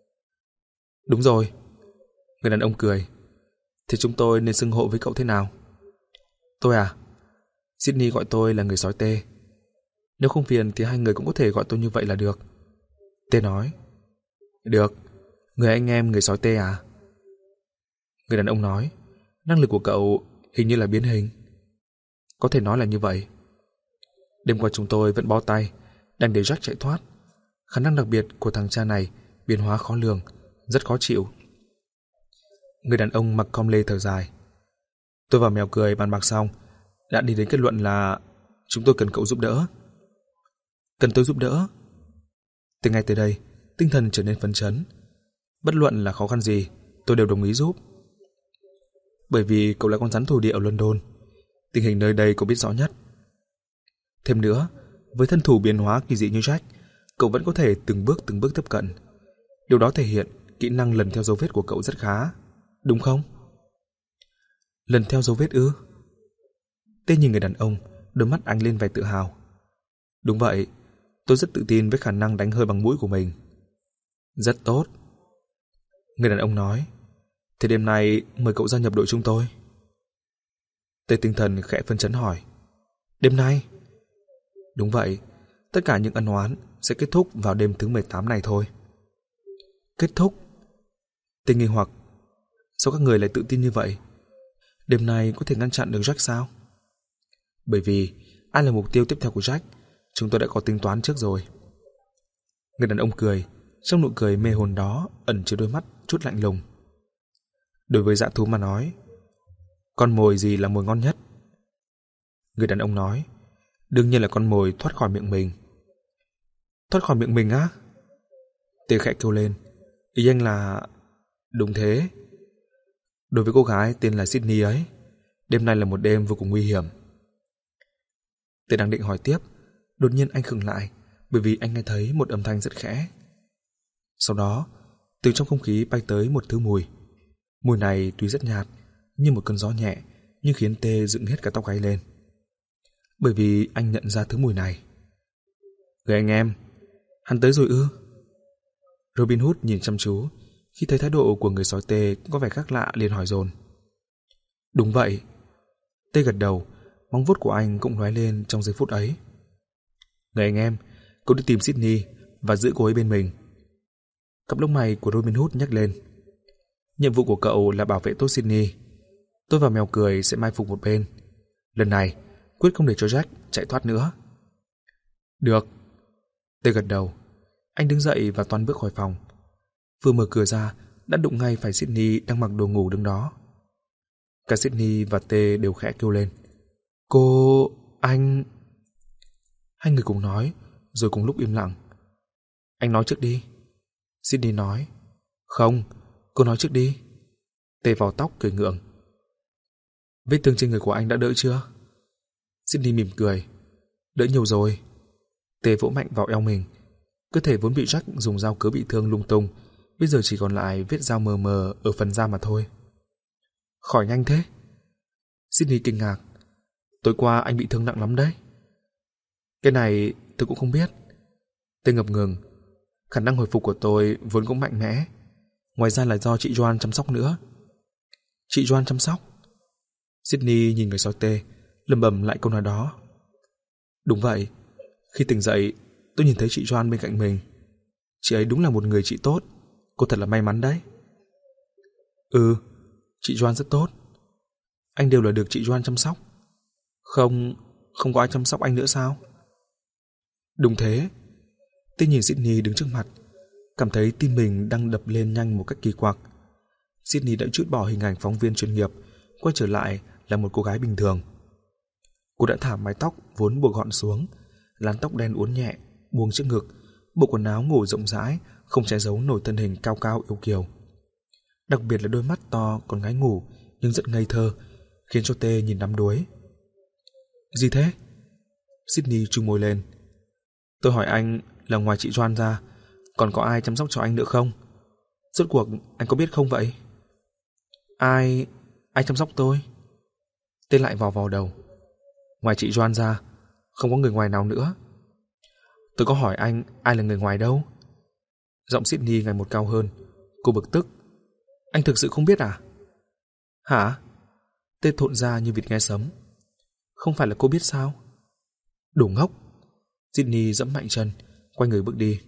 Đúng rồi. Người đàn ông cười. Thì chúng tôi nên xưng hô với cậu thế nào? Tôi à? Sydney gọi tôi là người sói tê. Nếu không phiền thì hai người cũng có thể gọi tôi như vậy là được. Tê nói. Được. Người anh em người sói tê à? Người đàn ông nói. Năng lực của cậu hình như là biến hình. Có thể nói là như vậy. Đêm qua chúng tôi vẫn bó tay, đang để Jack chạy thoát. Khả năng đặc biệt của thằng cha này biến hóa khó lường, rất khó chịu. Người đàn ông mặc com lê thở dài. Tôi và Mèo Cười bàn bạc xong, đã đi đến kết luận là chúng tôi cần cậu giúp đỡ. Cần tôi giúp đỡ? Từ ngay từ đây, tinh thần trở nên phấn chấn. Bất luận là khó khăn gì, tôi đều đồng ý giúp. Bởi vì cậu là con rắn thổ địa ở London, tình hình nơi đây cậu biết rõ nhất. Thêm nữa, với thân thủ biến hóa kỳ dị như Jack, cậu vẫn có thể từng bước từng bước tiếp cận. Điều đó thể hiện kỹ năng lần theo dấu vết của cậu rất khá, đúng không? Lần theo dấu vết ư? Tê nhìn người đàn ông, đôi mắt ánh lên vẻ tự hào. Đúng vậy, tôi rất tự tin với khả năng đánh hơi bằng mũi của mình. Rất tốt. Người đàn ông nói. Thế đêm nay mời cậu gia nhập đội chúng tôi. Tê tinh thần khẽ phấn chấn hỏi. Đêm nay? Đúng vậy, tất cả những ân oán sẽ kết thúc vào đêm thứ mười tám này thôi. Kết thúc? Tê nghi hoặc. Sao các người lại tự tin như vậy? Đêm nay có thể ngăn chặn được Jack sao? Bởi vì ai là mục tiêu tiếp theo của Jack, chúng tôi đã có tính toán trước rồi. Người đàn ông cười, trong nụ cười mê hồn đó ẩn chứa đôi mắt chút lạnh lùng. Đối với dã thú mà nói, con mồi gì là mồi ngon nhất? Người đàn ông nói, đương nhiên là con mồi thoát khỏi miệng mình. Thoát khỏi miệng mình á? Tê khẽ kêu lên. Ý anh là... Đúng thế. Đối với cô gái tên là Sydney ấy, đêm nay là một đêm vô cùng nguy hiểm. Tê đang định hỏi tiếp, đột nhiên anh khựng lại, bởi vì anh nghe thấy một âm thanh rất khẽ. Sau đó, từ trong không khí bay tới một thứ mùi. Mùi này tuy rất nhạt, như một cơn gió nhẹ, nhưng khiến Tê dựng hết cả tóc gáy lên. Bởi vì anh nhận ra thứ mùi này. Người anh em, hắn tới rồi ư? Robin Hood nhìn chăm chú, khi thấy thái độ của người sói Tê có vẻ khác lạ liền hỏi dồn. Đúng vậy. Tê gật đầu, móng vuốt của anh cũng lóe lên trong giây phút ấy. Người anh em, cậu đi tìm Sydney và giữ cô ấy bên mình. Cặp lông mày của Robin Hood nhắc lên. Nhiệm vụ của cậu là bảo vệ tốt Sydney. Tôi và Mèo Cười sẽ mai phục một bên. Lần này, quyết không để cho Jack chạy thoát nữa. Được. Tê gật đầu. Anh đứng dậy và toan bước khỏi phòng. Vừa mở cửa ra, đã đụng ngay phải Sydney đang mặc đồ ngủ đứng đó. Cả Sydney và Tê đều khẽ kêu lên. Cô... anh... Hai người cùng nói, rồi cùng lúc im lặng. Anh nói trước đi. Sydney nói. Không, cô nói trước đi. Tê vò tóc cười ngượng. Vết thương trên người của anh đã đỡ chưa? Sydney mỉm cười. Đỡ nhiều rồi. Tê vỗ mạnh vào eo mình. Cơ thể vốn bị Jack dùng dao cứa bị thương lung tung, bây giờ chỉ còn lại vết dao mờ mờ ở phần da mà thôi. Khỏi nhanh thế? Sydney kinh ngạc. Tối qua anh bị thương nặng lắm đấy. Cái này tôi cũng không biết. Tê ngập ngừng. Khả năng hồi phục của tôi vốn cũng mạnh mẽ. Ngoài ra là do chị Joan chăm sóc nữa. Chị Joan chăm sóc? Sydney nhìn người sói tê, lẩm bẩm lại câu nói đó. Đúng vậy, khi tỉnh dậy, tôi nhìn thấy chị Joan bên cạnh mình. Chị ấy đúng là một người chị tốt, cô thật là may mắn đấy. Ừ, chị Joan rất tốt. Anh đều là được chị Joan chăm sóc. Không, không có ai chăm sóc anh nữa sao? Đúng thế. Tôi nhìn Sydney đứng trước mặt, cảm thấy tim mình đang đập lên nhanh một cách kỳ quặc. Sydney đã trút bỏ hình ảnh phóng viên chuyên nghiệp, quay trở lại là một cô gái bình thường. Cô đã thả mái tóc vốn buộc gọn xuống, lán tóc đen uốn nhẹ, buông trước ngực, bộ quần áo ngủ rộng rãi, không che giấu nổi thân hình cao cao yêu kiều. Đặc biệt là đôi mắt to còn ngái ngủ nhưng rất ngây thơ, khiến cho Tê nhìn đắm đuối. Gì thế? Sydney chu môi lên. Tôi hỏi anh là ngoài chị Joan ra, còn có ai chăm sóc cho anh nữa không? Rốt cuộc anh có biết không vậy? Ai... ai chăm sóc tôi? Tê lại vò vò đầu. Ngoài chị Joan ra, không có người ngoài nào nữa. Tôi có hỏi anh ai là người ngoài đâu? Giọng Sydney ngày một cao hơn. Cô bực tức. Anh thực sự không biết à? Hả? Tê thộn ra như vịt nghe sấm. Không phải là cô biết sao? Đồ ngốc. Sydney giẫm mạnh chân, quay người bước đi.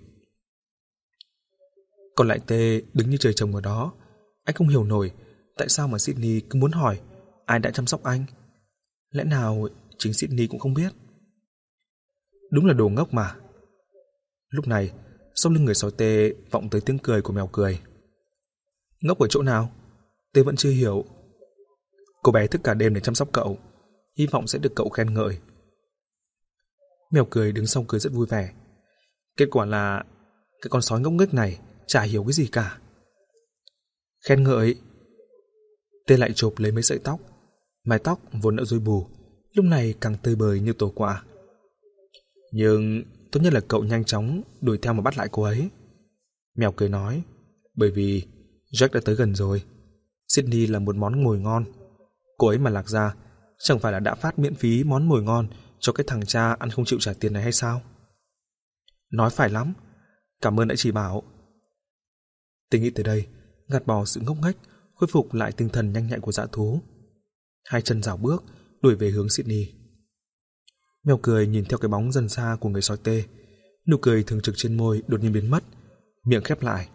Còn lại Tê đứng như trời trồng ở đó. Anh không hiểu nổi tại sao mà Sydney cứ muốn hỏi ai đã chăm sóc anh. Lẽ nào chính Sydney cũng không biết? Đúng là đồ ngốc mà. Lúc này, sau lưng người sói Tê vọng tới tiếng cười của mèo cười. Ngốc ở chỗ nào? Tê vẫn chưa hiểu. Cô bé thức cả đêm để chăm sóc cậu, hy vọng sẽ được cậu khen ngợi. Mèo cười đứng sau cười rất vui vẻ. Kết quả là cái con sói ngốc nghếch này chả hiểu cái gì cả. Khen ngợi? Tê lại chộp lấy mấy sợi tóc. Mái tóc vốn đã rối bù, lúc này càng tươi bời như tổ quả. Nhưng tốt nhất là cậu nhanh chóng đuổi theo mà bắt lại cô ấy. Mèo cười nói. Bởi vì Jack đã tới gần rồi. Sydney là một món mồi ngon. Cô ấy mà lạc ra, chẳng phải là đã phát miễn phí món mồi ngon cho cái thằng cha ăn không chịu trả tiền này hay sao? Nói phải lắm. Cảm ơn đã chỉ bảo. Tôi nghĩ tới đây, gạt bỏ sự ngốc nghếch, khôi phục lại tinh thần nhanh nhạy của dã thú. Hai chân rảo bước, đuổi về hướng Sydney. Mèo cười nhìn theo cái bóng dần xa của người sói Tê. Nụ cười thường trực trên môi đột nhiên biến mất, miệng khép lại.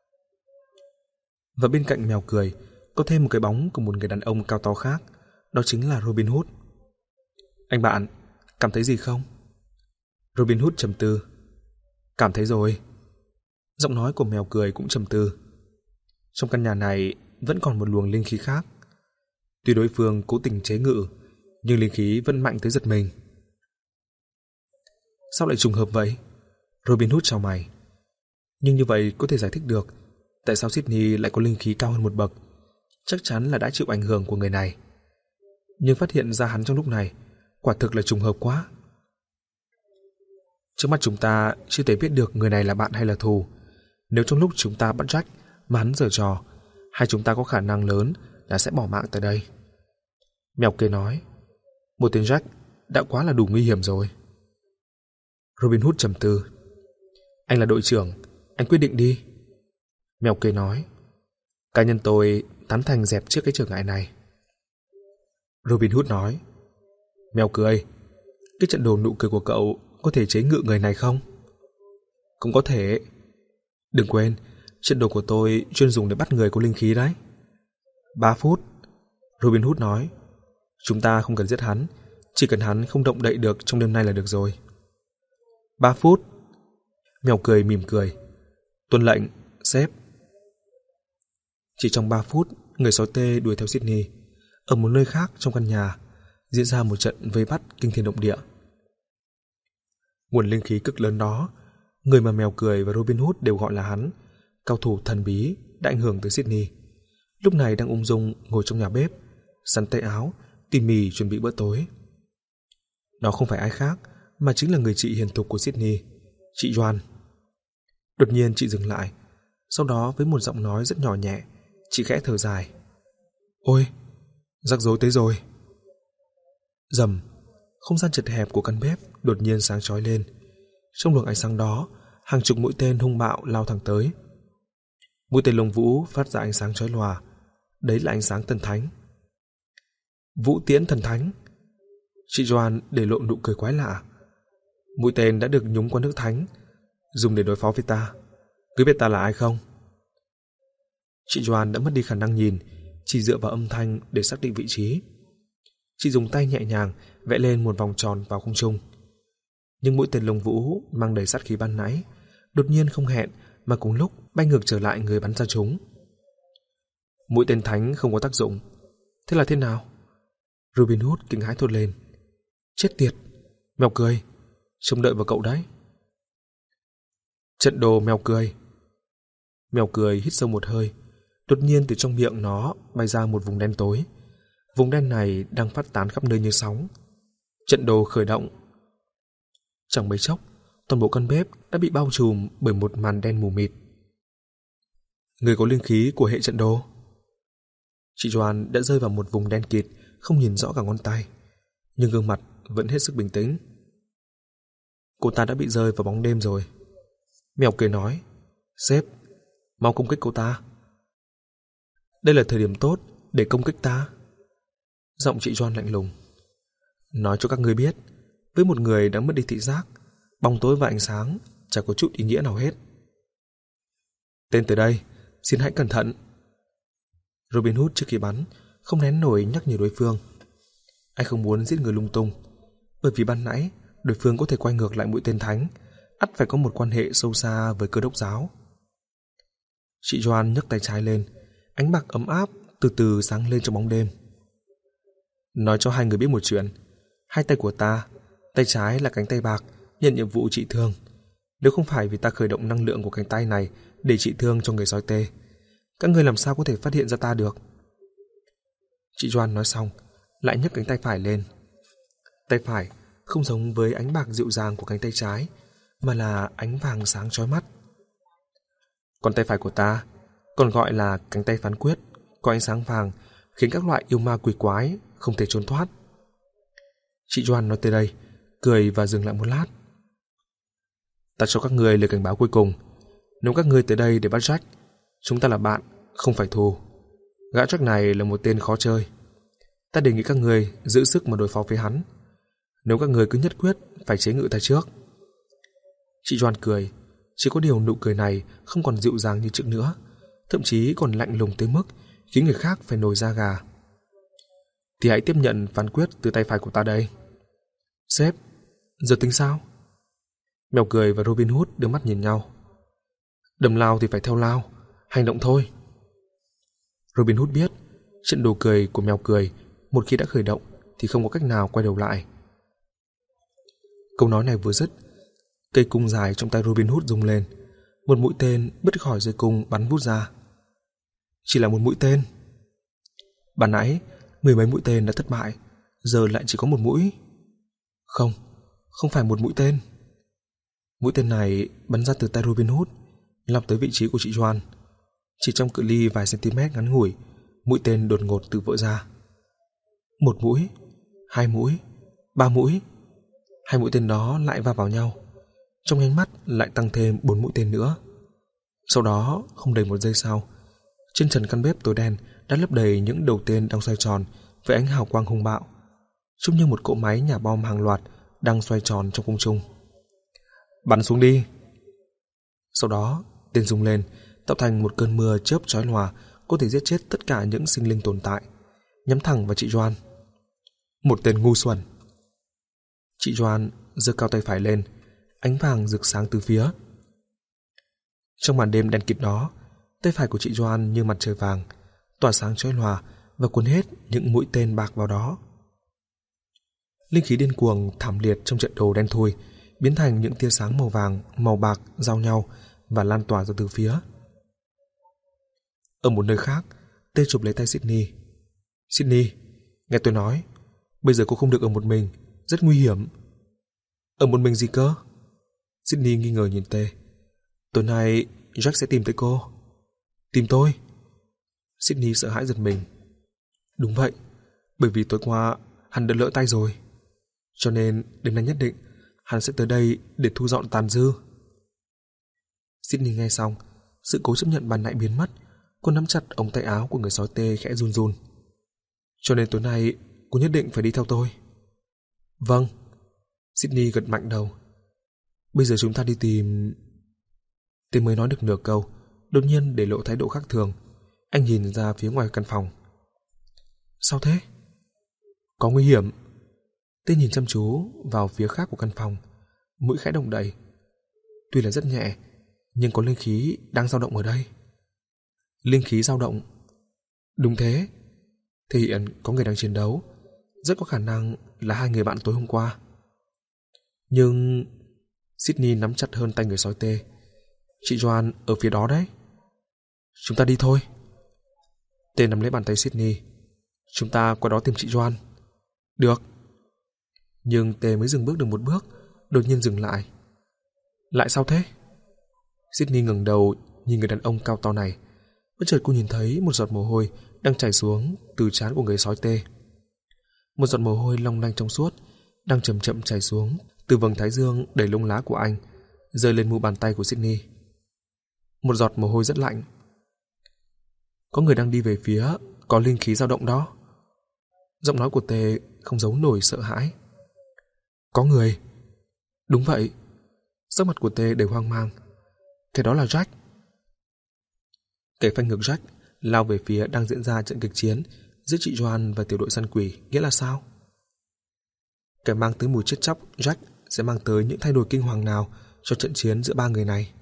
Và bên cạnh mèo cười, có thêm một cái bóng của một người đàn ông cao to khác, đó chính là Robin Hood. Anh bạn, cảm thấy gì không? Robin Hood trầm tư. Cảm thấy rồi. Giọng nói của mèo cười cũng trầm tư. Trong căn nhà này vẫn còn một luồng linh khí khác. Tuy đối phương cố tình chế ngự, nhưng linh khí vẫn mạnh tới giật mình. Sao lại trùng hợp vậy? Robin Hood chào mày. Nhưng như vậy có thể giải thích được tại sao Sydney lại có linh khí cao hơn một bậc. Chắc chắn là đã chịu ảnh hưởng của người này. Nhưng phát hiện ra hắn trong lúc này, quả thực là trùng hợp quá. Trước mắt chúng ta chưa thể biết được người này là bạn hay là thù. Nếu trong lúc chúng ta bắt Jack mà hắn giở trò, hai chúng ta có khả năng lớn là sẽ bỏ mạng tại đây. Mèo cười nói. Một tên Jack đã quá là đủ nguy hiểm rồi. Robin Hood trầm tư. Anh là đội trưởng, anh quyết định đi. Mèo cười nói. Cá nhân tôi tán thành dẹp trước cái trở ngại này. Robin Hood nói. Mèo cười, cái trận đồ nụ cười của cậu có thể chế ngự người này không? Cũng có thể. Đừng quên, trận đồ của tôi chuyên dùng để bắt người có linh khí đấy. Ba phút. Robin Hood nói. Chúng ta không cần giết hắn, chỉ cần hắn không động đậy được trong đêm nay là được rồi. Ba phút. Mèo cười mỉm cười. Tuân lệnh, sếp. Chỉ trong ba phút, người sói Tê đuổi theo Sydney. Ở một nơi khác trong căn nhà diễn ra một trận vây bắt kinh thiên động địa. Nguồn linh khí cực lớn đó, người mà mèo cười và Robin Hood đều gọi là hắn, cao thủ thần bí đã ảnh hưởng tới Sydney. Lúc này đang ung dung ngồi trong nhà bếp, sắn tay áo, tỉ mỉ chuẩn bị bữa tối. Đó không phải ai khác mà chính là người chị hiền thục của Sydney, chị Joan. Đột nhiên chị dừng lại, sau đó với một giọng nói rất nhỏ nhẹ, chị khẽ thở dài. Ôi, rắc rối tới rồi. Rầm, không gian chật hẹp của căn bếp đột nhiên sáng chói lên. Trong luồng ánh sáng đó, hàng chục mũi tên hung bạo lao thẳng tới. Mũi tên lông vũ phát ra ánh sáng chói lòa. Đấy là ánh sáng thần thánh. Vũ tiễn thần thánh. Chị Joan để lộ nụ cười quái lạ. Mũi tên đã được nhúng qua nước thánh, dùng để đối phó với ta. Cứ biết ta là ai không? Chị Joan đã mất đi khả năng nhìn, chỉ dựa vào âm thanh để xác định vị trí. Chị dùng tay nhẹ nhàng vẽ lên một vòng tròn vào không trung. Nhưng mũi tên lông vũ mang đầy sát khí ban nãy đột nhiên không hẹn mà cùng lúc bay ngược trở lại người bắn ra chúng. Mũi tên thánh không có tác dụng. Thế là thế nào? Robin Hood kinh hãi thốt lên. Chết tiệt! Mèo cười! Trông đợi vào cậu đấy. Trận đồ mèo cười. Mèo cười hít sâu một hơi. Đột nhiên từ trong miệng nó bay ra một vùng đen tối. Vùng đen này đang phát tán khắp nơi như sóng. Trận đồ khởi động. Chẳng mấy chốc, toàn bộ căn bếp đã bị bao trùm bởi một màn đen mù mịt. Người có linh khí của hệ trận đồ. Chị Joan đã rơi vào một vùng đen kịt, không nhìn rõ cả ngón tay, nhưng gương mặt vẫn hết sức bình tĩnh. Cô ta đã bị rơi vào bóng đêm rồi. Mèo cười nói. Sếp, mau công kích cô ta. Đây là thời điểm tốt để công kích ta. Giọng chị Joan lạnh lùng. Nói cho các ngươi biết, với một người đã mất đi thị giác, bóng tối và ánh sáng chẳng có chút ý nghĩa nào hết. Tên từ đây, xin hãy cẩn thận. Robin Hood trước khi bắn không nén nổi nhắc nhở đối phương. Anh không muốn giết người lung tung, bởi vì ban nãy đối phương có thể quay ngược lại mũi tên thánh, ắt phải có một quan hệ sâu xa với Cơ đốc giáo. Chị Joan nhấc tay trái lên, ánh bạc ấm áp từ từ sáng lên trong bóng đêm. Nói cho hai người biết một chuyện. Hai tay của ta, tay trái là cánh tay bạc, nhận nhiệm vụ trị thương. Nếu không phải vì ta khởi động năng lượng của cánh tay này để trị thương cho người sói tê, các người làm sao có thể phát hiện ra ta được? Chị Joan nói xong, lại nhấc cánh tay phải lên. Tay phải không giống với ánh bạc dịu dàng của cánh tay trái, mà là ánh vàng sáng chói mắt. Còn tay phải của ta, còn gọi là cánh tay phán quyết, có ánh sáng vàng khiến các loại yêu ma quỷ quái không thể trốn thoát. Chị Joan nói tới đây, cười và dừng lại một lát. Ta cho các người lời cảnh báo cuối cùng. Nếu các ngươi tới đây để bắt Jack, chúng ta là bạn, không phải thù. Gã Jack này là một tên khó chơi. Ta đề nghị các người giữ sức mà đối phó với hắn. Nếu các người cứ nhất quyết phải chế ngự ta trước. Chị Joan cười, chỉ có điều nụ cười này không còn dịu dàng như trước nữa, thậm chí còn lạnh lùng tới mức khiến người khác phải nổi da gà. Thì hãy tiếp nhận phán quyết từ tay phải của ta đây. Sếp, giờ tính sao? Mèo cười và Robin Hood đưa mắt nhìn nhau. Đầm lao thì phải theo lao, hành động thôi. Robin Hood biết trận đồ cười của mèo cười một khi đã khởi động thì không có cách nào quay đầu lại. Câu nói này vừa dứt, cây cung dài trong tay Robin Hood rung lên, một mũi tên bứt khỏi dây cung bắn vút ra. Chỉ là một mũi tên. Ban nãy mười mấy mũi tên đã thất bại, giờ lại chỉ có một mũi. Không, không phải một mũi tên. Mũi tên này bắn ra từ tay Robin Hood, lọc tới vị trí của chị Joan. Chỉ trong cự ly vài cm ngắn ngủi, mũi tên đột ngột tự vỡ ra. Một mũi, hai mũi, ba mũi. Hai mũi tên đó lại va vào nhau. Trong nháy mắt lại tăng thêm bốn mũi tên nữa. Sau đó, không đầy một giây sau, trên trần căn bếp tối đen đã lấp đầy những đầu tên đang xoay tròn với ánh hào quang hung bạo, trông như một cỗ máy nhả bom hàng loạt đang xoay tròn trong không trung. Bắn xuống đi! Sau đó, tên rung lên, tạo thành một cơn mưa chớp chói lòa có thể giết chết tất cả những sinh linh tồn tại, nhắm thẳng vào chị Joan. Một tên ngu xuẩn! Chị Joan giơ cao tay phải lên, ánh vàng rực sáng từ phía. Trong màn đêm đen kịt đó, tay phải của chị Joan như mặt trời vàng, tỏa sáng chói lòa và cuốn hết những mũi tên bạc vào đó. Linh khí điên cuồng thảm liệt trong trận đồ đen thui biến thành những tia sáng màu vàng, màu bạc giao nhau và lan tỏa ra từ phía. Ở một nơi khác, Tê chụp lấy tay Sydney. Sydney, nghe tôi nói, bây giờ cô không được ở một mình, rất nguy hiểm. Ở một mình gì cơ? Sydney nghi ngờ nhìn Tê. Tối nay Jack sẽ tìm tới cô. Tìm tôi? Sydney sợ hãi giật mình. Đúng vậy, bởi vì tối qua hắn đã lỡ tay rồi. Cho nên đêm nay nhất định hắn sẽ tới đây để thu dọn tàn dư. Sydney nghe xong, sự cố chấp nhận ban nãy biến mất. Cô nắm chặt ống tay áo của người sói tê khẽ run run. Cho nên tối nay cô nhất định phải đi theo tôi. Vâng. Sydney gật mạnh đầu. Bây giờ chúng ta đi tìm... Tê mới nói được nửa câu, đột nhiên để lộ thái độ khác thường. Anh nhìn ra phía ngoài căn phòng. Sao thế? Có nguy hiểm. Tê nhìn chăm chú vào phía khác của căn phòng, mũi khẽ động đậy. Tuy là rất nhẹ, nhưng có linh khí đang dao động ở đây. Linh khí dao động? Đúng thế. Thể hiện có người đang chiến đấu. Rất có khả năng là hai người bạn tối hôm qua. Nhưng... Sydney nắm chặt hơn tay người sói tê. Chị Joan ở phía đó đấy. Chúng ta đi thôi. Tê nắm lấy bàn tay Sydney. Chúng ta qua đó tìm chị Joan. Được. Nhưng Tê mới dừng bước được một bước, đột nhiên dừng lại. Lại sao thế? Sydney ngẩng đầu nhìn người đàn ông cao to này. Bất chợt cô nhìn thấy một giọt mồ hôi đang chảy xuống từ trán của người sói tê. Một giọt mồ hôi long lanh trong suốt đang chậm chậm chảy xuống từ vầng thái dương đầy lông lá của anh, rơi lên mu bàn tay của Sydney. Một giọt mồ hôi rất lạnh. Có người đang đi về phía có linh khí dao động đó. Giọng nói của Tê không giấu nổi sợ hãi. Có người. Đúng vậy. Sắc mặt của Tê đều hoang mang. Thế đó là Jack. Kẻ phanh ngược Jack lao về phía đang diễn ra trận kịch chiến giữa chị Joan và tiểu đội săn quỷ. Nghĩa là sao? Kẻ mang tới mùi chết chóc Jack sẽ mang tới những thay đổi kinh hoàng nào cho trận chiến giữa ba người này?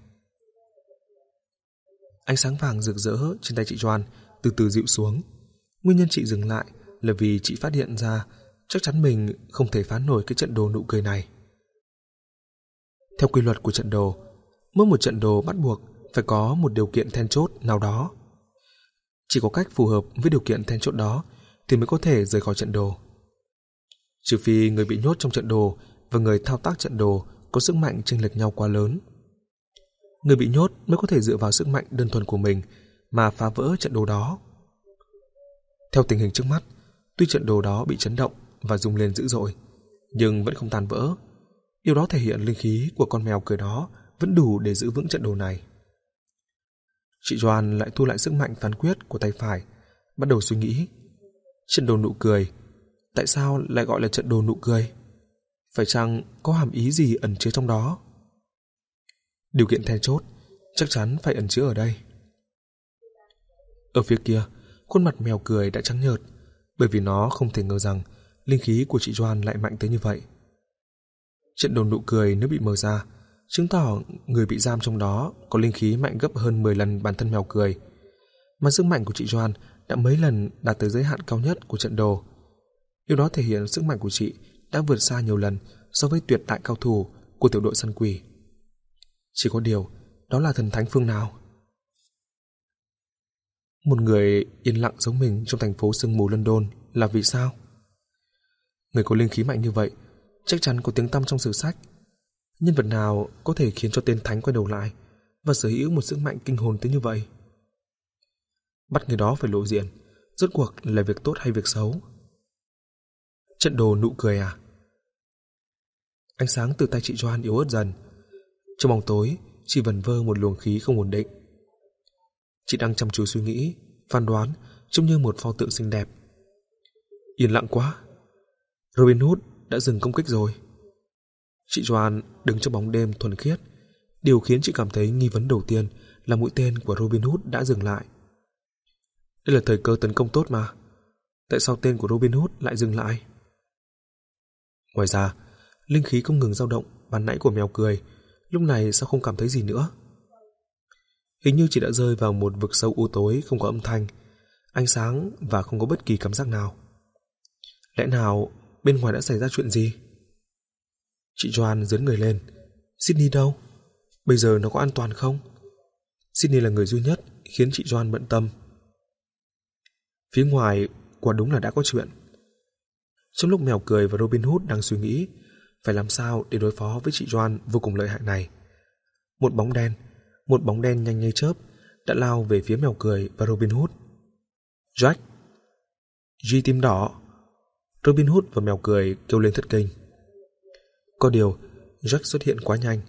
Ánh sáng vàng rực rỡ trên tay chị Joan từ từ dịu xuống. Nguyên nhân chị dừng lại là vì chị phát hiện ra chắc chắn mình không thể phá nổi cái trận đồ nụ cười này. Theo quy luật của trận đồ, mỗi một trận đồ bắt buộc phải có một điều kiện then chốt nào đó. Chỉ có cách phù hợp với điều kiện then chốt đó thì mới có thể rời khỏi trận đồ. Trừ phi người bị nhốt trong trận đồ và người thao tác trận đồ có sức mạnh chênh lệch nhau quá lớn. Người bị nhốt mới có thể dựa vào sức mạnh đơn thuần của mình mà phá vỡ trận đồ đó. Theo tình hình trước mắt, tuy trận đồ đó bị chấn động và rung lên dữ dội, nhưng vẫn không tan vỡ. Điều đó thể hiện linh khí của con mèo cười đó vẫn đủ để giữ vững trận đồ này. Chị Joan lại thu lại sức mạnh phán quyết của tay phải, bắt đầu suy nghĩ. Trận đồ nụ cười, tại sao lại gọi là trận đồ nụ cười? Phải chăng có hàm ý gì ẩn chứa trong đó? Điều kiện then chốt chắc chắn phải ẩn chứa ở đây. Ở phía kia, khuôn mặt mèo cười đã trắng nhợt, bởi vì nó không thể ngờ rằng linh khí của chị Joan lại mạnh tới như vậy. Trận đồ nụ cười nếu bị mở ra, chứng tỏ người bị giam trong đó có linh khí mạnh gấp hơn mười lần bản thân mèo cười, mà sức mạnh của chị Joan đã mấy lần đạt tới giới hạn cao nhất của trận đồ. Điều đó thể hiện sức mạnh của chị đã vượt xa nhiều lần so với tuyệt đại cao thủ của tiểu đội săn quỷ. Chỉ có điều, đó là thần thánh phương nào? Một người yên lặng giống mình trong thành phố sương mù London là vì sao? Người có linh khí mạnh như vậy chắc chắn có tiếng tăm trong sử sách. Nhân vật nào có thể khiến cho tên thánh quay đầu lại và sở hữu một sức mạnh kinh hồn tới như vậy? Bắt người đó phải lộ diện, rốt cuộc là việc tốt hay việc xấu? Trận đồ nụ cười à? Ánh sáng từ tay chị Joan yếu ớt dần. Trong bóng tối chỉ vẩn vơ một luồng khí không ổn định. Chị đang chăm chú suy nghĩ, phán đoán, trông như một pho tượng xinh đẹp. Yên lặng quá. Robin Hood đã dừng công kích rồi. Chị Joan đứng trong bóng đêm thuần khiết. Điều khiến chị cảm thấy nghi vấn đầu tiên là mũi tên của Robin Hood đã dừng lại. Đây là thời cơ tấn công tốt mà. Tại sao tên của Robin Hood lại dừng lại? Ngoài ra, linh khí không ngừng dao động ban nãy của mèo cười, lúc này sao không cảm thấy gì nữa? Hình như chị đã rơi vào một vực sâu u tối không có âm thanh, ánh sáng và không có bất kỳ cảm giác nào. Lẽ nào bên ngoài đã xảy ra chuyện gì? Chị Joan giớn người lên. Sydney đâu? Bây giờ nó có an toàn không? Sydney là người duy nhất khiến chị Joan bận tâm. Phía ngoài quả đúng là đã có chuyện. Trong lúc mèo cười và Robin Hood đang suy nghĩ phải làm sao để đối phó với chị Joan vô cùng lợi hại này, một bóng đen, một bóng đen nhanh như chớp đã lao về phía mèo cười và Robin Hood. Jack! G tim đỏ! Robin Hood và mèo cười kêu lên thất kinh. Có điều, Jack xuất hiện quá nhanh,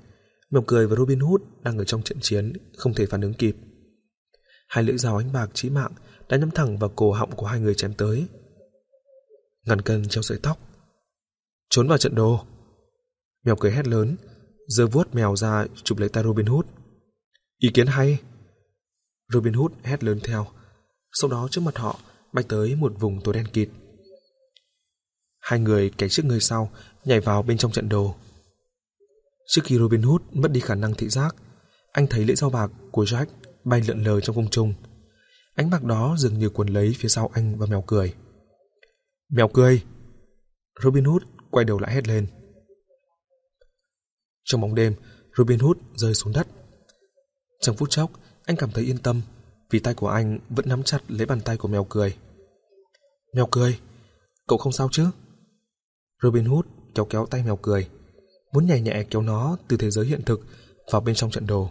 Mèo cười và Robin Hood đang ở trong trận chiến, không thể phản ứng kịp. Hai lưỡi dao ánh bạc chí mạng đã nhắm thẳng vào cổ họng của hai người chém tới. Ngàn cân treo sợi tóc. Trốn vào trận đồ. Mèo cười hét lớn, giơ vuốt mèo ra chụp lấy tay Robin Hood. Ý kiến hay. Robin Hood hét lớn theo. Sau đó trước mặt họ bay tới một vùng tối đen kịt. Hai người kẻ trước người sau nhảy vào bên trong trận đồ. Trước khi Robin Hood mất đi khả năng thị giác, anh thấy lưỡi dao bạc của Jack bay lượn lờ trong không trung. Ánh bạc đó dường như quấn lấy phía sau anh và mèo cười. Mèo cười! Robin Hood quay đầu lại hét lên. Trong bóng đêm, Robin Hood rơi xuống đất. Trong phút chốc, anh cảm thấy yên tâm vì tay của anh vẫn nắm chặt lấy bàn tay của mèo cười. Mèo cười! Cậu không sao chứ? Robin Hood kéo kéo tay mèo cười, muốn nhẹ nhẹ kéo nó từ thế giới hiện thực vào bên trong trận đồ.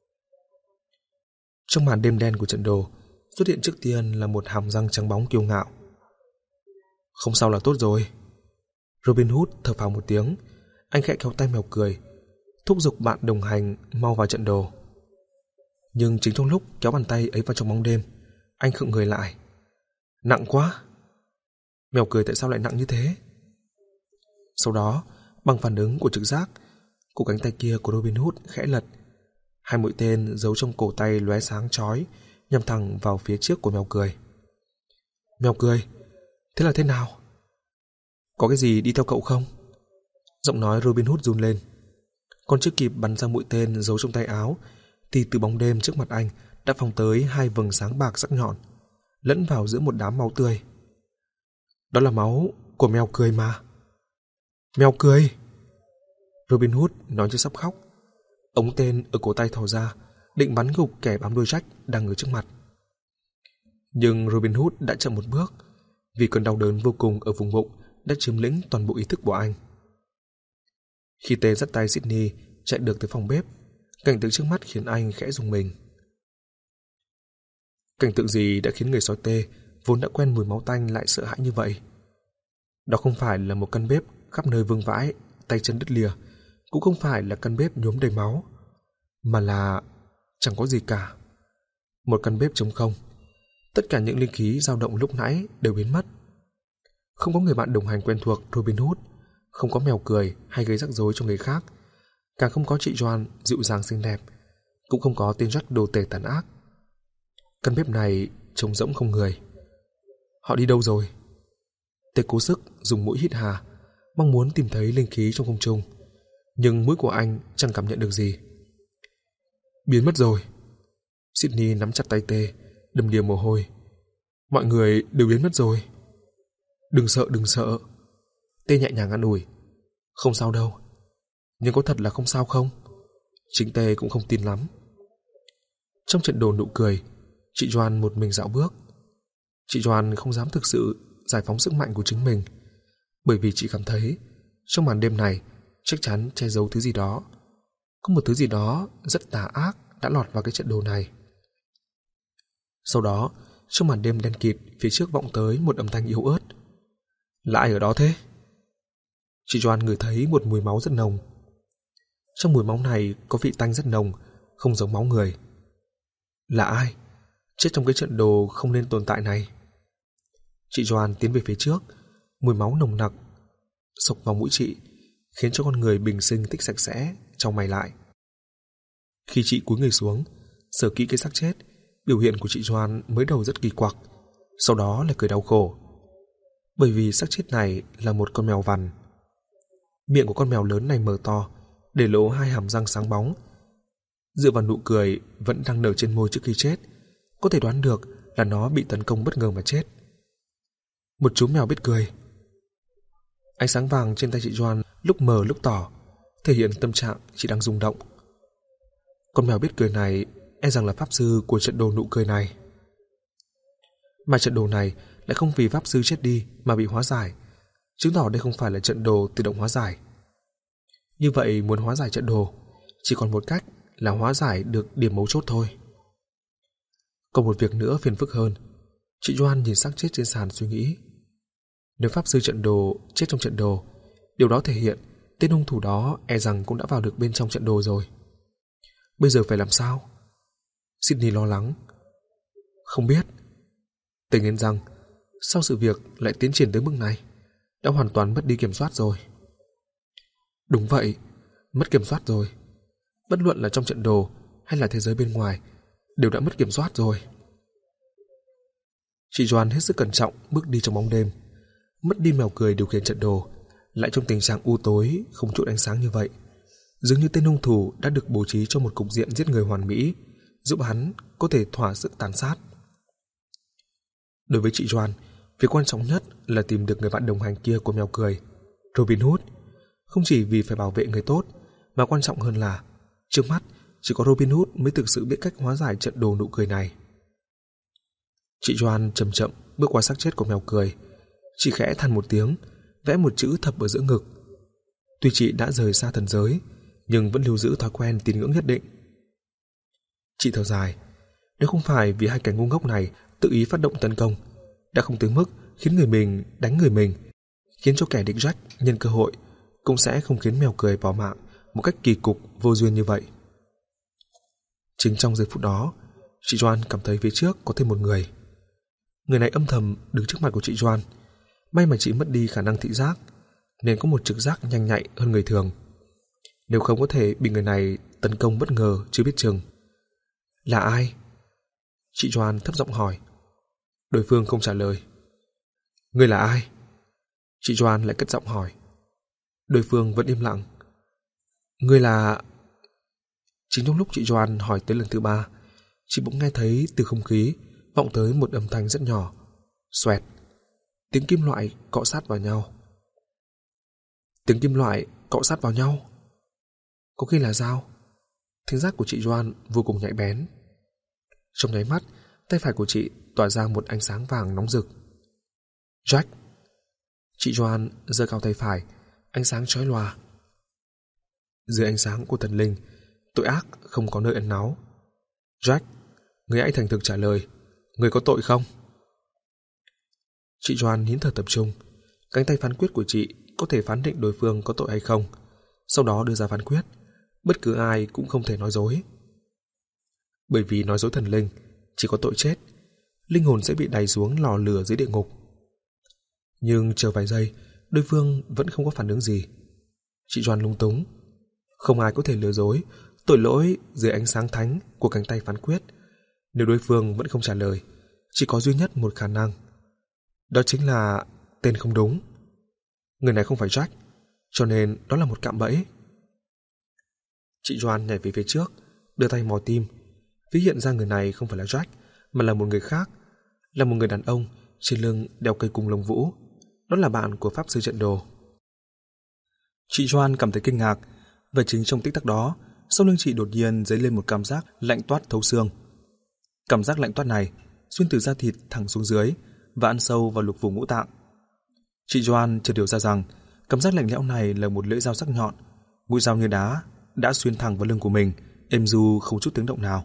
Trong màn đêm đen của trận đồ, xuất hiện trước tiên là một hàm răng trắng bóng kiêu ngạo. Không sao là tốt rồi. Robin Hood thở phào một tiếng, anh khẽ kéo tay mèo cười, thúc giục bạn đồng hành mau vào trận đồ. Nhưng chính trong lúc kéo bàn tay ấy vào trong bóng đêm, anh khựng người lại. Nặng quá! Mèo cười tại sao lại nặng như thế? Sau đó, bằng phản ứng của trực giác, cổ cánh tay kia của Robin Hood khẽ lật. Hai mũi tên giấu trong cổ tay lóe sáng chói, nhắm thẳng vào phía trước của mèo cười. Mèo cười, thế là thế nào? Có cái gì đi theo cậu không? Giọng nói Robin Hood run lên. Còn chưa kịp bắn ra mũi tên giấu trong tay áo, thì từ bóng đêm trước mặt anh đã phóng tới hai vầng sáng bạc sắc nhọn, lẫn vào giữa một đám máu tươi. Đó là máu của mèo cười mà. Mèo cười! Robin Hood nói như sắp khóc. Ống tên ở cổ tay thò ra, định bắn gục kẻ bám đuôi Jack đang ở trước mặt. Nhưng Robin Hood đã chậm một bước, vì cơn đau đớn vô cùng ở vùng bụng đã chiếm lĩnh toàn bộ ý thức của anh. Khi Tê dắt tay Sydney chạy được tới phòng bếp, cảnh tượng trước mắt khiến anh khẽ rùng mình. Cảnh tượng gì đã khiến người sói Tê vốn đã quen mùi máu tanh lại sợ hãi như vậy? Đó không phải là một căn bếp khắp nơi vương vãi, tay chân đứt lìa, cũng không phải là căn bếp nhuốm đầy máu, mà là chẳng có gì cả. Một căn bếp trống không. Tất cả những linh khí dao động lúc nãy đều biến mất. Không có người bạn đồng hành quen thuộc Robin Hood, không có mèo cười hay gây rắc rối cho người khác, càng không có chị Joan dịu dàng xinh đẹp, cũng không có tên Jack đồ tể tàn ác. Căn bếp này trống rỗng không người. Họ đi đâu rồi? Tê cố sức dùng mũi hít hà, mong muốn tìm thấy linh khí trong không trung, nhưng mũi của anh chẳng cảm nhận được gì. Biến mất rồi. Sydney nắm chặt tay Tê, đầm đìa mồ hôi. Mọi người đều biến mất rồi. Đừng sợ, đừng sợ. Tê nhẹ nhàng an ủi. Không sao đâu. Nhưng có thật là không sao không? Chính Tê cũng không tin lắm. Trong trận đồ nụ cười, chị Joan một mình dạo bước. Chị Joan không dám thực sự giải phóng sức mạnh của chính mình, bởi vì chị cảm thấy trong màn đêm này chắc chắn che giấu thứ gì đó. Có một thứ gì đó rất tà ác đã lọt vào cái trận đồ này. Sau đó, trong màn đêm đen kịt, phía trước vọng tới một âm thanh yếu ớt. Là ai ở đó thế? Chị Joan ngửi thấy một mùi máu rất nồng. Trong mùi máu này có vị tanh rất nồng, không giống máu người. Là ai? Chết trong cái trận đồ không nên tồn tại này. Chị Joan tiến về phía trước, mùi máu nồng nặc xộc vào mũi chị, khiến cho con người bình sinh thích sạch sẽ, trong mày lại. Khi chị cúi người xuống, sờ kỹ cái xác chết, biểu hiện của chị Joan mới đầu rất kỳ quặc, sau đó là cười đau khổ. Bởi vì xác chết này là một con mèo vằn. Miệng của con mèo lớn này mở to, để lộ hai hàm răng sáng bóng. Dựa vào nụ cười vẫn đang nở trên môi trước khi chết, có thể đoán được là nó bị tấn công bất ngờ mà chết. Một chú mèo biết cười. Ánh sáng vàng trên tay chị Joan lúc mờ lúc tỏ, thể hiện tâm trạng chị đang rung động. Con mèo biết cười này e rằng là pháp sư của trận đồ nụ cười này. Mà trận đồ này lại không vì pháp sư chết đi mà bị hóa giải, chứng tỏ đây không phải là trận đồ tự động hóa giải. Như vậy muốn hóa giải trận đồ, chỉ còn một cách là hóa giải được điểm mấu chốt thôi. Còn một việc nữa phiền phức hơn. Chị Joan nhìn xác chết trên sàn suy nghĩ. Nếu pháp sư trận đồ chết trong trận đồ, điều đó thể hiện tên hung thủ đó e rằng cũng đã vào được bên trong trận đồ rồi. Bây giờ phải làm sao? Sydney lo lắng. Không biết. Tề nghiến rằng, sao sự việc lại tiến triển tới mức này? Đã hoàn toàn mất đi kiểm soát rồi. Đúng vậy, mất kiểm soát rồi. Bất luận là trong trận đồ hay là thế giới bên ngoài, đều đã mất kiểm soát rồi. Chị Joan hết sức cẩn trọng bước đi trong bóng đêm. Mất đi mèo cười điều khiển trận đồ, lại trong tình trạng u tối không chút ánh sáng như vậy. Dường như tên hung thủ đã được bố trí cho một cục diện giết người hoàn mỹ, giúp hắn có thể thỏa sức tàn sát. Đối với chị Joan, việc quan trọng nhất là tìm được người bạn đồng hành kia của mèo cười, Robin Hood. Không chỉ vì phải bảo vệ người tốt, mà quan trọng hơn là trước mắt chỉ có Robin Hood mới thực sự biết cách hóa giải trận đồ nụ cười này. Chị Joan chậm chậm bước qua xác chết của mèo cười. Chị khẽ than một tiếng, vẽ một chữ thập ở giữa ngực. Tuy chị đã rời xa thần giới, nhưng vẫn lưu giữ thói quen tín ngưỡng nhất định. Chị thở dài, nếu không phải vì hai kẻ ngu ngốc này tự ý phát động tấn công, đã không tới mức khiến người mình đánh người mình, khiến cho kẻ địch Jack nhân cơ hội, cũng sẽ không khiến mèo cười bỏ mạng một cách kỳ cục vô duyên như vậy. Chính trong giây phút đó, chị Joan cảm thấy phía trước có thêm một người. Người này âm thầm đứng trước mặt của chị Joan. May mà chị mất đi khả năng thị giác, nên có một trực giác nhanh nhạy hơn người thường. Nếu không có thể bị người này tấn công bất ngờ chưa biết chừng. Là ai? Chị Joan thấp giọng hỏi. Đối phương không trả lời. Người là ai? Chị Joan lại cất giọng hỏi. Đối phương vẫn im lặng. Người là... Chính trong lúc chị Joan hỏi tới lần thứ ba, chị bỗng nghe thấy từ không khí vọng tới một âm thanh rất nhỏ. Xoẹt. Tiếng kim loại cọ sát vào nhau. Tiếng kim loại cọ sát vào nhau. Có khi là dao. Thính giác của chị Joan vô cùng nhạy bén. Trong nháy mắt, tay phải của chị tỏa ra một ánh sáng vàng nóng rực. Jack. Chị Joan giơ cao tay phải, ánh sáng chói lòa. Dưới ánh sáng của thần linh, tội ác không có nơi ẩn náu. Jack, người hãy thành thực trả lời, người có tội không? Chị Joan nín thở tập trung. Cánh tay phán quyết của chị có thể phán định đối phương có tội hay không, sau đó đưa ra phán quyết. Bất cứ ai cũng không thể nói dối. Bởi vì nói dối thần linh chỉ có tội chết, linh hồn sẽ bị đày xuống lò lửa dưới địa ngục. Nhưng chờ vài giây, đối phương vẫn không có phản ứng gì. Chị Joan lung túng. Không ai có thể lừa dối tội lỗi dưới ánh sáng thánh của cánh tay phán quyết. Nếu đối phương vẫn không trả lời, chỉ có duy nhất một khả năng. Đó chính là tên không đúng. Người này không phải Jack, cho nên đó là một cạm bẫy. Chị Joan nhảy về phía trước, đưa tay mò tim. Phát hiện ra người này không phải là Jack, mà là một người khác. Là một người đàn ông trên lưng đeo cây cung lông vũ. Đó là bạn của pháp sư trận đồ. Chị Joan cảm thấy kinh ngạc. Và chính trong tích tắc đó, sau lưng chị đột nhiên dấy lên một cảm giác lạnh toát thấu xương. Cảm giác lạnh toát này xuyên từ da thịt thẳng xuống dưới và ăn sâu vào lục phủ ngũ tạng. Chị Joan chợt hiểu ra rằng cảm giác lạnh lẽo này là một lưỡi dao sắc nhọn, mũi dao như đá đã xuyên thẳng vào lưng của mình, êm du không chút tiếng động nào.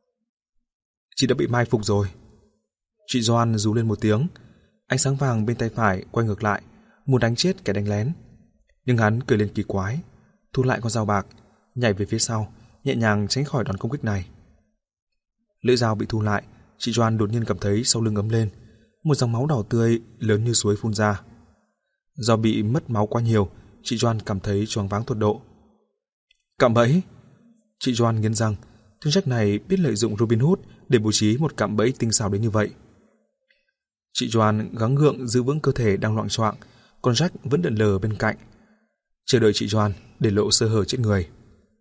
Chị đã bị mai phục rồi. Chị Joan rú lên một tiếng. Ánh sáng vàng bên tay phải quay ngược lại, muốn đánh chết kẻ đánh lén. Nhưng hắn cười lên kỳ quái, thu lại con dao bạc, nhảy về phía sau, nhẹ nhàng tránh khỏi đòn công kích này. Lưỡi dao bị thu lại, chị Joan đột nhiên cảm thấy sau lưng ấm lên, một dòng máu đỏ tươi lớn như suối phun ra. Do bị mất máu quá nhiều, chị Joan cảm thấy choáng váng tột độ. Cạm bẫy! Chị Joan nghiến răng, thương Jack này biết lợi dụng Robin Hood để bố trí một cạm bẫy tinh xảo đến như vậy. Chị Joan gắng gượng giữ vững cơ thể đang loạng choạng, còn Jack vẫn đần lờ bên cạnh, chờ đợi chị Joan để lộ sơ hở chết người.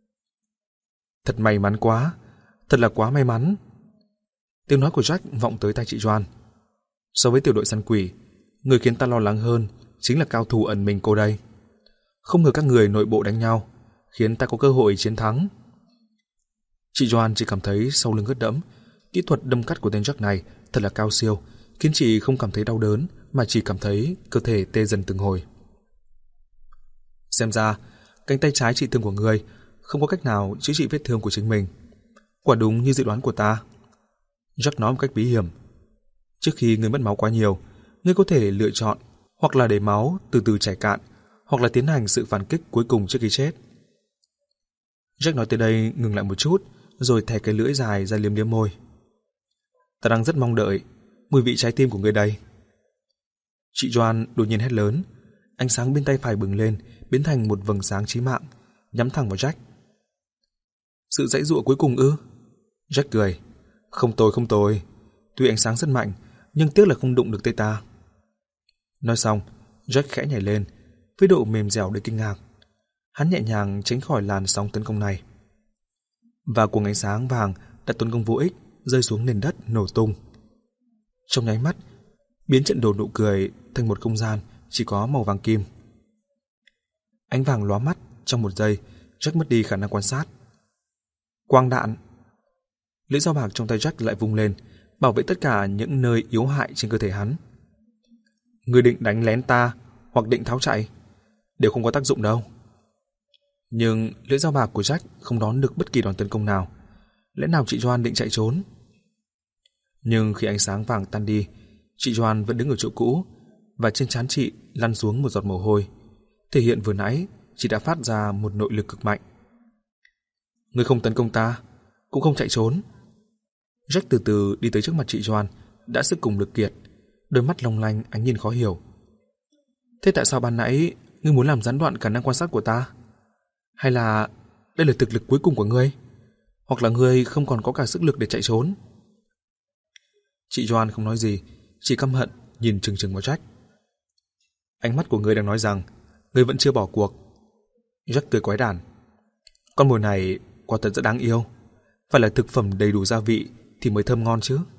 Thật may mắn quá, thật là quá may mắn. Tiếng nói của Jack vọng tới tai chị Joan. So với tiểu đội săn quỷ, người khiến ta lo lắng hơn chính là cao thủ ẩn mình cô đây. Không ngờ các người nội bộ đánh nhau, khiến ta có cơ hội chiến thắng. Chị Joan chỉ cảm thấy sau lưng ướt đẫm. Kỹ thuật đâm cắt của tên Jack này thật là cao siêu, khiến chị không cảm thấy đau đớn, mà chỉ cảm thấy cơ thể tê dần từng hồi. Xem ra, cánh tay trái trị thương của ngươi không có cách nào chữa trị vết thương của chính mình. Quả đúng như dự đoán của ta. Jack nói một cách bí hiểm. Trước khi ngươi mất máu quá nhiều, ngươi có thể lựa chọn hoặc là để máu từ từ chảy cạn, hoặc là tiến hành sự phản kích cuối cùng trước khi chết. Jack nói tới đây ngừng lại một chút, rồi thè cái lưỡi dài ra liếm liếm môi. Ta đang rất mong đợi mùi vị trái tim của ngươi đây. Chị Joan đột nhiên hét lớn, ánh sáng bên tay phải bừng lên, biến thành một vầng sáng chí mạng, nhắm thẳng vào Jack. Sự giãy giụa cuối cùng ư? Jack cười. Không tồi, không tồi. Tuy ánh sáng rất mạnh, nhưng tiếc là không đụng được tay ta. Nói xong, Jack khẽ nhảy lên, với độ mềm dẻo đầy kinh ngạc. Hắn nhẹ nhàng tránh khỏi làn sóng tấn công này. Và cuồng ánh sáng vàng đã tấn công vô ích, rơi xuống nền đất nổ tung. Trong nháy mắt, biến trận đồ nụ cười thành một không gian chỉ có màu vàng kim. Ánh vàng lóa mắt, trong một giây, Jack mất đi khả năng quan sát. Quang đạn. Lưỡi dao bạc trong tay Jack lại vung lên, bảo vệ tất cả những nơi yếu hại trên cơ thể hắn. Ngươi định đánh lén ta hoặc định tháo chạy, đều không có tác dụng đâu. Nhưng lưỡi dao bạc của Jack không đón được bất kỳ đòn tấn công nào. Lẽ nào chị Joan định chạy trốn? Nhưng khi ánh sáng vàng tan đi, chị Joan vẫn đứng ở chỗ cũ, và trên trán chị lăn xuống một giọt mồ hôi, thể hiện vừa nãy chị đã phát ra một nội lực cực mạnh. Ngươi không tấn công ta, cũng không chạy trốn. Jack từ từ đi tới trước mặt chị Joan, đã sức cùng lực kiệt, đôi mắt long lanh ánh nhìn khó hiểu. Thế tại sao ban nãy ngươi muốn làm gián đoạn khả năng quan sát của ta? Hay là đây là thực lực cuối cùng của ngươi? Hoặc là ngươi không còn có cả sức lực để chạy trốn? Chị Joan không nói gì, chỉ căm hận nhìn chừng chừng vào Jack. Ánh mắt của ngươi đang nói rằng ngươi vẫn chưa bỏ cuộc. Jack cười quái đản. Con mồi này quả thật rất đáng yêu, phải là thực phẩm đầy đủ gia vị thì mới thơm ngon chứ.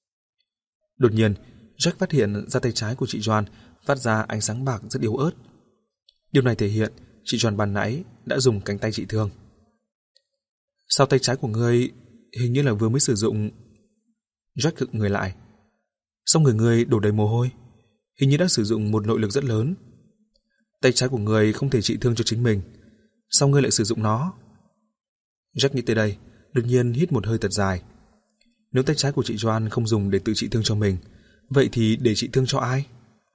Đột nhiên, Jack phát hiện ra tay trái của chị Joan phát ra ánh sáng bạc rất yếu ớt. Điều này thể hiện chị Joan ban nãy đã dùng cánh tay trị thương. Sao tay trái của ngươi hình như là vừa mới sử dụng? Jack khựng người lại. Sao người ngươi đổ đầy mồ hôi? Hình như đã sử dụng một nội lực rất lớn. Tay trái của ngươi không thể trị thương cho chính mình, sao ngươi lại sử dụng nó? Jack nghĩ tới đây, đột nhiên hít một hơi thật dài. Nếu tay trái của chị Joan không dùng để tự trị thương cho mình, vậy thì để trị thương cho ai?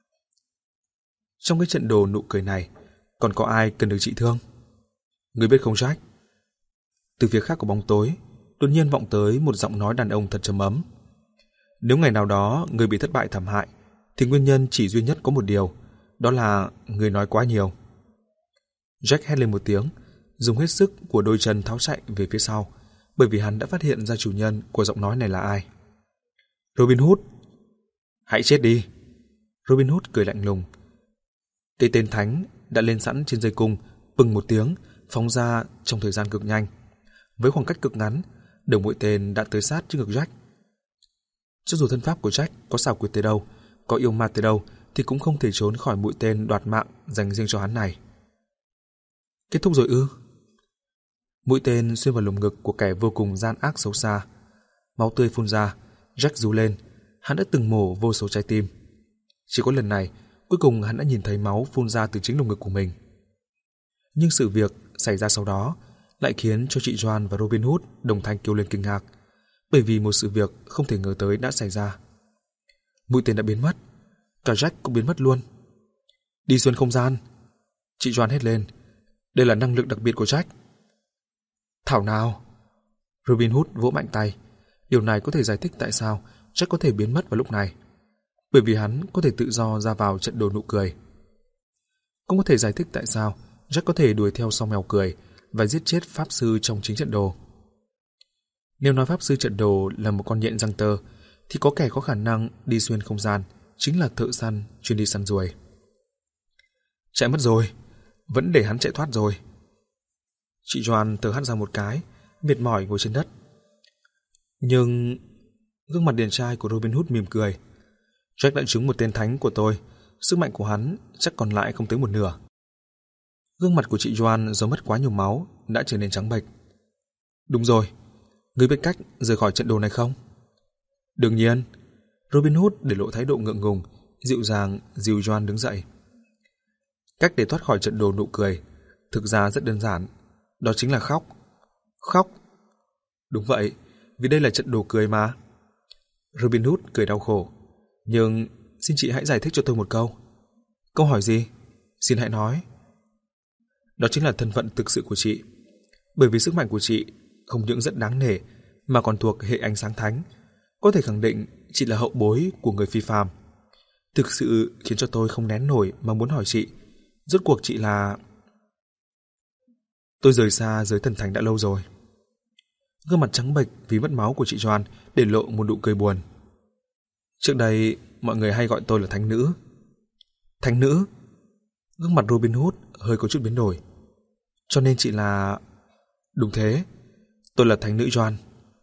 Trong cái trận đồ nụ cười này, còn có ai cần được trị thương? Ngươi biết không Jack? Từ phía khác của bóng tối, đột nhiên vọng tới một giọng nói đàn ông thật trầm ấm. Nếu ngày nào đó ngươi bị thất bại thảm hại, thì nguyên nhân chỉ duy nhất có một điều, đó là ngươi nói quá nhiều. Jack hét lên một tiếng, dùng hết sức của đôi chân tháo chạy về phía sau, bởi vì hắn đã phát hiện ra chủ nhân của giọng nói này là ai. Robin Hood. Hãy chết đi. Robin Hood cười lạnh lùng. Cây tên thánh đã lên sẵn trên dây cung, bừng một tiếng, phóng ra trong thời gian cực nhanh. Với khoảng cách cực ngắn, đầu mũi tên đã tới sát trước ngực Jack. Cho dù thân pháp của Jack có xảo quyệt tới đâu, có yêu ma tới đâu, thì cũng không thể trốn khỏi mũi tên đoạt mạng dành riêng cho hắn này. Kết thúc rồi ư? Mũi tên xuyên vào lồng ngực của kẻ vô cùng gian ác xấu xa. Máu tươi phun ra, Jack rú lên. Hắn đã từng mổ vô số trái tim. Chỉ có lần này, cuối cùng hắn đã nhìn thấy máu phun ra từ chính lồng ngực của mình. Nhưng sự việc xảy ra sau đó lại khiến cho chị Joan và Robin Hood đồng thanh kêu lên kinh ngạc, bởi vì một sự việc không thể ngờ tới đã xảy ra. Mũi tên đã biến mất, cả Jack cũng biến mất luôn. Đi xuyên không gian. Chị Joan hét lên. Đây là năng lực đặc biệt của Jack. Thảo nào. Robin Hood vỗ mạnh tay. Điều này có thể giải thích tại sao Jack có thể biến mất vào lúc này. Bởi vì hắn có thể tự do ra vào trận đồ nụ cười. Cũng có thể giải thích tại sao Jack có thể đuổi theo sau mèo cười và giết chết pháp sư trong chính trận đồ. Nếu nói pháp sư trận đồ là một con nhện răng tơ, thì có kẻ có khả năng đi xuyên không gian chính là thợ săn chuyên đi săn ruồi. Chạy mất rồi, vẫn để hắn chạy thoát rồi. Chị Joan thở hắt ra một cái, mệt mỏi ngồi trên đất. Nhưng gương mặt điển trai của Robin Hood mỉm cười. Jack đã trúng một tên thánh của tôi, sức mạnh của hắn chắc còn lại không tới một nửa. Gương mặt của chị Joan do mất quá nhiều máu đã trở nên trắng bệch. Đúng rồi, ngươi biết cách rời khỏi trận đồ này không? Đương nhiên. Robin Hood để lộ thái độ ngượng ngùng, dịu dàng dìu Joan đứng dậy. Cách để thoát khỏi trận đồ nụ cười thực ra rất đơn giản, đó chính là khóc. Khóc? Đúng vậy, vì đây là trận đồ cười mà. Robin Hood cười đau khổ. Nhưng xin chị hãy giải thích cho tôi một câu. Câu hỏi gì? Xin hãy nói. Đó chính là thân phận thực sự của chị. Bởi vì sức mạnh của chị không những rất đáng nể mà còn thuộc hệ ánh sáng thánh, có thể khẳng định chị là hậu bối của người phi phàm. Thực sự khiến cho tôi không nén nổi mà muốn hỏi chị, rốt cuộc chị là... Tôi rời xa giới thần thánh đã lâu rồi. Gương mặt trắng bệch vì mất máu của chị Joan để lộ một nụ cười buồn. Trước đây mọi người hay gọi tôi là thánh nữ. Thánh nữ? Gương mặt Robin Hood hơi có chút biến đổi. Cho nên chị là... Đúng thế, tôi là thánh nữ Joan.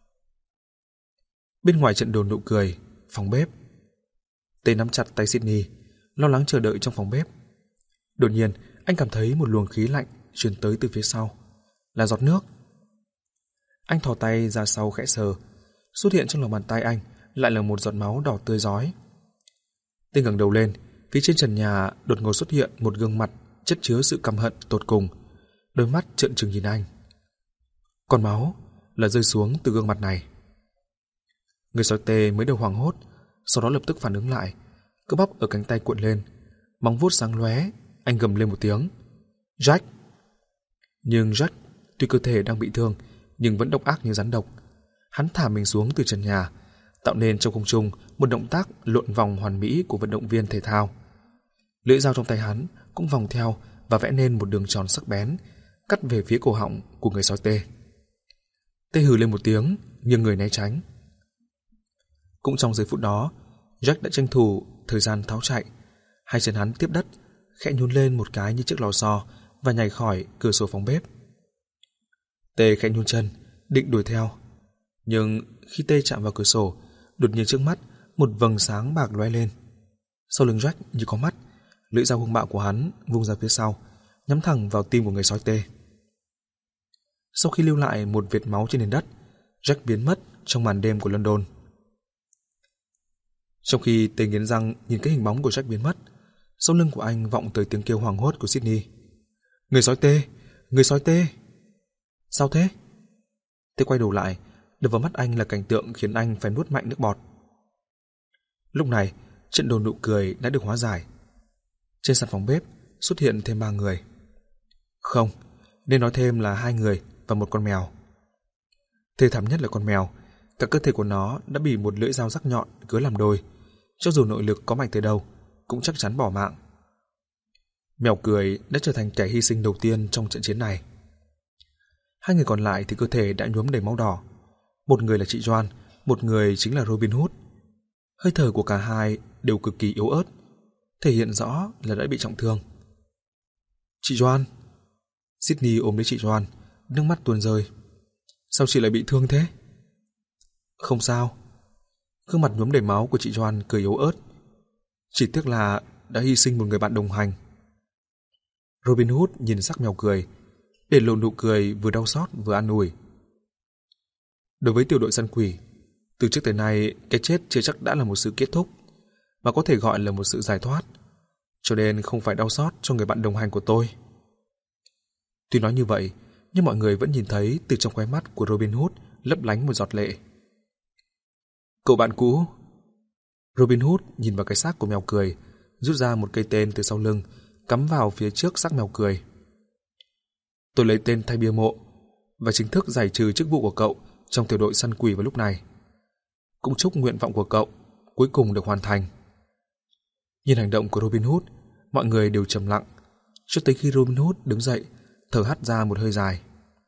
Bên ngoài trận đồn nụ cười, phòng bếp. Tê nắm chặt tay Sydney, lo lắng chờ đợi trong phòng bếp. Đột nhiên, anh cảm thấy một luồng khí lạnh truyền tới từ phía sau. Là giọt nước. Anh thò tay ra sau khẽ sờ. Xuất hiện trong lòng bàn tay anh lại là một giọt máu đỏ tươi rói. Tê ngẩng đầu lên, phía trên trần nhà đột ngột xuất hiện một gương mặt chất chứa sự căm hận tột cùng. Đôi mắt trợn trừng nhìn anh. Còn máu là rơi xuống từ gương mặt này. Người sói Tê mới đầu hoảng hốt, sau đó lập tức phản ứng lại. Cơ bắp ở cánh tay cuộn lên, móng vuốt sáng lóe. Anh gầm lên một tiếng, Jack. Nhưng Jack tuy cơ thể đang bị thương nhưng vẫn độc ác như rắn độc. Hắn thả mình xuống từ trần nhà, tạo nên trong không trung một động tác lộn vòng hoàn mỹ của vận động viên thể thao. Lưỡi dao trong tay hắn cũng vòng theo và vẽ nên một đường tròn sắc bén, cắt về phía cổ họng của người sói Tê. Tê hừ lên một tiếng, nhưng người né tránh. Cũng trong giây phút đó, Jack đã tranh thủ thời gian tháo chạy. Hai chân hắn tiếp đất, khẽ nhún lên một cái như chiếc lò xo và nhảy khỏi cửa sổ phòng bếp. Tê khẽ nhún chân, định đuổi theo. Nhưng khi Tê chạm vào cửa sổ, đột nhiên trước mắt một vầng sáng bạc lóe lên. Sau lưng Jack như có mắt, lưỡi dao hung bạo của hắn vung ra phía sau, nhắm thẳng vào tim của người sói Tê. Sau khi lưu lại một vệt máu trên nền đất, Jack biến mất trong màn đêm của London. Trong khi Tê nghiến răng nhìn cái hình bóng của Jack biến mất, sau lưng của anh vọng tới tiếng kêu hoảng hốt của Sydney. Người sói Tê! Người sói Tê! Sao thế? Tê quay đầu lại, đập vào mắt anh là cảnh tượng khiến anh phải nuốt mạnh nước bọt. Lúc này, trận đồn nụ cười đã được hóa giải. Trên sàn phòng bếp xuất hiện thêm ba người. Không, nên nói thêm là hai người và một con mèo. Thê thảm nhất là con mèo. Cả cơ thể của nó đã bị một lưỡi dao sắc nhọn cứa làm đôi. Cho dù nội lực có mạnh tới đâu, cũng chắc chắn bỏ mạng. Mèo cười đã trở thành kẻ hy sinh đầu tiên trong trận chiến này. Hai người còn lại thì cơ thể đã nhuốm đầy máu đỏ. Một người là chị Joan, một người chính là Robin Hood. Hơi thở của cả hai đều cực kỳ yếu ớt, thể hiện rõ là đã bị trọng thương. Chị Joan! Sydney ôm lấy chị Joan, nước mắt tuôn rơi. Sao chị lại bị thương thế? Không sao. Gương mặt nhuốm đầy máu của chị Joan cười yếu ớt. Chỉ tiếc là đã hy sinh một người bạn đồng hành. Robin Hood nhìn sắc mèo cười, để lộ nụ cười vừa đau xót vừa an ủi. Đối với tiểu đội săn quỷ, từ trước tới nay cái chết chưa chắc đã là một sự kết thúc, mà có thể gọi là một sự giải thoát, cho nên không phải đau xót cho người bạn đồng hành của tôi. Tuy nói như vậy, nhưng mọi người vẫn nhìn thấy từ trong khóe mắt của Robin Hood lấp lánh một giọt lệ. Cậu bạn cũ. Robin Hood nhìn vào cái xác của mèo cười, rút ra một cây tên từ sau lưng, cắm vào phía trước xác mèo cười. Tôi lấy tên thay bia mộ và chính thức giải trừ chức vụ của cậu trong tiểu đội săn quỷ vào lúc này. Cũng chúc nguyện vọng của cậu cuối cùng được hoàn thành. Nhìn hành động của Robin Hood, mọi người đều trầm lặng, cho tới khi Robin Hood đứng dậy, thở hắt ra một hơi dài.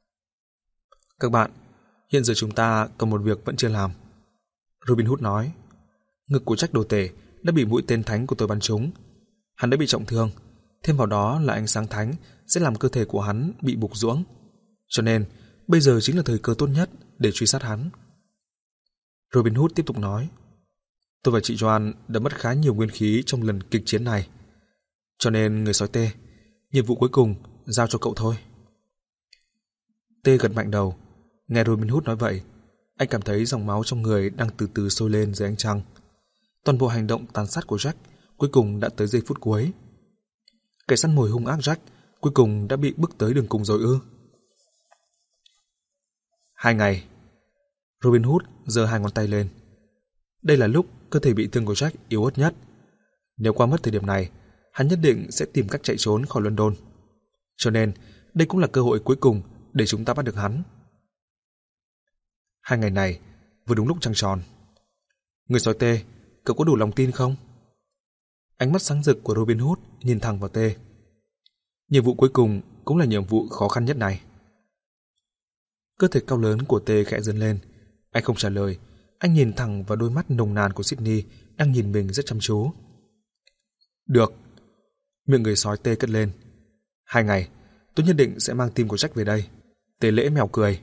Các bạn, hiện giờ chúng ta còn một việc vẫn chưa làm. Robin Hood nói. Ngực của Jack đồ tể đã bị mũi tên thánh của tôi bắn trúng. Hắn đã bị trọng thương, thêm vào đó là ánh sáng thánh sẽ làm cơ thể của hắn bị bục ruỗng. Cho nên, bây giờ chính là thời cơ tốt nhất để truy sát hắn. Robin Hood tiếp tục nói. Tôi và chị Joan đã mất khá nhiều nguyên khí trong lần kịch chiến này. Cho nên, người sói Tê, nhiệm vụ cuối cùng giao cho cậu thôi. Tê gật mạnh đầu. Nghe Robin Hood nói vậy, anh cảm thấy dòng máu trong người đang từ từ sôi lên dưới ánh trăng. Toàn bộ hành động tàn sát của Jack cuối cùng đã tới giây phút cuối. Kẻ săn mồi hung ác Jack cuối cùng đã bị bước tới đường cùng rồi ư? Hai ngày. Robin Hood giơ hai ngón tay lên. Đây là lúc cơ thể bị thương của Jack yếu ớt nhất. Nếu qua mất thời điểm này, hắn nhất định sẽ tìm cách chạy trốn khỏi London. Cho nên, đây cũng là cơ hội cuối cùng để chúng ta bắt được hắn. Hai ngày này vừa đúng lúc trăng tròn. Người sói Tê, cậu có đủ lòng tin không? Ánh mắt sáng rực của Robin Hood nhìn thẳng vào Tê. Nhiệm vụ cuối cùng cũng là nhiệm vụ khó khăn nhất này. Cơ thể cao lớn của Tê khẽ dần lên. Anh không trả lời. Anh nhìn thẳng vào đôi mắt nồng nàn của Sydney đang nhìn mình rất chăm chú. Được. Miệng người sói Tê cất lên. Hai ngày, tôi nhất định sẽ mang tim của Jack về đây. Tê lễ mèo cười.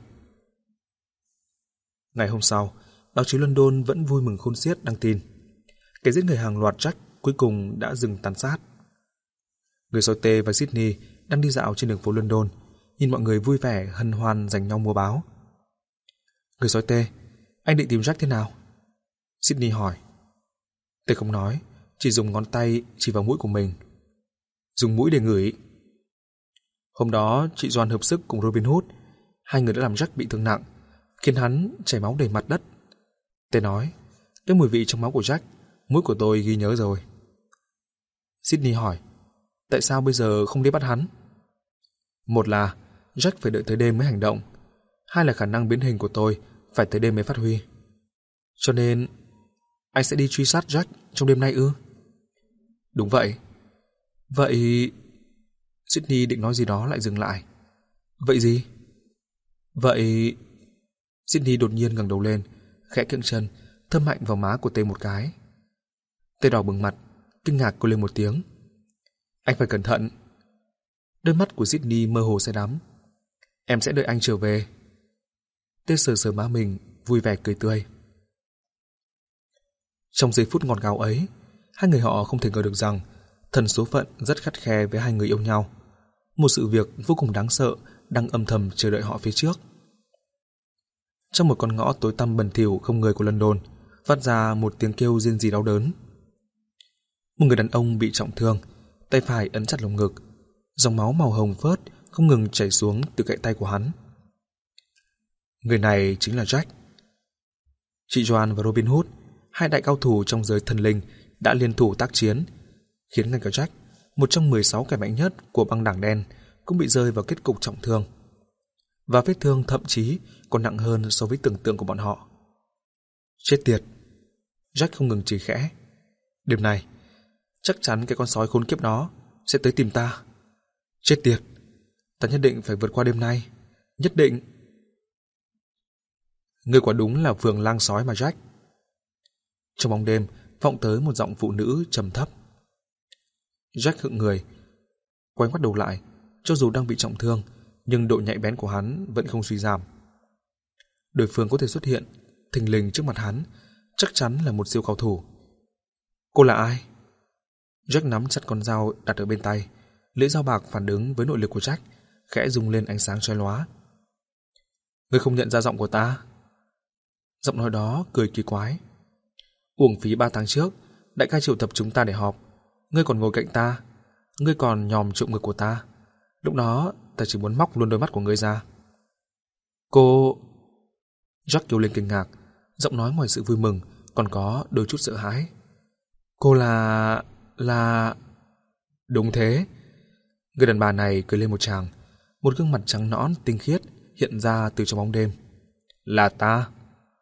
Ngày hôm sau, báo chí London vẫn vui mừng khôn xiết đăng tin. Kẻ giết người hàng loạt Jack cuối cùng đã dừng tàn sát. Người sói Tê và Sydney đang đi dạo trên đường phố London, nhìn mọi người vui vẻ hân hoan giành nhau mua báo. Người sói Tê, anh định tìm Jack thế nào? Sydney hỏi. Tê không nói, chỉ dùng ngón tay chỉ vào mũi của mình. Dùng mũi để ngửi. Hôm đó, chị Doan hợp sức cùng Robin Hood. Hai người đã làm Jack bị thương nặng, khiến hắn chảy máu đầy mặt đất. Tê nói, cái mùi vị trong máu của Jack, mũi của tôi ghi nhớ rồi. Sydney hỏi, tại sao bây giờ không đi bắt hắn? Một là Jack phải đợi tới đêm mới hành động. Hai là khả năng biến hình của tôi phải tới đêm mới phát huy. Cho nên, anh sẽ đi truy sát Jack trong đêm nay ư? Đúng vậy. Vậy... Sydney định nói gì đó lại dừng lại. Vậy gì? Vậy... Sydney đột nhiên ngẩng đầu lên, khẽ kiễng chân, thơm mạnh vào má của Tê một cái. Tê đỏ bừng mặt, kinh ngạc kêu lên một tiếng. Anh phải cẩn thận. Đôi mắt của Sydney mơ hồ say đắm. Em sẽ đợi anh trở về. Tê sờ sờ má mình, vui vẻ cười tươi. Trong giây phút ngọt ngào ấy, hai người họ không thể ngờ được rằng thần số phận rất khắt khe với hai người yêu nhau. Một sự việc vô cùng đáng sợ đang âm thầm chờ đợi họ phía trước. Trong một con ngõ tối tăm bẩn thỉu không người của London, phát ra một tiếng kêu rên rỉ đau đớn. Một người đàn ông bị trọng thương, tay phải ấn chặt lồng ngực, dòng máu màu hồng phớt không ngừng chảy xuống từ cạnh tay của hắn. Người này chính là Jack. Chị Joan và Robin Hood, hai đại cao thủ trong giới thần linh, đã liên thủ tác chiến, khiến ngay cả Jack, một trong mười sáu kẻ mạnh nhất của băng đảng đen, cũng bị rơi vào kết cục trọng thương. Và vết thương thậm chí còn nặng hơn so với tưởng tượng của bọn họ. Chết tiệt! Jack không ngừng chửi khẽ. Đêm nay, chắc chắn cái con sói khốn kiếp đó sẽ tới tìm ta. Chết tiệt! Ta nhất định phải vượt qua đêm nay. Nhất định! Ngươi quả đúng là phường lang sói mà Jack. Trong bóng đêm, vọng tới một giọng phụ nữ trầm thấp. Jack khựng người, quay ngoắt đầu lại. Cho dù đang bị trọng thương, nhưng độ nhạy bén của hắn vẫn không suy giảm. Đối phương có thể xuất hiện thình lình trước mặt hắn, chắc chắn là một siêu cao thủ. Cô là ai? Jack nắm chặt con dao đặt ở bên tay. Lưỡi dao bạc phản ứng với nội lực của Jack, khẽ rung lên ánh sáng chói lóa. Ngươi không nhận ra giọng của ta? Giọng nói đó cười kỳ quái. Uổng phí ba tháng trước, đại ca triệu tập chúng ta để họp. Ngươi còn ngồi cạnh ta, ngươi còn nhòm trộm ngực của ta. Lúc đó ta chỉ muốn móc luôn đôi mắt của ngươi ra. Cô... Jack kêu lên kinh ngạc, giọng nói ngoài sự vui mừng còn có đôi chút sợ hãi. Cô là... là... Đúng thế. Người đàn bà này cười lên một tràng, một gương mặt trắng nõn tinh khiết hiện ra từ trong bóng đêm. Là ta.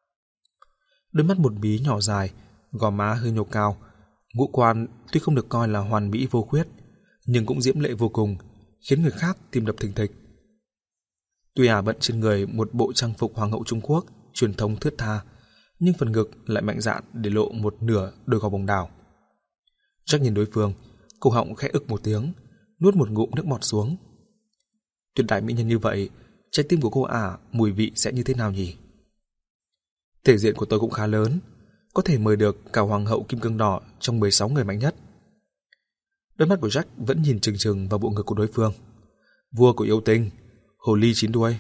Đôi mắt một bí nhỏ dài, gò má hơi nhô cao, ngũ quan tuy không được coi là hoàn mỹ vô khuyết, nhưng cũng diễm lệ vô cùng, khiến người khác tim đập thình thịch. Tuy ả bận trên người một bộ trang phục hoàng hậu Trung Quốc truyền thống thướt tha, nhưng phần ngực lại mạnh dạn để lộ một nửa đôi gò bồng đào. Jack nhìn đối phương, cổ họng khẽ ực một tiếng, nuốt một ngụm nước bọt xuống. Tuyệt đại mỹ nhân như vậy, trái tim của cô ả mùi vị sẽ như thế nào nhỉ? Thể diện của tôi cũng khá lớn, có thể mời được cả hoàng hậu kim cương đỏ trong mười sáu người mạnh nhất. Đôi mắt của Jack vẫn nhìn chừng chừng vào bộ ngực của đối phương. Vua của yêu tinh, hồ ly chín đuôi.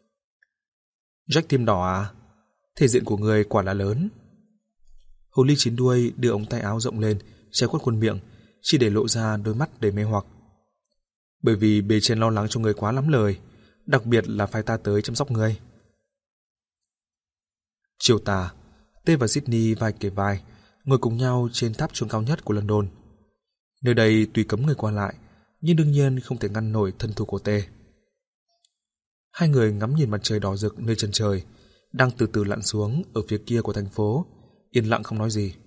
Jack tim đỏ à? Thể diện của người quả là lớn. Hồ ly chín đuôi đưa ống tay áo rộng lên, che khuất khuôn miệng, chỉ để lộ ra đôi mắt đầy mê hoặc. Bởi vì bề trên lo lắng cho người quá lắm lời, đặc biệt là phải ta tới chăm sóc người. Chiều tà, T và Sydney vai kề vai, ngồi cùng nhau trên tháp chuông cao nhất của London. Nơi đây tuy cấm người qua lại, nhưng đương nhiên không thể ngăn nổi thân thủ của T. Hai người ngắm nhìn mặt trời đỏ rực nơi chân trời, đang từ từ lặn xuống ở phía kia của thành phố, yên lặng không nói gì.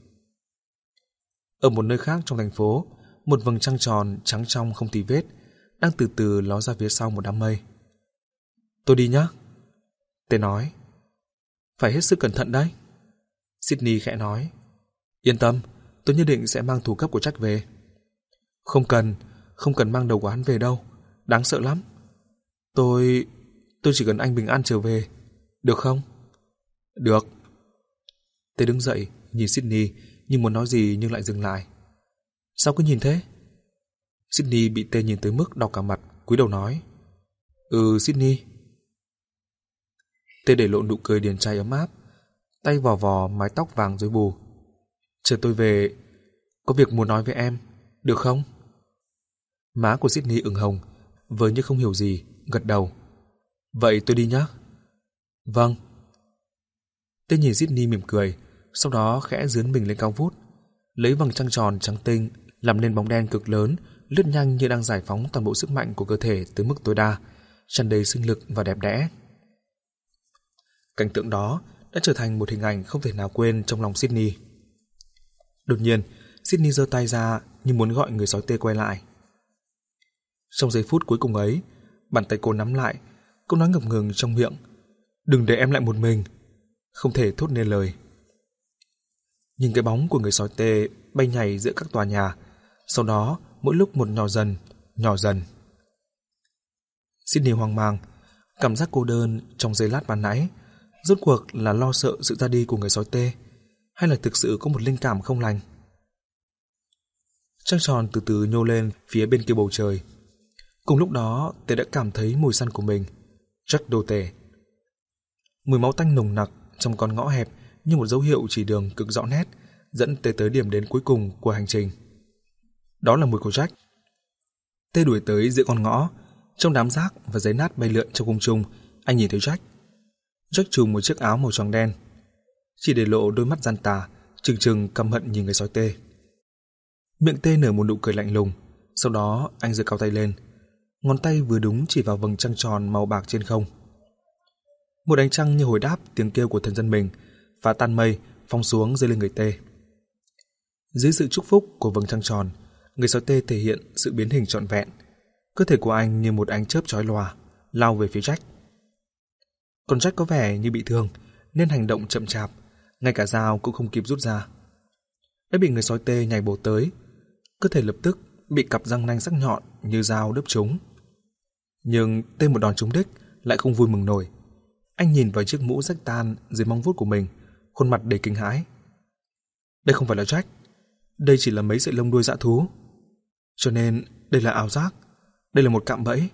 Ở một nơi khác trong thành phố, một vầng trăng tròn trắng trong không tì vết đang từ từ ló ra phía sau một đám mây. Tôi đi nhá. Tê nói. Phải hết sức cẩn thận đấy. Sydney khẽ nói. Yên tâm, tôi nhất định sẽ mang thủ cấp của Jack về. Không cần, không cần mang đầu của hắn về đâu. Đáng sợ lắm. Tôi... tôi chỉ cần anh bình an trở về. Được không? Được. Tê đứng dậy, nhìn Sydney nhưng muốn nói gì nhưng lại dừng lại. Sao cứ nhìn thế? Sydney bị Tê nhìn tới mức đau cả mặt, cúi đầu nói. Ừ, Sydney. Tê để lộ nụ cười điển trai ấm áp, tay vò vò mái tóc vàng rối bù. Chờ tôi về, có việc muốn nói với em, được không? Má của Sydney ửng hồng, với như không hiểu gì, gật đầu. Vậy tôi đi nhé. Vâng. Tê nhìn Sydney mỉm cười, sau đó khẽ dướn mình lên cao vút, lấy vầng trăng tròn trắng tinh làm nên bóng đen cực lớn, lướt nhanh như đang giải phóng toàn bộ sức mạnh của cơ thể tới mức tối đa, tràn đầy sinh lực và đẹp đẽ. Cảnh tượng đó đã trở thành một hình ảnh không thể nào quên trong lòng Sydney. Đột nhiên, Sydney giơ tay ra như muốn gọi người sói Tê quay lại. Trong giây phút cuối cùng ấy, bàn tay cô nắm lại, câu nói ngập ngừng trong miệng. Đừng để em lại một mình. Không thể thốt nên lời. Nhìn cái bóng của người sói Tê bay nhảy giữa các tòa nhà, sau đó mỗi lúc một nhỏ dần, nhỏ dần. Sydney hoang mang, cảm giác cô đơn trong giây lát ban nãy, rốt cuộc là lo sợ sự ra đi của người sói Tê, hay là thực sự có một linh cảm không lành? Trăng tròn từ từ nhô lên phía bên kia bầu trời. Cùng lúc đó, Tê đã cảm thấy mùi săn của mình, Jack đồ tể. Mùi máu tanh nồng nặc trong con ngõ hẹp như một dấu hiệu chỉ đường cực rõ nét, dẫn Tê tới điểm đến cuối cùng của hành trình. Đó là mùi của Jack. Tê đuổi tới giữa con ngõ, trong đám rác và giấy nát bay lượn trong không trung, anh nhìn thấy Jack. Jack trùm một chiếc áo màu trắng đen, chỉ để lộ đôi mắt gian tà, trừng trừng căm hận nhìn người sói Tê. Miệng Tê nở một nụ cười lạnh lùng, sau đó anh giơ cao tay lên, ngón tay vừa đúng chỉ vào vầng trăng tròn màu bạc trên không. Một ánh trăng như hồi đáp tiếng kêu của thần dân mình, phá tan mây, phóng xuống rơi lên người Tê. Dưới sự chúc phúc của vầng trăng tròn, người sói Tê thể hiện sự biến hình trọn vẹn. Cơ thể của anh như một ánh chớp chói lòa, lao về phía Jack. Còn Jack có vẻ như bị thương, nên hành động chậm chạp, ngay cả dao cũng không kịp rút ra. Đã bị người sói Tê nhảy bổ tới, cơ thể lập tức bị cặp răng nanh sắc nhọn như dao đâm trúng. Nhưng Tê một đòn trúng đích lại không vui mừng nổi. Anh nhìn vào chiếc mũ rách tan dưới móng vuốt của mình, khuôn mặt đầy kinh hãi. Đây không phải là Jack, đây chỉ là mấy sợi lông đuôi dã thú. Cho nên đây là ảo giác, đây là một cạm bẫy.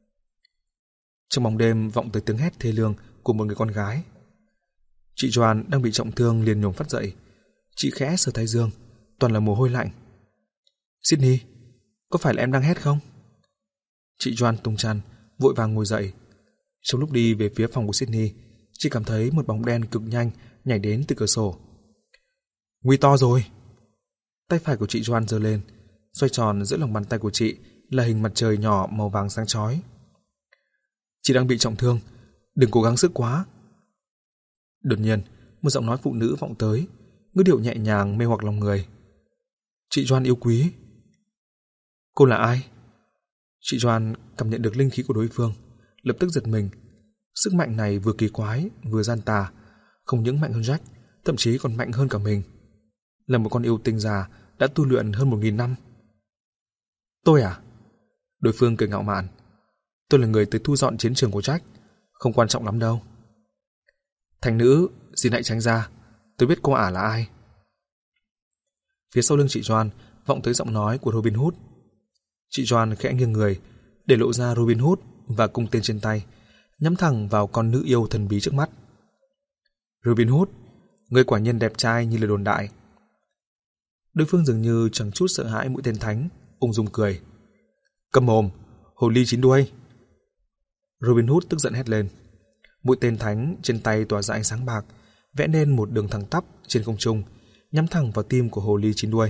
Trong bóng đêm vọng tới tiếng hét thê lương của một người con gái. Chị Joan đang bị trọng thương liền nhổm phát dậy. Chị khẽ sờ thái dương, toàn là mồ hôi lạnh. Sydney, có phải là em đang hét không? Chị Joan tung chăn, vội vàng ngồi dậy. Trong lúc đi về phía phòng của Sydney, chị cảm thấy một bóng đen cực nhanh nhảy đến từ cửa sổ. Nguy to rồi! Tay phải của chị Joan giơ lên, xoay tròn giữa lòng bàn tay của chị là hình mặt trời nhỏ màu vàng sáng chói. Chị đang bị trọng thương, đừng cố gắng sức quá. Đột nhiên, một giọng nói phụ nữ vọng tới, ngữ điệu nhẹ nhàng mê hoặc lòng người. Chị Joan yêu quý. Cô là ai? Chị Joan cảm nhận được linh khí của đối phương, lập tức giật mình. Sức mạnh này vừa kỳ quái, vừa gian tà, không những mạnh hơn Jack, thậm chí còn mạnh hơn cả mình. Là một con yêu tinh già đã tu luyện hơn một nghìn năm. Tôi à? Đối phương cười ngạo mạn. Tôi là người tới thu dọn chiến trường của Jack, không quan trọng lắm đâu. Thành nữ, xin hãy tránh ra, tôi biết cô ả là ai. Phía sau lưng chị Joan vọng tới giọng nói của Robin Hood. Chị Joan khẽ nghiêng người, để lộ ra Robin Hood và cung tên trên tay, nhắm thẳng vào con nữ yêu thần bí trước mắt. Robin Hood, người quả nhiên đẹp trai như lời đồn đại. Đối phương dường như chẳng chút sợ hãi mũi tên thánh, ung dung cười. Câm mồm, hồ ly chín đuôi. Robin Hood tức giận hét lên. Mũi tên thánh trên tay tỏa ra ánh sáng bạc, vẽ nên một đường thẳng tắp trên không trung, nhắm thẳng vào tim của hồ ly chín đuôi.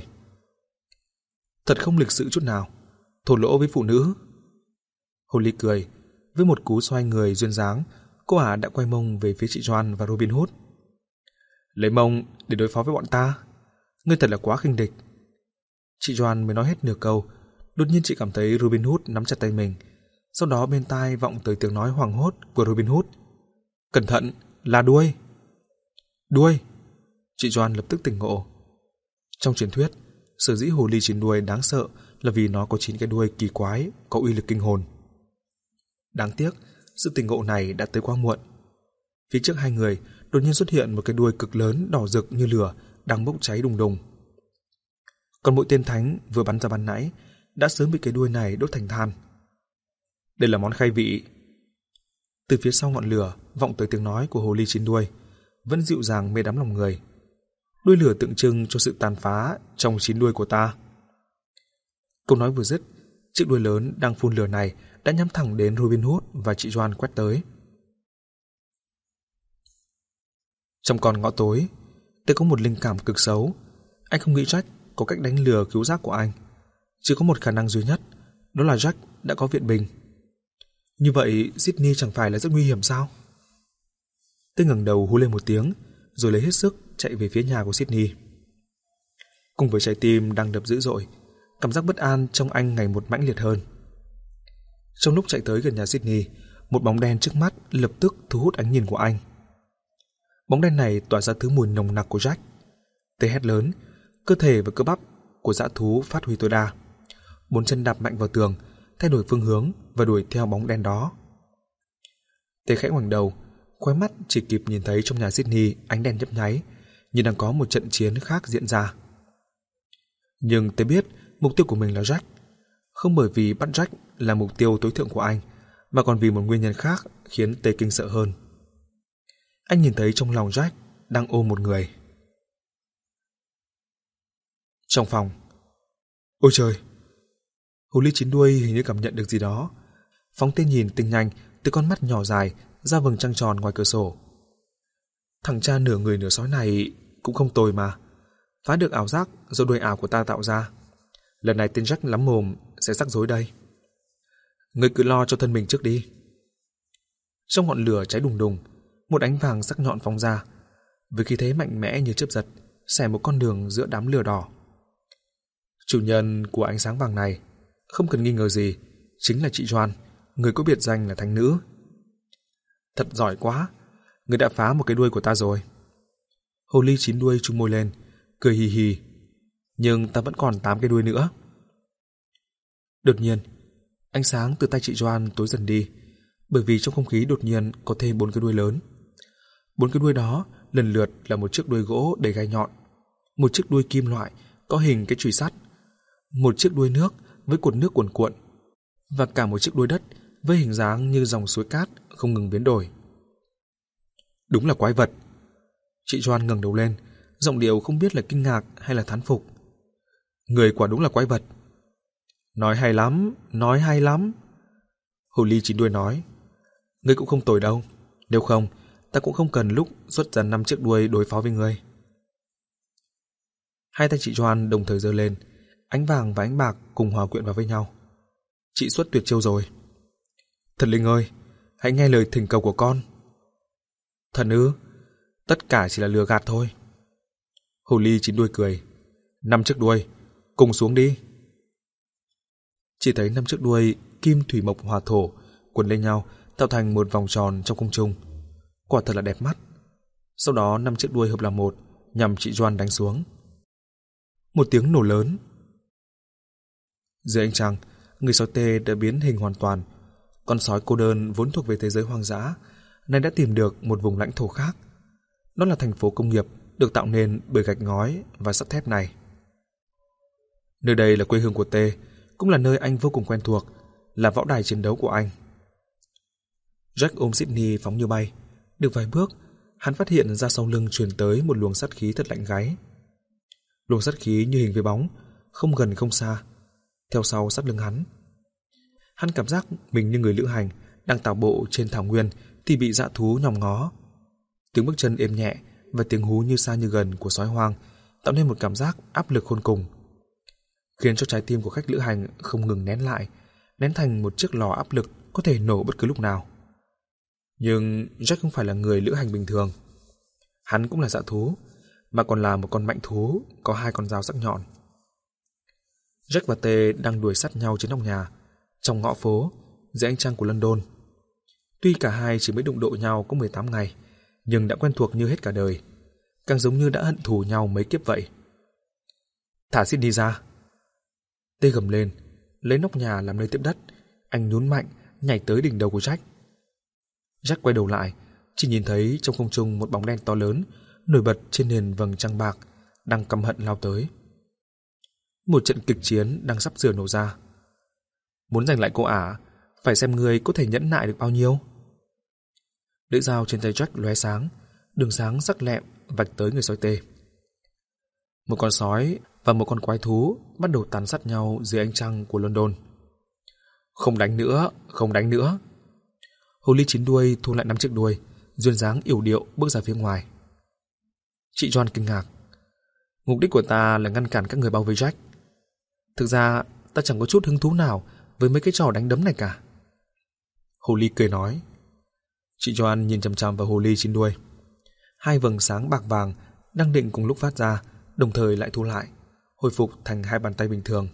Thật không lịch sự chút nào, thổ lỗ với phụ nữ. Hồ ly cười, với một cú xoay người duyên dáng, cô ả đã quay mông về phía chị Joan và Robin Hood. Lấy mông để đối phó với bọn ta? Ngươi thật là quá khinh địch. Chị Joan mới nói hết nửa câu, đột nhiên chị cảm thấy Robin Hood nắm chặt tay mình. Sau đó bên tai vọng tới tiếng nói hoảng hốt của Robin Hood. Cẩn thận, là đuôi. Đuôi. Chị Joan lập tức tỉnh ngộ. Trong truyền thuyết, sở dĩ hồ ly chín đuôi đáng sợ là vì nó có chín cái đuôi kỳ quái, có uy lực kinh hồn. Đáng tiếc, sự tỉnh ngộ này đã tới quá muộn. Phía trước hai người đột nhiên xuất hiện một cái đuôi cực lớn đỏ rực như lửa đang bốc cháy đùng đùng. Còn mũi tên thánh vừa bắn ra ban nãy đã sớm bị cái đuôi này đốt thành than. Đây là món khai vị. Từ phía sau ngọn lửa vọng tới tiếng nói của hồ ly chín đuôi, vẫn dịu dàng mê đắm lòng người. Đuôi lửa tượng trưng cho sự tàn phá trong chín đuôi của ta. Câu nói vừa dứt, chiếc đuôi lớn đang phun lửa này đã nhắm thẳng đến Robin Hood và chị Joan quét tới. Trong con ngõ tối, tôi có một linh cảm cực xấu. Anh không nghĩ Jack có cách đánh lừa cứu giác của anh. Chỉ có một khả năng duy nhất, đó là Jack đã có viện binh. Như vậy Sydney chẳng phải là rất nguy hiểm sao? Tôi ngẩng đầu hú lên một tiếng, rồi lấy hết sức chạy về phía nhà của Sydney. Cùng với trái tim đang đập dữ dội, cảm giác bất an trong anh ngày một mãnh liệt hơn. Trong lúc chạy tới gần nhà Sydney, một bóng đen trước mắt lập tức thu hút ánh nhìn của anh. Bóng đen này tỏa ra thứ mùi nồng nặc của Jack. Tê hét lớn, cơ thể và cơ bắp của dã thú phát huy tối đa. Bốn chân đạp mạnh vào tường, thay đổi phương hướng và đuổi theo bóng đen đó. Tê khẽ ngoảnh đầu, khóe mắt chỉ kịp nhìn thấy trong nhà Sydney ánh đèn nhấp nháy, như đang có một trận chiến khác diễn ra. Nhưng Tê biết mục tiêu của mình là Jack, không bởi vì bắt Jack là mục tiêu tối thượng của anh, mà còn vì một nguyên nhân khác khiến Tê kinh sợ hơn. Anh nhìn thấy trong lòng Jack đang ôm một người. Trong phòng. Ôi trời! Hồ ly chín đuôi hình như cảm nhận được gì đó, phóng tên nhìn tinh nhanh từ con mắt nhỏ dài ra vầng trăng tròn ngoài cửa sổ. Thằng cha nửa người nửa sói này cũng không tồi mà, phá được ảo giác do đuôi ảo của ta tạo ra. Lần này tên Jack lắm mồm sẽ rắc rối đây. Ngươi cứ lo cho thân mình trước đi. Trong ngọn lửa cháy đùng đùng, một ánh vàng sắc nhọn phóng ra, với khí thế mạnh mẽ như chớp giật, xẻ một con đường giữa đám lửa đỏ. Chủ nhân của ánh sáng vàng này, không cần nghi ngờ gì, chính là chị Joan, người có biệt danh là thánh nữ. Thật giỏi quá, người đã phá một cái đuôi của ta rồi. Hồ ly chín đuôi chung môi lên, cười hì hì. Nhưng ta vẫn còn tám cái đuôi nữa. Đột nhiên, ánh sáng từ tay chị Joan tối dần đi, bởi vì trong không khí đột nhiên có thêm bốn cái đuôi lớn. Bốn cái đuôi đó lần lượt là một chiếc đuôi gỗ đầy gai nhọn, một chiếc đuôi kim loại có hình cái chùy sắt, một chiếc đuôi nước với cột nước cuồn cuộn, và cả một chiếc đuôi đất với hình dáng như dòng suối cát không ngừng biến đổi. Đúng là quái vật. Chị Joan ngẩng đầu lên, giọng điệu không biết là kinh ngạc hay là thán phục. Người quả đúng là quái vật. Nói hay lắm, nói hay lắm. Hồ ly chín đuôi nói. Ngươi cũng không tồi đâu, nếu không ta cũng không cần lúc xuất ra năm chiếc đuôi đối phó với ngươi. Hai tay chị Joan đồng thời giơ lên, ánh vàng và ánh bạc cùng hòa quyện vào với nhau. Chị xuất tuyệt chiêu rồi. Thần linh ơi, hãy nghe lời thỉnh cầu của con. Thần ư? Tất cả chỉ là lừa gạt thôi. Hồ ly chín đuôi cười. Năm chiếc đuôi, cùng xuống đi. Chỉ thấy năm chiếc đuôi kim thủy mộc hỏa thổ quấn lên nhau, tạo thành một vòng tròn trong không trung. Quả thật là đẹp mắt. Sau đó năm chiếc đuôi hợp làm một, nhằm chị Joan đánh xuống. Một tiếng nổ lớn. Dưới ánh trăng, người sói tê đã biến hình hoàn toàn. Con sói cô đơn vốn thuộc về thế giới hoang dã, nay đã tìm được một vùng lãnh thổ khác. Đó là thành phố công nghiệp được tạo nên bởi gạch ngói và sắt thép này. Nơi đây là quê hương của Tê, cũng là nơi anh vô cùng quen thuộc, là võ đài chiến đấu của anh. Jack ôm Sydney phóng như bay. Được vài bước, hắn phát hiện ra sau lưng truyền tới một luồng sát khí thật lạnh gáy. Luồng sát khí như hình với bóng, không gần không xa, theo sau sát lưng hắn. Hắn cảm giác mình như người lữ hành đang tảo bộ trên thảo nguyên thì bị dã thú nhòm ngó. Tiếng bước chân êm nhẹ và tiếng hú như xa như gần của sói hoang tạo nên một cảm giác áp lực khôn cùng, khiến cho trái tim của khách lữ hành không ngừng nén lại, nén thành một chiếc lò áp lực có thể nổ bất cứ lúc nào. Nhưng Jack không phải là người lữ hành bình thường. Hắn cũng là dã thú, mà còn là một con mạnh thú có hai con dao sắc nhọn. Jack và T đang đuổi sát nhau trên nóc nhà, trong ngõ phố, dưới ánh trăng của London. Tuy cả hai chỉ mới đụng độ nhau có mười tám ngày, nhưng đã quen thuộc như hết cả đời, càng giống như đã hận thù nhau mấy kiếp vậy. Thả Sydney ra! T gầm lên, lấy nóc nhà làm nơi tiếp đất. Anh nhún mạnh, nhảy tới đỉnh đầu của Jack. Jack quay đầu lại, chỉ nhìn thấy trong không trung một bóng đen to lớn nổi bật trên nền vầng trăng bạc, đang căm hận lao tới. Một trận kịch chiến đang sắp sửa nổ ra. Muốn giành lại cô ả, phải xem người có thể nhẫn nại được bao nhiêu. Lưỡi dao trên tay Jack lóe sáng, đường sáng sắc lẹm vạch tới người sói tê. Một con sói và một con quái thú bắt đầu tàn sát nhau dưới ánh trăng của London. Không đánh nữa, không đánh nữa. Hồ ly chín đuôi thu lại năm chiếc đuôi, duyên dáng yểu điệu bước ra phía ngoài. Chị John kinh ngạc. Mục đích của ta là ngăn cản các người bao vây Jack. Thực ra ta chẳng có chút hứng thú nào với mấy cái trò đánh đấm này cả. Hồ ly cười nói. Chị John nhìn chằm chằm vào hồ ly chín đuôi. Hai vầng sáng bạc vàng đang định cùng lúc phát ra, đồng thời lại thu lại, hồi phục thành hai bàn tay bình thường.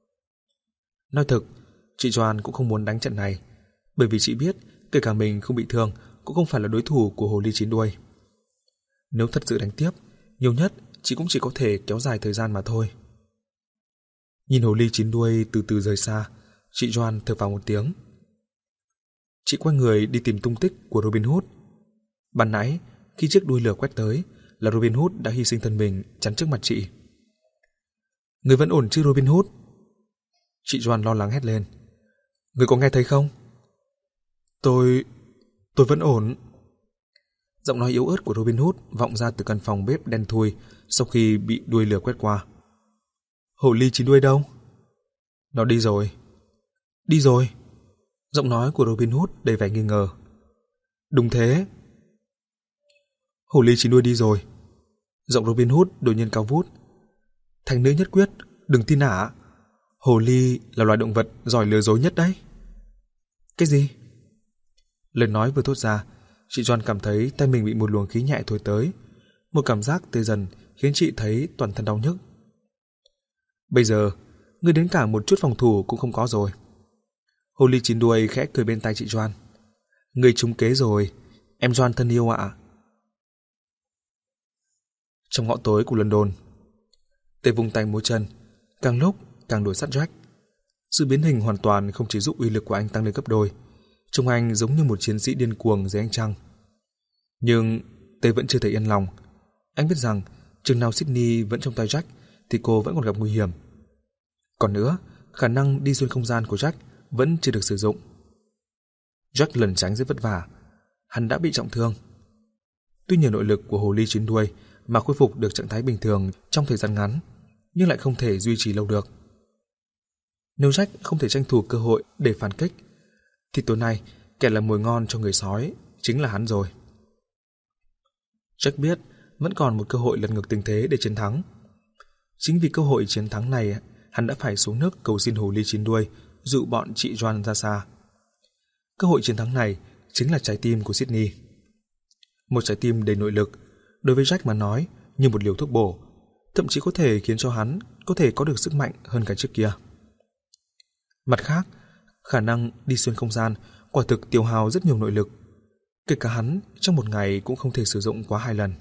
Nói thực, chị John cũng không muốn đánh trận này, bởi vì chị biết kể cả mình không bị thương cũng không phải là đối thủ của hồ ly chín đuôi. Nếu thật sự đánh tiếp, nhiều nhất chị cũng chỉ có thể kéo dài thời gian mà thôi. Nhìn hồ ly chín đuôi từ từ rời xa, chị John thở phào một tiếng. Chị quay người đi tìm tung tích của Robin Hood. Ban nãy, khi chiếc đuôi lửa quét tới, là Robin Hood đã hy sinh thân mình chắn trước mặt chị. Người vẫn ổn chứ Robin Hood? Chị John lo lắng hét lên. Người có nghe thấy không? Tôi... tôi vẫn ổn. Giọng nói yếu ớt của Robin Hood vọng ra từ căn phòng bếp đen thui sau khi bị đuôi lửa quét qua. Hồ ly chín đuôi đâu? Nó đi rồi. Đi rồi? Giọng nói của Robin Hood đầy vẻ nghi ngờ. Đúng thế. Hồ ly chín đuôi đi rồi. Giọng Robin Hood đột nhiên cao vút. Thành nữ nhất quyết, đừng tin ả. Hồ ly là loài động vật giỏi lừa dối nhất đấy. Cái gì? Lời nói vừa thốt ra, chị John cảm thấy tay mình bị một luồng khí nhẹ thổi tới. Một cảm giác tê dần khiến chị thấy toàn thân đau nhức. Bây giờ, ngươi đến cả một chút phòng thủ cũng không có rồi. Hồ ly chín đuôi khẽ cười bên tai chị John. Ngươi trúng kế rồi, em John thân yêu ạ. Trong ngõ tối của London, Tê vung tay múa chân, càng lúc càng đuổi sát Jack. Sự biến hình hoàn toàn không chỉ giúp uy lực của anh tăng lên gấp đôi, trông anh giống như một chiến sĩ điên cuồng dưới ánh trăng. Nhưng Tê vẫn chưa thể yên lòng. Anh biết rằng chừng nào Sydney vẫn trong tay Jack thì cô vẫn còn gặp nguy hiểm. Còn nữa, khả năng đi xuyên không gian của Jack vẫn chưa được sử dụng. Jack lẩn tránh rất vất vả. Hắn đã bị trọng thương. Tuy nhờ nội lực của hồ ly chín đuôi mà khôi phục được trạng thái bình thường trong thời gian ngắn, nhưng lại không thể duy trì lâu được. Nếu Jack không thể tranh thủ cơ hội để phản kích, thì tối nay kẻ là mồi ngon cho người sói chính là hắn rồi. Jack biết vẫn còn một cơ hội lật ngược tình thế để chiến thắng. Chính vì cơ hội chiến thắng này, hắn đã phải xuống nước cầu xin hồ ly chín đuôi dụ bọn chị Joan ra xa. Cơ hội chiến thắng này chính là trái tim của Sydney. Một trái tim đầy nội lực, đối với Jack mà nói như một liều thuốc bổ, thậm chí có thể khiến cho hắn có thể có được sức mạnh hơn cả trước kia. Mặt khác, khả năng đi xuyên không gian quả thực tiêu hao rất nhiều nội lực, kể cả hắn trong một ngày cũng không thể sử dụng quá hai lần.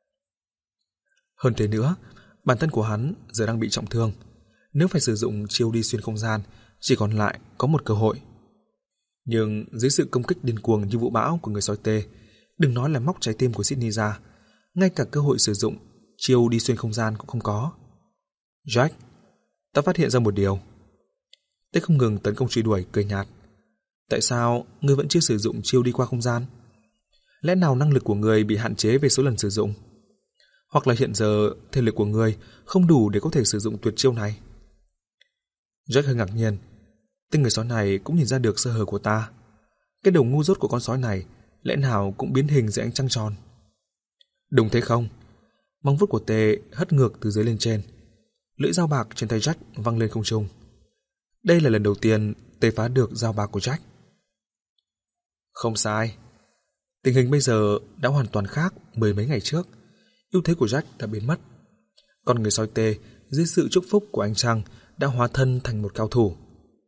Hơn thế nữa, bản thân của hắn giờ đang bị trọng thương. Nếu phải sử dụng chiêu đi xuyên không gian, chỉ còn lại có một cơ hội. Nhưng dưới sự công kích điên cuồng như vũ bão của người sói tê, đừng nói là móc trái tim của Sydney ra, ngay cả cơ hội sử dụng chiêu đi xuyên không gian cũng không có. Jack, ta phát hiện ra một điều. Tê không ngừng tấn công truy đuổi, cười nhạt. Tại sao ngươi vẫn chưa sử dụng chiêu đi qua không gian? Lẽ nào năng lực của ngươi bị hạn chế về số lần sử dụng? Hoặc là hiện giờ thể lực của ngươi không đủ để có thể sử dụng tuyệt chiêu này? Jack hơi ngạc nhiên. Tên người sói này cũng nhìn ra được sơ hở của ta. Cái đầu ngu dốt của con sói này lẽ nào cũng biến hình dưới ánh trăng tròn? Đúng thế không? Móng vuốt của Tê hất ngược từ dưới lên trên. Lưỡi dao bạc trên tay Jack văng lên không trung. Đây là lần đầu tiên Tê phá được dao bạc của Jack. Không sai. Tình hình bây giờ đã hoàn toàn khác mười mấy ngày trước. Ưu thế của Jack đã biến mất. Con người sói tê dưới sự chúc phúc của ánh trăng đã hóa thân thành một cao thủ.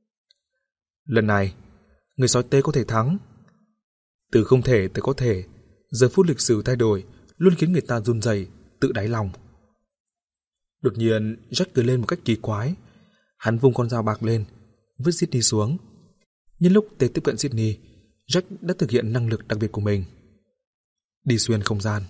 Lần này, người sói tê có thể thắng. Từ không thể tới có thể, giờ phút lịch sử thay đổi luôn khiến người ta run rẩy tự đáy lòng. Đột nhiên, Jack cười lên một cách kỳ quái. Hắn vung con dao bạc lên, vứt Sydney xuống. Nhân lúc tê tiếp cận Sydney, Jack đã thực hiện năng lực đặc biệt của mình. Đi xuyên không gian.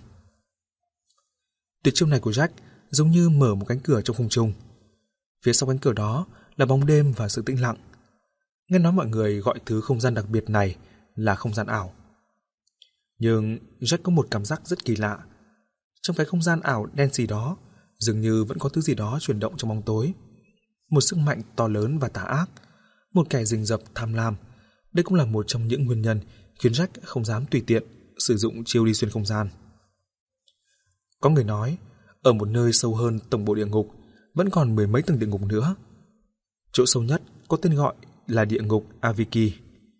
Tuyệt chiêu này của Jack giống như mở một cánh cửa trong không trung. Phía sau cánh cửa đó là bóng đêm và sự tĩnh lặng. Nghe nói mọi người gọi thứ không gian đặc biệt này là không gian ảo. Nhưng Jack có một cảm giác rất kỳ lạ. Trong cái không gian ảo đen xì đó, dường như vẫn có thứ gì đó chuyển động trong bóng tối. Một sức mạnh to lớn và tà ác, một kẻ rình rập tham lam. Đây cũng là một trong những nguyên nhân khiến Jack không dám tùy tiện sử dụng chiêu đi xuyên không gian. Có người nói, ở một nơi sâu hơn tổng bộ địa ngục vẫn còn mười mấy tầng địa ngục nữa. Chỗ sâu nhất có tên gọi là địa ngục Aviki.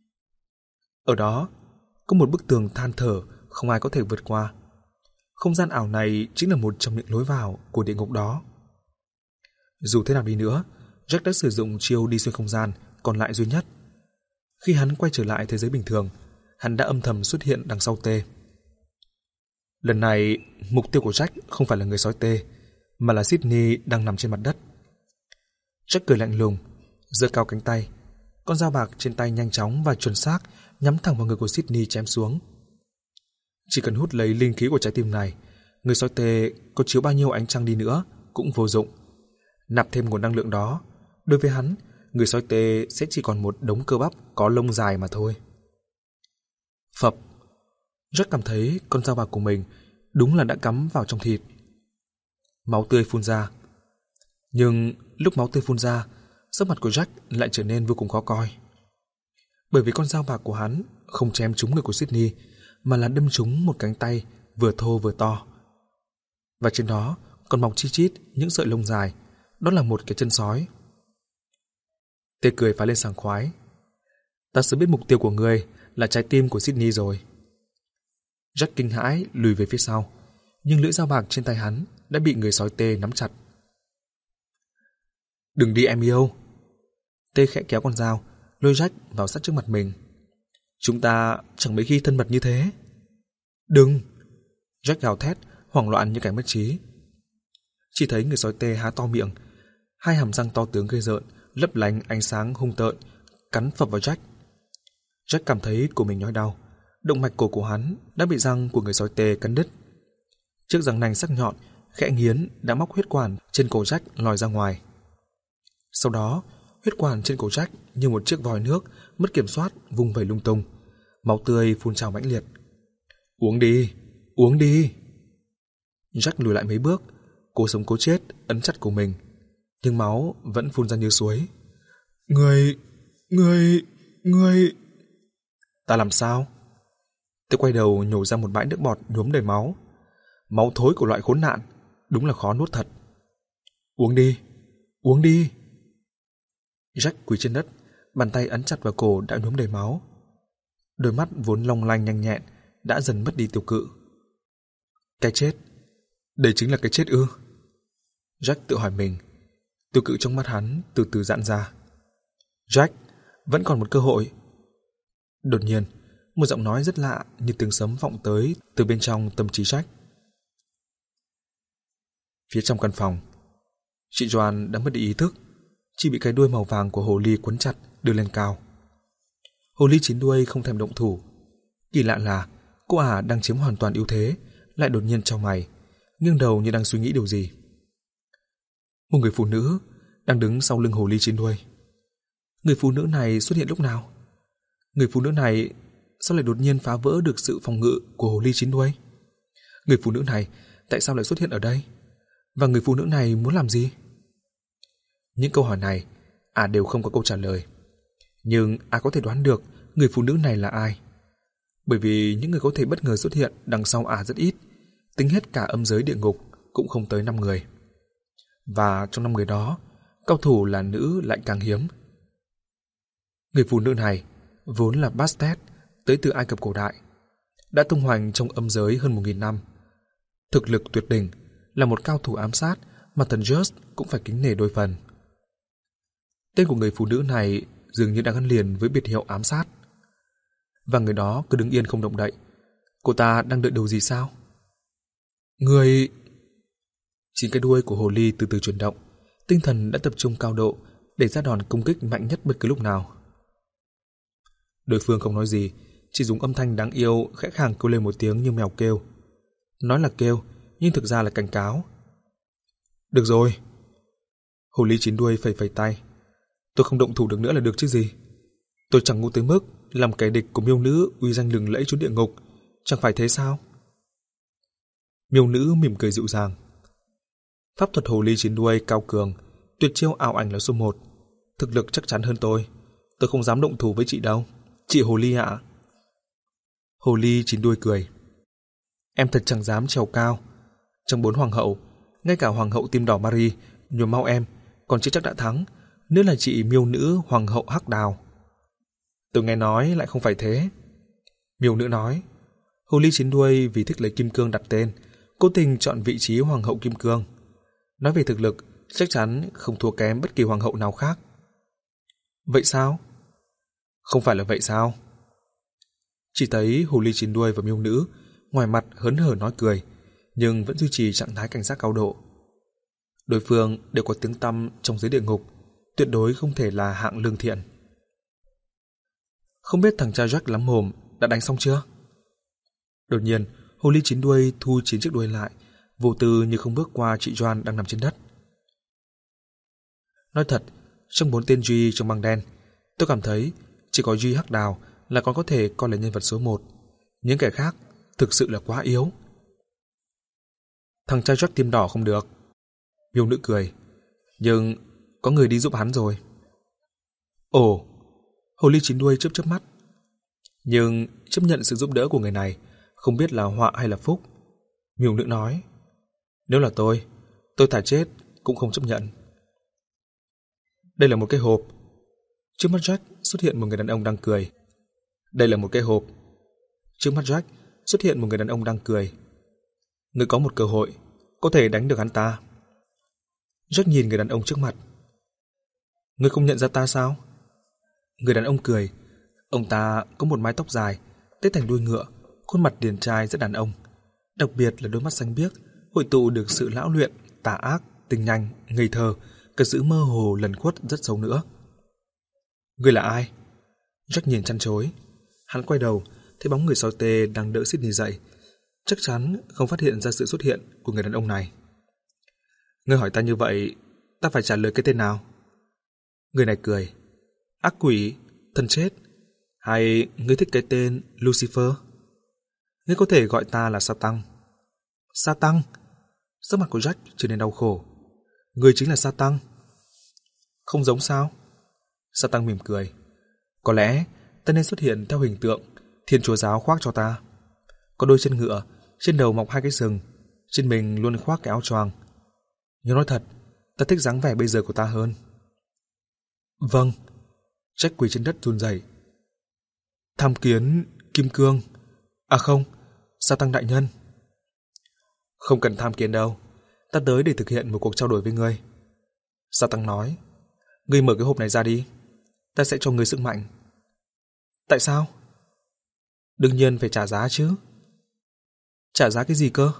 Ở đó có một bức tường than thở không ai có thể vượt qua. Không gian ảo này chính là một trong những lối vào của địa ngục đó. Dù thế nào đi nữa, Jack đã sử dụng chiêu đi xuyên không gian còn lại duy nhất. Khi hắn quay trở lại thế giới bình thường, hắn đã âm thầm xuất hiện đằng sau tê. Lần này, mục tiêu của Jack không phải là người sói tê, mà là Sydney đang nằm trên mặt đất. Jack cười lạnh lùng, giơ cao cánh tay. Con dao bạc trên tay nhanh chóng và chuẩn xác nhắm thẳng vào người của Sydney chém xuống. Chỉ cần hút lấy linh khí của trái tim này, người sói tê có chiếu bao nhiêu ánh trăng đi nữa cũng vô dụng. Nạp thêm nguồn năng lượng đó, đối với hắn, người sói tê sẽ chỉ còn một đống cơ bắp có lông dài mà thôi. Phập. Jack cảm thấy con dao bạc của mình đúng là đã cắm vào trong thịt. Máu tươi phun ra. Nhưng lúc máu tươi phun ra, sắc mặt của Jack lại trở nên vô cùng khó coi. Bởi vì con dao bạc của hắn không chém trúng người của Sydney, mà là đâm trúng một cánh tay vừa thô vừa to. Và trên đó còn mọc chi chít những sợi lông dài, đó là một cái chân sói. Tê cười phá lên sảng khoái. Ta sớm biết mục tiêu của ngươi là trái tim của Sydney rồi. Jack kinh hãi lùi về phía sau, nhưng lưỡi dao bạc trên tay hắn đã bị người sói tê nắm chặt. Đừng đi em yêu. Tê khẽ kéo con dao, lôi Jack vào sát trước mặt mình. Chúng ta chẳng mấy khi thân mật như thế. Đừng! Jack gào thét, hoảng loạn như kẻ mất trí. Chỉ thấy người sói tê há to miệng, hai hàm răng to tướng ghê rợn, lấp lánh ánh sáng hung tợn, cắn phập vào Jack. Jack cảm thấy cổ mình nhói đau, động mạch cổ của hắn đã bị răng của người sói tê cắn đứt. Chiếc răng nanh sắc nhọn khẽ nghiến đã móc huyết quản trên cổ Jack lòi ra ngoài. Sau đó, huyết quản trên cổ Jack như một chiếc vòi nước mất kiểm soát vung vẩy lung tung, máu tươi phun trào mãnh liệt. Uống đi, uống đi. Jack lùi lại mấy bước, cố sống cố chết ấn chặt cổ mình, nhưng máu vẫn phun ra như suối. Người, người, người. Ta làm sao? Tôi quay đầu nhổ ra một bãi nước bọt nhuốm đầy máu. Máu thối của loại khốn nạn, đúng là khó nuốt thật. Uống đi, uống đi. Jack quỳ trên đất, bàn tay ấn chặt vào cổ đã nhuốm đầy máu. Đôi mắt vốn long lanh nhanh nhẹn đã dần mất đi tiêu cự. Cái chết, đây chính là cái chết ư? Jack tự hỏi mình. Tiêu cự trong mắt hắn từ từ giãn ra. Jack, vẫn còn một cơ hội. Đột nhiên, một giọng nói rất lạ như tiếng sấm vọng tới từ bên trong tâm trí Jack. Phía trong căn phòng, chị Joan đã mất đi ý thức, chỉ bị cái đuôi màu vàng của hồ ly quấn chặt đưa lên cao. Hồ ly chín đuôi không thèm động thủ. Kỳ lạ là cô ả đang chiếm hoàn toàn ưu thế lại đột nhiên chau mày, nghiêng đầu như đang suy nghĩ điều gì. Một người phụ nữ đang đứng sau lưng hồ ly chín đuôi. Người phụ nữ này xuất hiện lúc nào? Người phụ nữ này sao lại đột nhiên phá vỡ được sự phòng ngự của hồ ly chín đuôi? Người phụ nữ này tại sao lại xuất hiện ở đây? Và người phụ nữ này muốn làm gì? Những câu hỏi này ả đều không có câu trả lời. Nhưng ả có thể đoán được người phụ nữ này là ai. Bởi vì những người có thể bất ngờ xuất hiện đằng sau ả rất ít, tính hết cả âm giới địa ngục cũng không tới năm người. Và trong năm người đó, cao thủ là nữ lại càng hiếm. Người phụ nữ này vốn là Bastet, tới từ Ai Cập cổ đại. đã tung hoành trong âm giới hơn một nghìn năm. Thực lực tuyệt đỉnh, là một cao thủ ám sát mà thần Just cũng phải kính nể đôi phần. Tên của người phụ nữ này dường như đang gắn liền với biệt hiệu ám sát. Và người đó cứ đứng yên không động đậy. Cô ta đang đợi điều gì sao? Người... Chín cái đuôi của hồ ly từ từ chuyển động, tinh thần đã tập trung cao độ để ra đòn công kích mạnh nhất bất cứ lúc nào. Đối phương không nói gì, chỉ dùng âm thanh đáng yêu khẽ khàng kêu lên một tiếng như mèo kêu. Nói là kêu, nhưng thực ra là cảnh cáo. Được rồi. Hồ ly chín đuôi phẩy phẩy tay. Tôi không động thủ được nữa là được chứ gì. Tôi chẳng ngu tới mức làm kẻ địch của miêu nữ uy danh lừng lẫy trốn địa ngục, chẳng phải thế sao? Miêu nữ mỉm cười dịu dàng. Pháp thuật hồ ly chín đuôi cao cường, tuyệt chiêu ảo ảnh là số một. Thực lực chắc chắn hơn tôi. Tôi không dám động thủ với chị đâu. Chị hồ ly ạ. Hồ ly chín đuôi cười. Em thật chẳng dám trèo cao. Trong bốn hoàng hậu, ngay cả hoàng hậu tim đỏ Marie nhồi mau em còn chưa chắc đã thắng, nếu là chị miêu nữ hoàng hậu hắc đào. Tôi nghe nói lại không phải thế. Miêu nữ nói. Hồ ly chín đuôi vì thích lấy kim cương đặt tên, cố tình chọn vị trí hoàng hậu kim cương. Nói về thực lực, chắc chắn không thua kém bất kỳ hoàng hậu nào khác. Vậy sao? Không phải là vậy sao? Chỉ thấy hồ ly chín đuôi và miêu nữ ngoài mặt hớn hở nói cười, nhưng vẫn duy trì trạng thái cảnh giác cao độ. Đối phương đều có tiếng tăm trong giới địa ngục, tuyệt đối không thể là hạng lương thiện. Không biết thằng cha Jack lắm mồm đã đánh xong chưa? Đột nhiên, hồ ly chín đuôi thu chín chiếc đuôi lại, vô tư như không bước qua chị Joan đang nằm trên đất. Nói thật, trong bốn tên Duy trong băng đen, tôi cảm thấy chỉ có Duy Hắc Đào là còn có thể coi là nhân vật số một. Những kẻ khác thực sự là quá yếu. Thằng cha Jack tim đỏ không được. Miêu nữ cười. Nhưng có người đi giúp hắn rồi. Ồ, hồ ly chín đuôi chớp chớp mắt. Nhưng chấp nhận sự giúp đỡ của người này không biết là họa hay là phúc. Miêu nữ nói. Nếu là tôi, tôi thà chết cũng không chấp nhận. Đây là một cái hộp. Trước mắt Jack xuất hiện một người đàn ông đang cười. Đây là một cái hộp. Trước mắt Jack xuất hiện một người đàn ông đang cười. Ngươi có một cơ hội, có thể đánh được hắn ta. Jack nhìn người đàn ông trước mặt. Ngươi không nhận ra ta sao? Người đàn ông cười. Ông ta có một mái tóc dài, tết thành đuôi ngựa, khuôn mặt điển trai rất đàn ông. Đặc biệt là đôi mắt xanh biếc, hội tụ được sự lão luyện, tà ác, tinh nhanh, ngây thơ, cả sự mơ hồ lẩn khuất rất sâu nữa. Ngươi là ai? Jack nhìn chăn chối. Hắn quay đầu, thấy bóng người sói tê đang đỡ Sydney dậy. Chắc chắn không phát hiện ra sự xuất hiện của người đàn ông này. Ngươi hỏi ta như vậy, ta phải trả lời cái tên nào? Người này cười. Ác quỷ, thần chết, hay ngươi thích cái tên Lucifer? Ngươi có thể gọi ta là Satan. Satan? Sắc mặt của Jack trở nên đau khổ. Ngươi chính là Satan. Không giống sao? Satan mỉm cười. Có lẽ ta nên xuất hiện theo hình tượng Thiên Chúa giáo khoác cho ta. Có đôi chân ngựa, trên đầu mọc hai cái sừng, trên mình luôn khoác cái áo choàng. Nhưng nói thật, ta thích dáng vẻ bây giờ của ta hơn. Vâng. Jack quỳ trên đất run rẩy. Tham kiến Kim Cương. À không, Satan đại nhân. Không cần tham kiến đâu, ta tới để thực hiện một cuộc trao đổi với ngươi. Satan nói. Ngươi mở cái hộp này ra đi, ta sẽ cho ngươi sức mạnh. Tại sao? Đương nhiên phải trả giá chứ. Trả giá cái gì cơ?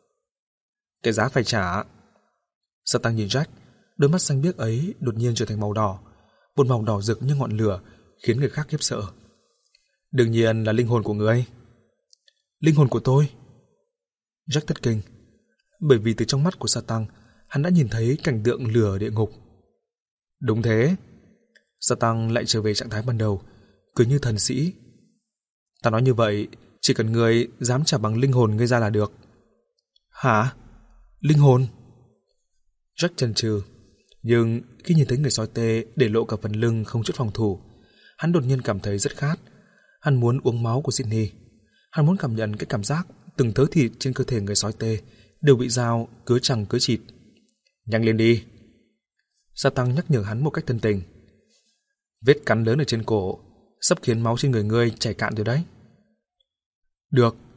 Cái giá phải trả. Satan nhìn Jack, đôi mắt xanh biếc ấy đột nhiên trở thành màu đỏ, một màu đỏ rực như ngọn lửa, khiến người khác khiếp sợ. Đương nhiên là linh hồn của ngươi. Linh hồn của tôi? Jack thất kinh, bởi vì từ trong mắt của Satan, hắn đã nhìn thấy cảnh tượng lửa địa ngục. Đúng thế. Satan lại trở về trạng thái ban đầu, cười như thần sĩ. Ta nói như vậy, chỉ cần ngươi dám trả bằng linh hồn ngươi ra là được. Hả? Linh hồn? Jack chần chừ, nhưng khi nhìn thấy người sói tê để lộ cả phần lưng không chút phòng thủ, hắn đột nhiên cảm thấy rất khát. Hắn muốn uống máu của Sydney. Hắn muốn cảm nhận cái cảm giác từng thớ thịt trên cơ thể người sói tê đều bị dao cứa chằng cứa chịt. Nhanh lên đi. Satan nhắc nhở hắn một cách thân tình. Vết cắn lớn ở trên cổ sắp khiến máu trên người ngươi chảy cạn rồi đấy. Được.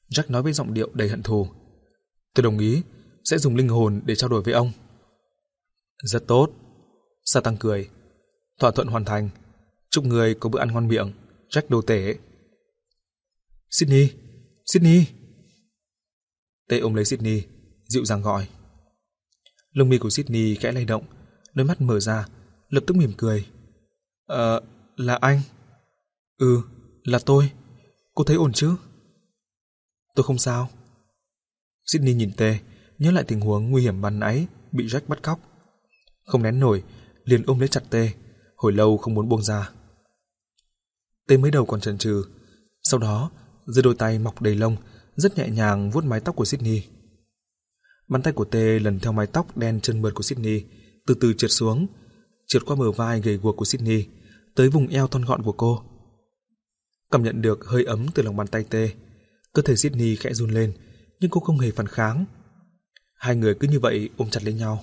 Jack nói với giọng điệu đầy hận thù. Tôi đồng ý, sẽ dùng linh hồn để trao đổi với ông. Rất tốt. Satan cười. Thỏa thuận hoàn thành. Chúc người có bữa ăn ngon miệng, Jack đồ tể. Sydney, Sydney. Tê ôm lấy Sydney, dịu dàng gọi. Lông mi của Sydney khẽ lay động, đôi mắt mở ra, lập tức mỉm cười. Ờ, là anh. Ừ, là tôi. Cô thấy ổn chứ? Tôi không sao. Sydney nhìn Tê, nhớ lại tình huống nguy hiểm ban nãy bị Jack bắt cóc. Không nén nổi, liền ôm lấy chặt Tê, hồi lâu không muốn buông ra. Tê mới đầu còn chần chừ, sau đó giơ đôi tay mọc đầy lông, rất nhẹ nhàng vuốt mái tóc của Sydney. Bàn tay của Tê lần theo mái tóc đen trơn mượt của Sydney, từ từ trượt xuống, trượt qua bờ vai gầy guộc của Sydney, tới vùng eo thon gọn của cô. Cảm nhận được hơi ấm từ lòng bàn tay Tê, cơ thể Sydney khẽ run lên, nhưng cô không hề phản kháng. Hai người cứ như vậy ôm chặt lấy nhau.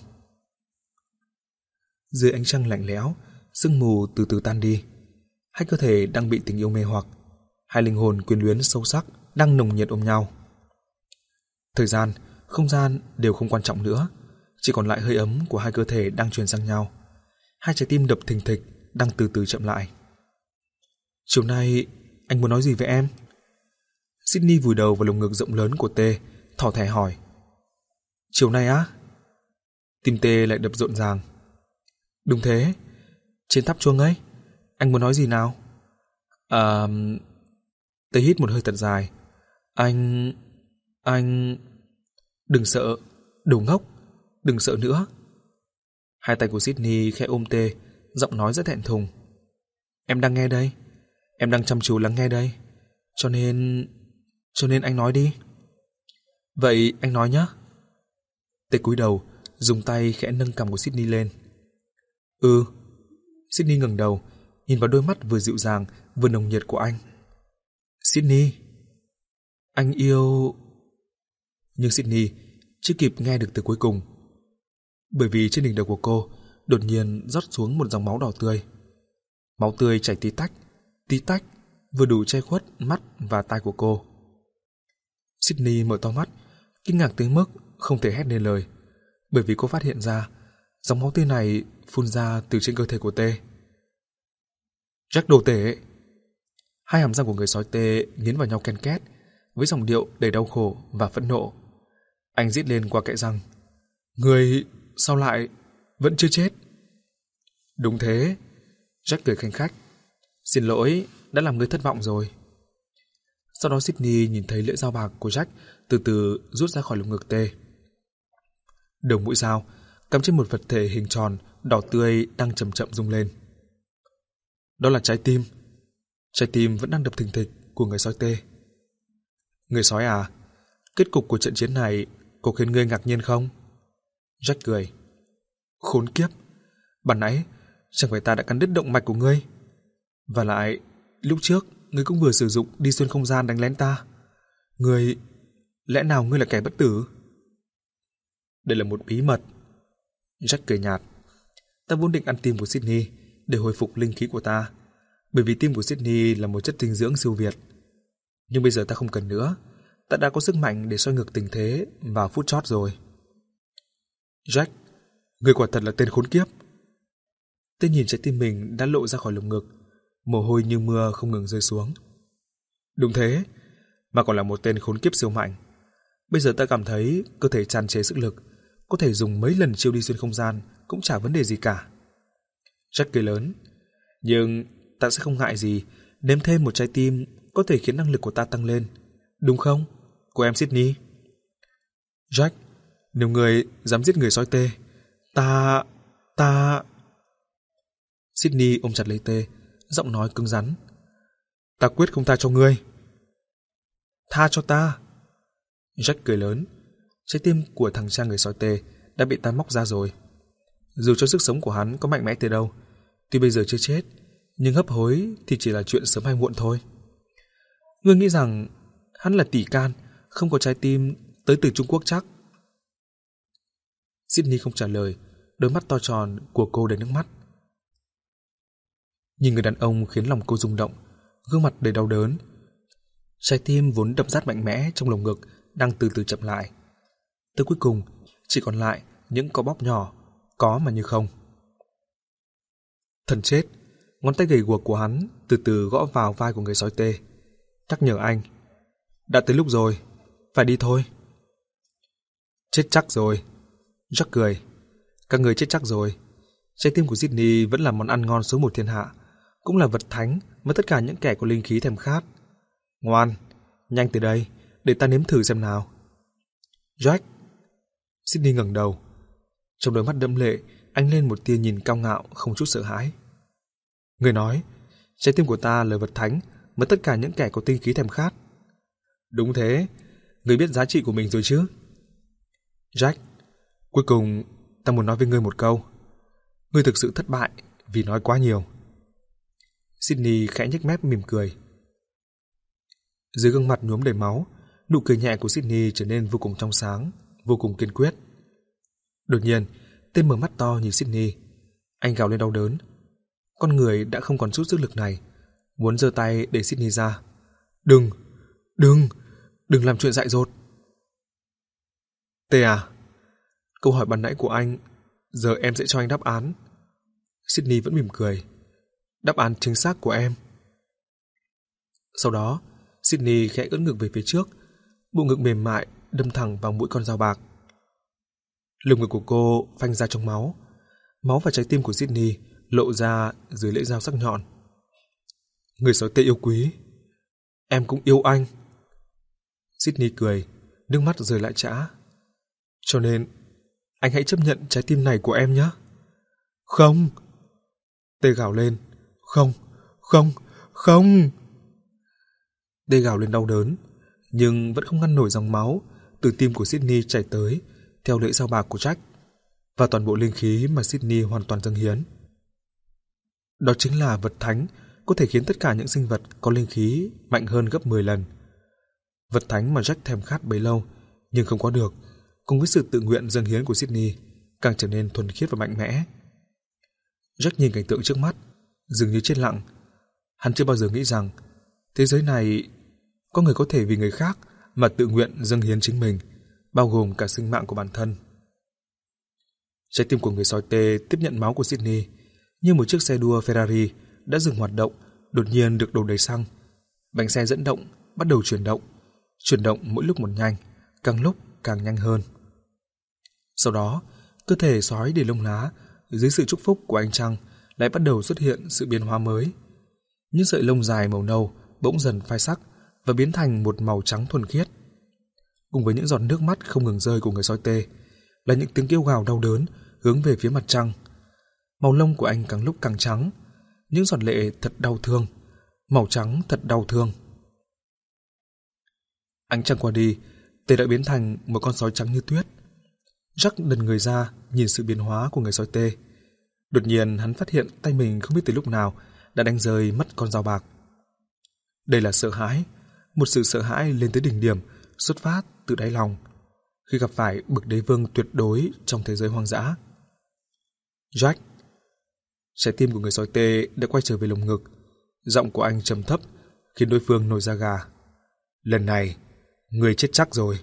Dưới ánh trăng lạnh lẽo, sương mù từ từ tan đi. Hai cơ thể đang bị tình yêu mê hoặc, hai linh hồn quyến luyến sâu sắc đang nồng nhiệt ôm nhau. Thời gian, không gian đều không quan trọng nữa, chỉ còn lại hơi ấm của hai cơ thể đang truyền sang nhau. Hai trái tim đập thình thịch đang từ từ chậm lại. Chiều nay anh muốn nói gì với em? Sydney vùi đầu vào lồng ngực rộng lớn của Tê, thỏ thẻ hỏi. Chiều nay á? Tim Tê lại đập rộn ràng. Đúng thế, trên tháp chuông ấy. Anh muốn nói gì nào? À... Tê hít một hơi thật dài. Anh... Anh... Đừng sợ, đồ ngốc, đừng sợ nữa. Hai tay của Sydney khẽ ôm Tê, giọng nói rất thẹn thùng. Em đang nghe đây, em đang chăm chú lắng nghe đây. Cho nên... Cho nên anh nói đi. Vậy anh nói nhé. Tê cúi đầu, dùng tay khẽ nâng cằm của Sydney lên. Ừ. Sydney ngẩng đầu, nhìn vào đôi mắt vừa dịu dàng vừa nồng nhiệt của anh. Sydney, anh yêu... Nhưng Sydney chưa kịp nghe được từ cuối cùng, bởi vì trên đỉnh đầu của cô đột nhiên rót xuống một dòng máu đỏ tươi. Máu tươi chảy tí tách, tí tách, vừa đủ che khuất mắt và tai của cô. Sydney mở to mắt, kinh ngạc tới mức không thể hét nên lời, bởi vì cô phát hiện ra dòng máu tươi này phun ra từ trên cơ thể của Tê. Jack đồ tể! Hai hàm răng của người sói Tê nghiến vào nhau ken két, với giọng điệu đầy đau khổ và phẫn nộ. Anh rít lên qua kẽ răng. Người sao lại vẫn chưa chết? Đúng thế. Jack cười khanh khách. Xin lỗi, đã làm ngươi thất vọng rồi. Sau đó Sydney nhìn thấy lưỡi dao bạc của Jack từ từ rút ra khỏi lồng ngực Tê. Đầu mũi dao cắm trên một vật thể hình tròn đỏ tươi đang chậm chậm rung lên. Đó là trái tim. Trái tim vẫn đang đập thình thịch của người sói Tê. Người sói à, kết cục của trận chiến này có khiến ngươi ngạc nhiên không? Jack cười. Khốn kiếp, ban nãy chẳng phải ta đã cắn đứt động mạch của ngươi? Và lại, lúc trước ngươi cũng vừa sử dụng đi xuyên không gian đánh lén ta. Ngươi, lẽ nào ngươi là kẻ bất tử? Đây là một bí mật. Jack cười nhạt. Ta vốn định ăn tim của Sydney để hồi phục linh khí của ta, bởi vì tim của Sydney là một chất dinh dưỡng siêu việt. Nhưng bây giờ ta không cần nữa, ta đã có sức mạnh để xoay ngược tình thế vào phút chót rồi. Jack, ngươi quả thật là tên khốn kiếp. Tên nhìn trái tim mình đã lộ ra khỏi lồng ngực, mồ hôi như mưa không ngừng rơi xuống. Đúng thế, mà còn là một tên khốn kiếp siêu mạnh. Bây giờ ta cảm thấy cơ thể tràn trề sức lực, có thể dùng mấy lần chiêu đi xuyên không gian cũng chả vấn đề gì cả. Jack cười lớn. Nhưng ta sẽ không ngại gì nếm thêm một trái tim có thể khiến năng lực của ta tăng lên, đúng không, cô em Sydney? Jack, nếu người dám giết người sói Tê, ta... ta... Sydney ôm chặt lấy Tê, giọng nói cứng rắn. Ta quyết không tha cho ngươi. Tha cho ta. Jack cười lớn. Trái tim của thằng cha người sói Tê đã bị ta móc ra rồi. Dù cho sức sống của hắn có mạnh mẽ tới đâu, tuy bây giờ chưa chết, nhưng hấp hối thì chỉ là chuyện sớm hay muộn thôi. Ngươi nghĩ rằng hắn là tỷ can, không có trái tim, tới từ Trung Quốc chắc? Sydney không trả lời, đôi mắt to tròn của cô đầy nước mắt. Nhìn người đàn ông khiến lòng cô rung động, gương mặt đầy đau đớn. Trái tim vốn đập rát mạnh mẽ trong lồng ngực đang từ từ chậm lại. Tới cuối cùng, chỉ còn lại những co bóp nhỏ, có mà như không. Thần chết, ngón tay gầy guộc của hắn từ từ gõ vào vai của người sói tê, nhắc nhở anh. Đã tới lúc rồi, phải đi thôi. Chết chắc rồi. Jack cười. Các người chết chắc rồi. Trái tim của Sydney vẫn là món ăn ngon số một thiên hạ, cũng là vật thánh mà tất cả những kẻ có linh khí thèm khát. Ngoan, nhanh tới đây, để ta nếm thử xem nào. Jack. Sydney ngẩng đầu. Trong đôi mắt đẫm lệ, ánh lên một tia nhìn cao ngạo không chút sợ hãi. Người nói, trái tim của ta là vật thánh mà tất cả những kẻ có tinh khí thèm khát. Đúng thế, người biết giá trị của mình rồi chứ. Jack, cuối cùng ta muốn nói với ngươi một câu. Ngươi thực sự thất bại vì nói quá nhiều. Sydney khẽ nhếch mép mỉm cười. Dưới gương mặt nhuốm đầy máu, nụ cười nhẹ của Sydney trở nên vô cùng trong sáng, vô cùng kiên quyết. Đột nhiên, tên mở mắt to nhìn Sydney. Anh gào lên đau đớn. Con người đã không còn chút sức lực này, muốn giơ tay để Sydney ra. Đừng, đừng, đừng làm chuyện dại dột. Tê à, câu hỏi ban nãy của anh, giờ em sẽ cho anh đáp án. Sydney vẫn mỉm cười. Đáp án chính xác của em. Sau đó, Sydney khẽ ưỡn ngực về phía trước, bộ ngực mềm mại đâm thẳng vào mũi con dao bạc. Lồng ngực của cô phanh ra trong máu, máu và trái tim của Sydney lộ ra dưới lưỡi dao sắc nhọn. Người sói tê yêu quý, em cũng yêu anh. Sydney cười, nước mắt rơi lại trã. Cho nên, anh hãy chấp nhận trái tim này của em nhé. Không! Tê gào lên. Không, không, không! Tê gào lên đau đớn, nhưng vẫn không ngăn nổi dòng máu từ tim của Sydney chảy tới theo lưỡi dao bạc của Jack và toàn bộ linh khí mà Sydney hoàn toàn dâng hiến. Đó chính là vật thánh có thể khiến tất cả những sinh vật có linh khí mạnh hơn gấp mười lần. Vật thánh mà Jack thèm khát bấy lâu nhưng không có được, cùng với sự tự nguyện dâng hiến của Sydney càng trở nên thuần khiết và mạnh mẽ. Jack nhìn cảnh tượng trước mắt, dường như chết lặng. Hắn chưa bao giờ nghĩ rằng thế giới này có người có thể vì người khác mà tự nguyện dâng hiến chính mình, bao gồm cả sinh mạng của bản thân. Trái tim của người sói tê tiếp nhận máu của Sydney, như một chiếc xe đua Ferrari đã dừng hoạt động, đột nhiên được đổ đầy xăng. Bánh xe dẫn động bắt đầu chuyển động, chuyển động mỗi lúc một nhanh, càng lúc càng nhanh hơn. Sau đó, cơ thể sói đầy lông lá dưới sự chúc phúc của ánh trăng lại bắt đầu xuất hiện sự biến hóa mới. Những sợi lông dài màu nâu bỗng dần phai sắc và biến thành một màu trắng thuần khiết. Cùng với những giọt nước mắt không ngừng rơi của người sói tê là những tiếng kêu gào đau đớn hướng về phía mặt trăng. Màu lông của anh càng lúc càng trắng, những giọt lệ thật đau thương, màu trắng thật đau thương. Ánh trăng qua đi, tê đã biến thành một con sói trắng như tuyết. Jack đần người ra nhìn sự biến hóa của người sói tê. Đột nhiên hắn phát hiện tay mình không biết từ lúc nào đã đánh rơi mất con dao bạc. Đây là sợ hãi, một sự sợ hãi lên tới đỉnh điểm, xuất phát từ đáy lòng, khi gặp phải bậc đế vương tuyệt đối trong thế giới hoang dã. Jack. Trái tim của người sói tê đã quay trở về lồng ngực. Giọng của anh trầm thấp khiến đối phương nổi da gà. Lần này, người chết chắc rồi.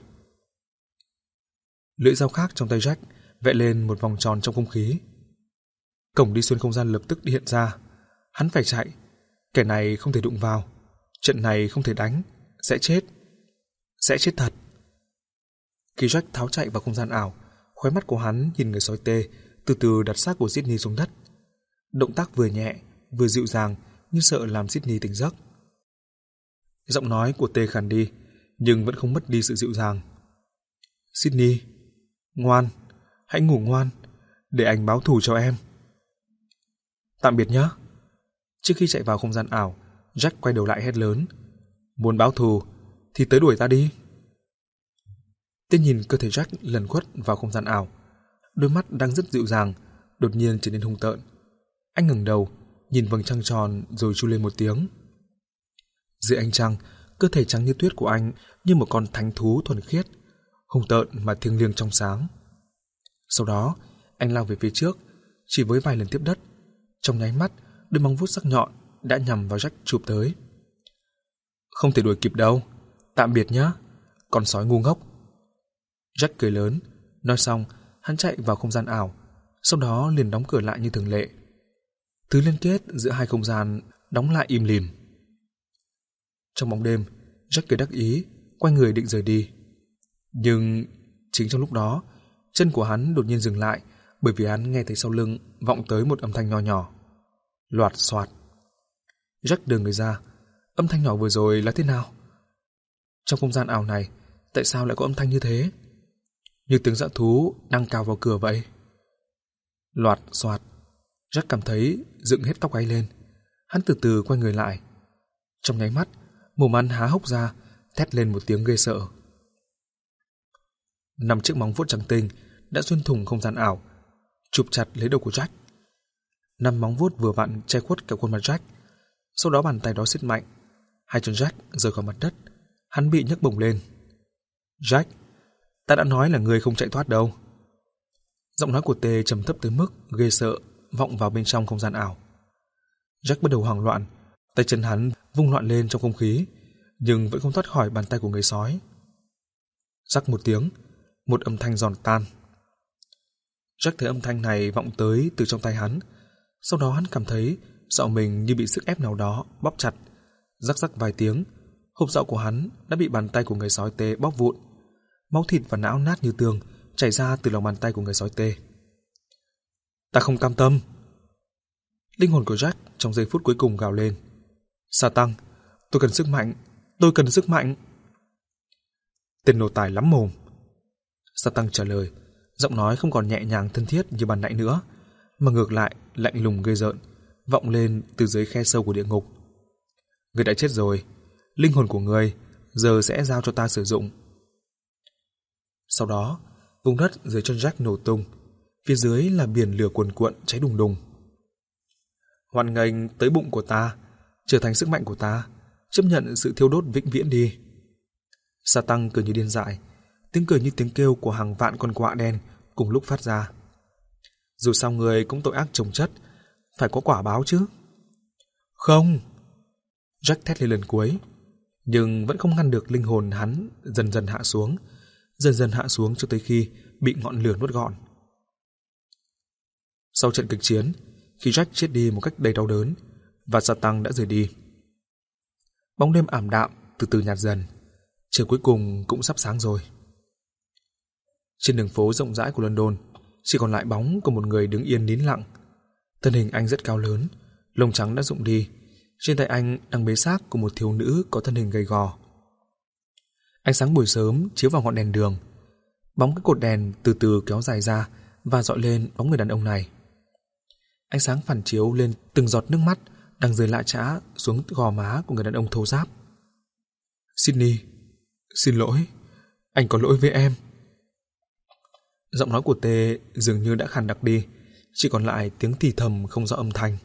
Lưỡi dao khác trong tay Jack vẽ lên một vòng tròn trong không khí. Cổng đi xuyên không gian lập tức hiện ra. Hắn phải chạy. Kẻ này không thể đụng vào. Trận này không thể đánh. Sẽ chết. Sẽ chết thật. Khi Jack tháo chạy vào không gian ảo, khóe mắt của hắn nhìn người sói tê từ từ đặt xác của Sydney xuống đất. Động tác vừa nhẹ, vừa dịu dàng như sợ làm Sydney tỉnh giấc. Giọng nói của tê khàn đi, nhưng vẫn không mất đi sự dịu dàng. Sydney, ngoan, hãy ngủ ngoan, để anh báo thù cho em. Tạm biệt nhé. Trước khi chạy vào không gian ảo, Jack quay đầu lại hét lớn. Muốn báo thù thì tới đuổi ta đi. Tên nhìn cơ thể Jack lẩn khuất vào không gian ảo. Đôi mắt đang rất dịu dàng đột nhiên trở nên hung tợn. Anh ngẩng đầu, nhìn vầng trăng tròn rồi chu lên một tiếng. Dưới ánh trăng, cơ thể trắng như tuyết của anh như một con thánh thú thuần khiết, hung tợn mà thiêng liêng trong sáng. Sau đó, anh lao về phía trước, chỉ với vài lần tiếp đất. Trong nháy mắt, đôi móng vuốt sắc nhọn đã nhằm vào Jack chụp tới. Không thể đuổi kịp đâu. Tạm biệt nhé, con sói ngu ngốc. Jack cười lớn, nói xong, hắn chạy vào không gian ảo, sau đó liền đóng cửa lại như thường lệ. Thứ liên kết giữa hai không gian đóng lại im lìm. Trong bóng đêm, Jack cười đắc ý, quay người định rời đi. Nhưng chính trong lúc đó, chân của hắn đột nhiên dừng lại, bởi vì hắn nghe thấy sau lưng vọng tới một âm thanh nho nhỏ. Loạt xoạt. Jack đưa người ra. Âm thanh nhỏ vừa rồi là thế nào? Trong không gian ảo này, tại sao lại có âm thanh như thế? Như tiếng dã thú đang cào vào cửa vậy. Loạt xoạt. Jack cảm thấy dựng hết tóc gáy lên. Hắn từ từ quay người lại. Trong nháy mắt, mồm hắn há hốc ra, thét lên một tiếng ghê sợ. Năm chiếc móng vuốt trắng tinh đã xuyên thủng không gian ảo, chụp chặt lấy đầu của Jack. Năm móng vuốt vừa vặn che khuất cả khuôn mặt Jack. Sau đó bàn tay đó siết mạnh, hai chân Jack rời khỏi mặt đất. Hắn bị nhấc bổng lên. Jack, ta đã nói là ngươi không chạy thoát đâu. Giọng nói của T trầm thấp tới mức ghê sợ vọng vào bên trong không gian ảo. Jack bắt đầu hoảng loạn, tay chân hắn vung loạn lên trong không khí, nhưng vẫn không thoát khỏi bàn tay của người sói. Rắc một tiếng, một âm thanh giòn tan. Jack thấy âm thanh này vọng tới từ trong tay hắn, sau đó hắn cảm thấy giọng mình như bị sức ép nào đó bóp chặt. Rắc rắc vài tiếng, hộp giọng của hắn đã bị bàn tay của người sói tê bóp vụn. Máu thịt và não nát như tương chảy ra từ lòng bàn tay của người sói tê. Ta không cam tâm. Linh hồn của Jack trong giây phút cuối cùng gào lên. Sa tăng, tôi cần sức mạnh, tôi cần sức mạnh. Tên nô tài lắm mồm. Sa tăng trả lời, giọng nói không còn nhẹ nhàng thân thiết như ban nãy nữa, mà ngược lại lạnh lùng ghê rợn, vọng lên từ dưới khe sâu của địa ngục. Ngươi đã chết rồi, linh hồn của ngươi giờ sẽ giao cho ta sử dụng. Sau đó, vùng đất dưới chân Jack nổ tung, phía dưới là biển lửa cuồn cuộn cháy đùng đùng. Hoan nghênh tới bụng của ta, trở thành sức mạnh của ta, chấp nhận sự thiêu đốt vĩnh viễn đi. Sa tăng cười như điên dại, tiếng cười như tiếng kêu của hàng vạn con quạ đen cùng lúc phát ra. Dù sao người cũng tội ác chồng chất, phải có quả báo chứ. Không! Jack thét lên lần cuối, nhưng vẫn không ngăn được linh hồn hắn dần dần hạ xuống, dần dần hạ xuống cho tới khi bị ngọn lửa nuốt gọn. Sau trận kịch chiến, khi Jack chết đi một cách đầy đau đớn và Sa tăng đã rời đi, bóng đêm ảm đạm từ từ nhạt dần, trời cuối cùng cũng sắp sáng rồi. Trên đường phố rộng rãi của London chỉ còn lại bóng của một người đứng yên nín lặng. Thân hình anh rất cao lớn, lông trắng đã rụng đi, trên tay anh đang bế xác của một thiếu nữ có thân hình gầy gò. Ánh sáng buổi sớm chiếu vào ngọn đèn đường, bóng cái cột đèn từ từ kéo dài ra và dọi lên bóng người đàn ông này. Ánh sáng phản chiếu lên từng giọt nước mắt đang rơi lạ chã xuống gò má của người đàn ông thô ráp. Sydney, xin lỗi, anh có lỗi với em. Giọng nói của Tê dường như đã khàn đặc đi, chỉ còn lại tiếng thì thầm không rõ âm thanh.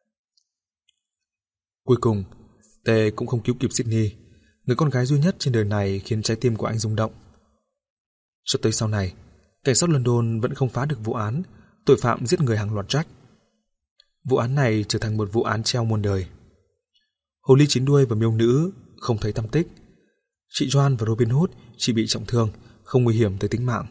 Cuối cùng, Tê cũng không cứu kịp Sydney, người con gái duy nhất trên đời này khiến trái tim của anh rung động. Cho tới sau này, cảnh sát London vẫn không phá được vụ án tội phạm giết người hàng loạt Jack. Vụ án này trở thành một vụ án treo muôn đời. Hồ ly chín đuôi và miêu nữ không thấy tăm tích. Chị Joan và Robin Hood chỉ bị trọng thương, không nguy hiểm tới tính mạng.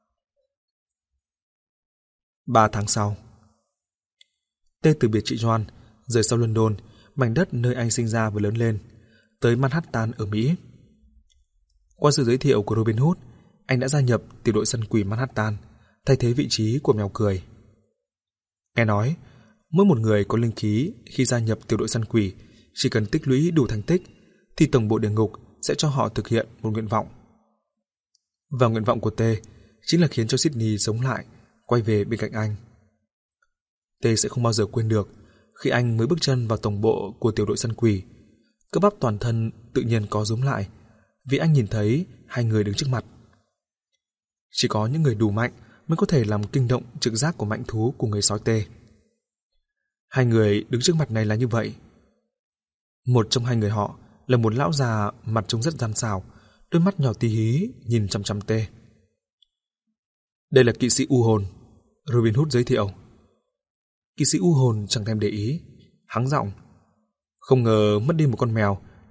Ba tháng sau, Tê từ biệt chị Joan, rời sau London, mảnh đất nơi anh sinh ra và lớn lên, tới Manhattan ở Mỹ. Qua sự giới thiệu của Robin Hood, anh đã gia nhập tiểu đội săn quỷ Manhattan, thay thế vị trí của mèo cười. Nghe nói, mỗi một người có linh khí khi gia nhập tiểu đội săn quỷ chỉ cần tích lũy đủ thành tích thì tổng bộ địa ngục sẽ cho họ thực hiện một nguyện vọng. Và nguyện vọng của T chính là khiến cho Sydney sống lại, quay về bên cạnh anh. T sẽ không bao giờ quên được khi anh mới bước chân vào tổng bộ của tiểu đội săn quỷ, cơ bắp toàn thân tự nhiên co rúm lại vì anh nhìn thấy hai người đứng trước mặt. Chỉ có những người đủ mạnh mới có thể làm kinh động trực giác của mãnh thú của người sói T. Hai người đứng trước mặt này là như vậy. Một trong hai người họ là một lão già mặt trông rất gian xảo, đôi mắt nhỏ tí hí nhìn chằm chằm T. Đây là kỵ sĩ u hồn, Robin Hood giới thiệu. Kỵ sĩ u hồn chẳng thèm để ý, hắng giọng. Không ngờ mất đi một con mèo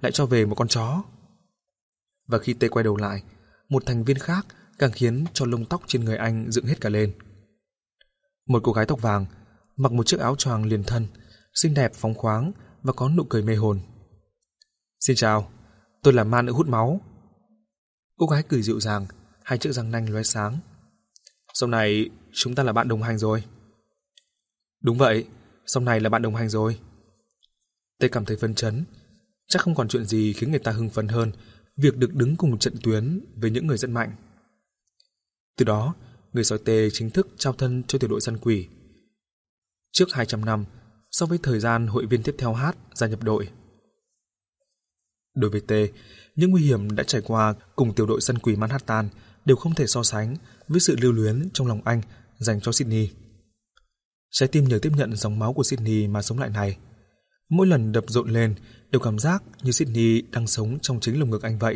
lại cho về một con chó. Và khi Tê quay đầu lại, một thành viên khác càng khiến cho lông tóc trên người anh dựng hết cả lên. Một cô gái tóc vàng, mặc một chiếc áo choàng liền thân, xinh đẹp phóng khoáng và có nụ cười mê hồn. Xin chào, tôi là ma nữ hút máu. Cô gái cười dịu dàng, hai chiếc răng nanh lóe sáng. Sau này chúng ta là bạn đồng hành rồi. Đúng vậy, sau này là bạn đồng hành rồi. Tê cảm thấy phấn chấn. Chắc không còn chuyện gì khiến người ta hưng phấn hơn việc được đứng cùng trận tuyến với những người rất mạnh. Từ đó, người sói Tê chính thức trao thân cho tiểu đội săn quỷ. Trước hai trăm năm, so với thời gian hội viên tiếp theo hát gia nhập đội. Đối với Tê, những nguy hiểm đã trải qua cùng tiểu đội săn quỷ Manhattan đều không thể so sánh với sự lưu luyến trong lòng anh dành cho Sydney. Trái tim nhờ tiếp nhận dòng máu của Sydney mà sống lại này. Mỗi lần đập rộn lên đều cảm giác như Sydney đang sống trong chính lồng ngực anh vậy.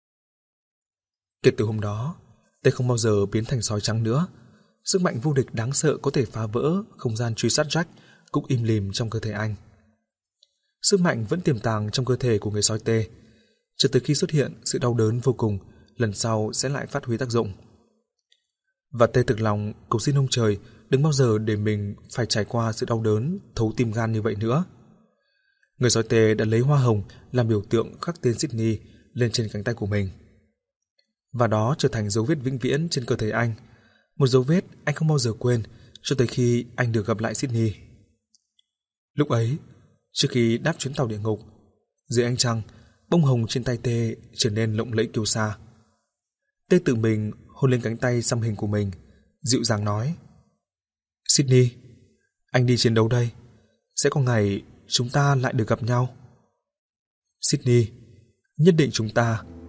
Kể từ hôm đó, Tê không bao giờ biến thành sói trắng nữa. Sức mạnh vô địch đáng sợ có thể phá vỡ không gian truy sát Jack cũng im lìm trong cơ thể anh. Sức mạnh vẫn tiềm tàng trong cơ thể của người sói Tê, cho tới khi xuất hiện sự đau đớn vô cùng, lần sau sẽ lại phát huy tác dụng. Và Tê thực lòng cầu xin ông trời đừng bao giờ để mình phải trải qua sự đau đớn thấu tim gan như vậy nữa. Người sói Tê đã lấy hoa hồng làm biểu tượng khắc tên Sydney lên trên cánh tay của mình. Và đó trở thành dấu vết vĩnh viễn trên cơ thể anh, một dấu vết anh không bao giờ quên cho tới khi anh được gặp lại Sydney. Lúc ấy, trước khi đáp chuyến tàu địa ngục, dưới ánh trăng, bông hồng trên tay Tê trở nên lộng lẫy kiêu sa. Tê tự mình hôn lên cánh tay xăm hình của mình, dịu dàng nói: Sydney, anh đi chiến đấu đây, sẽ có ngày chúng ta lại được gặp nhau. Sydney, nhất định chúng ta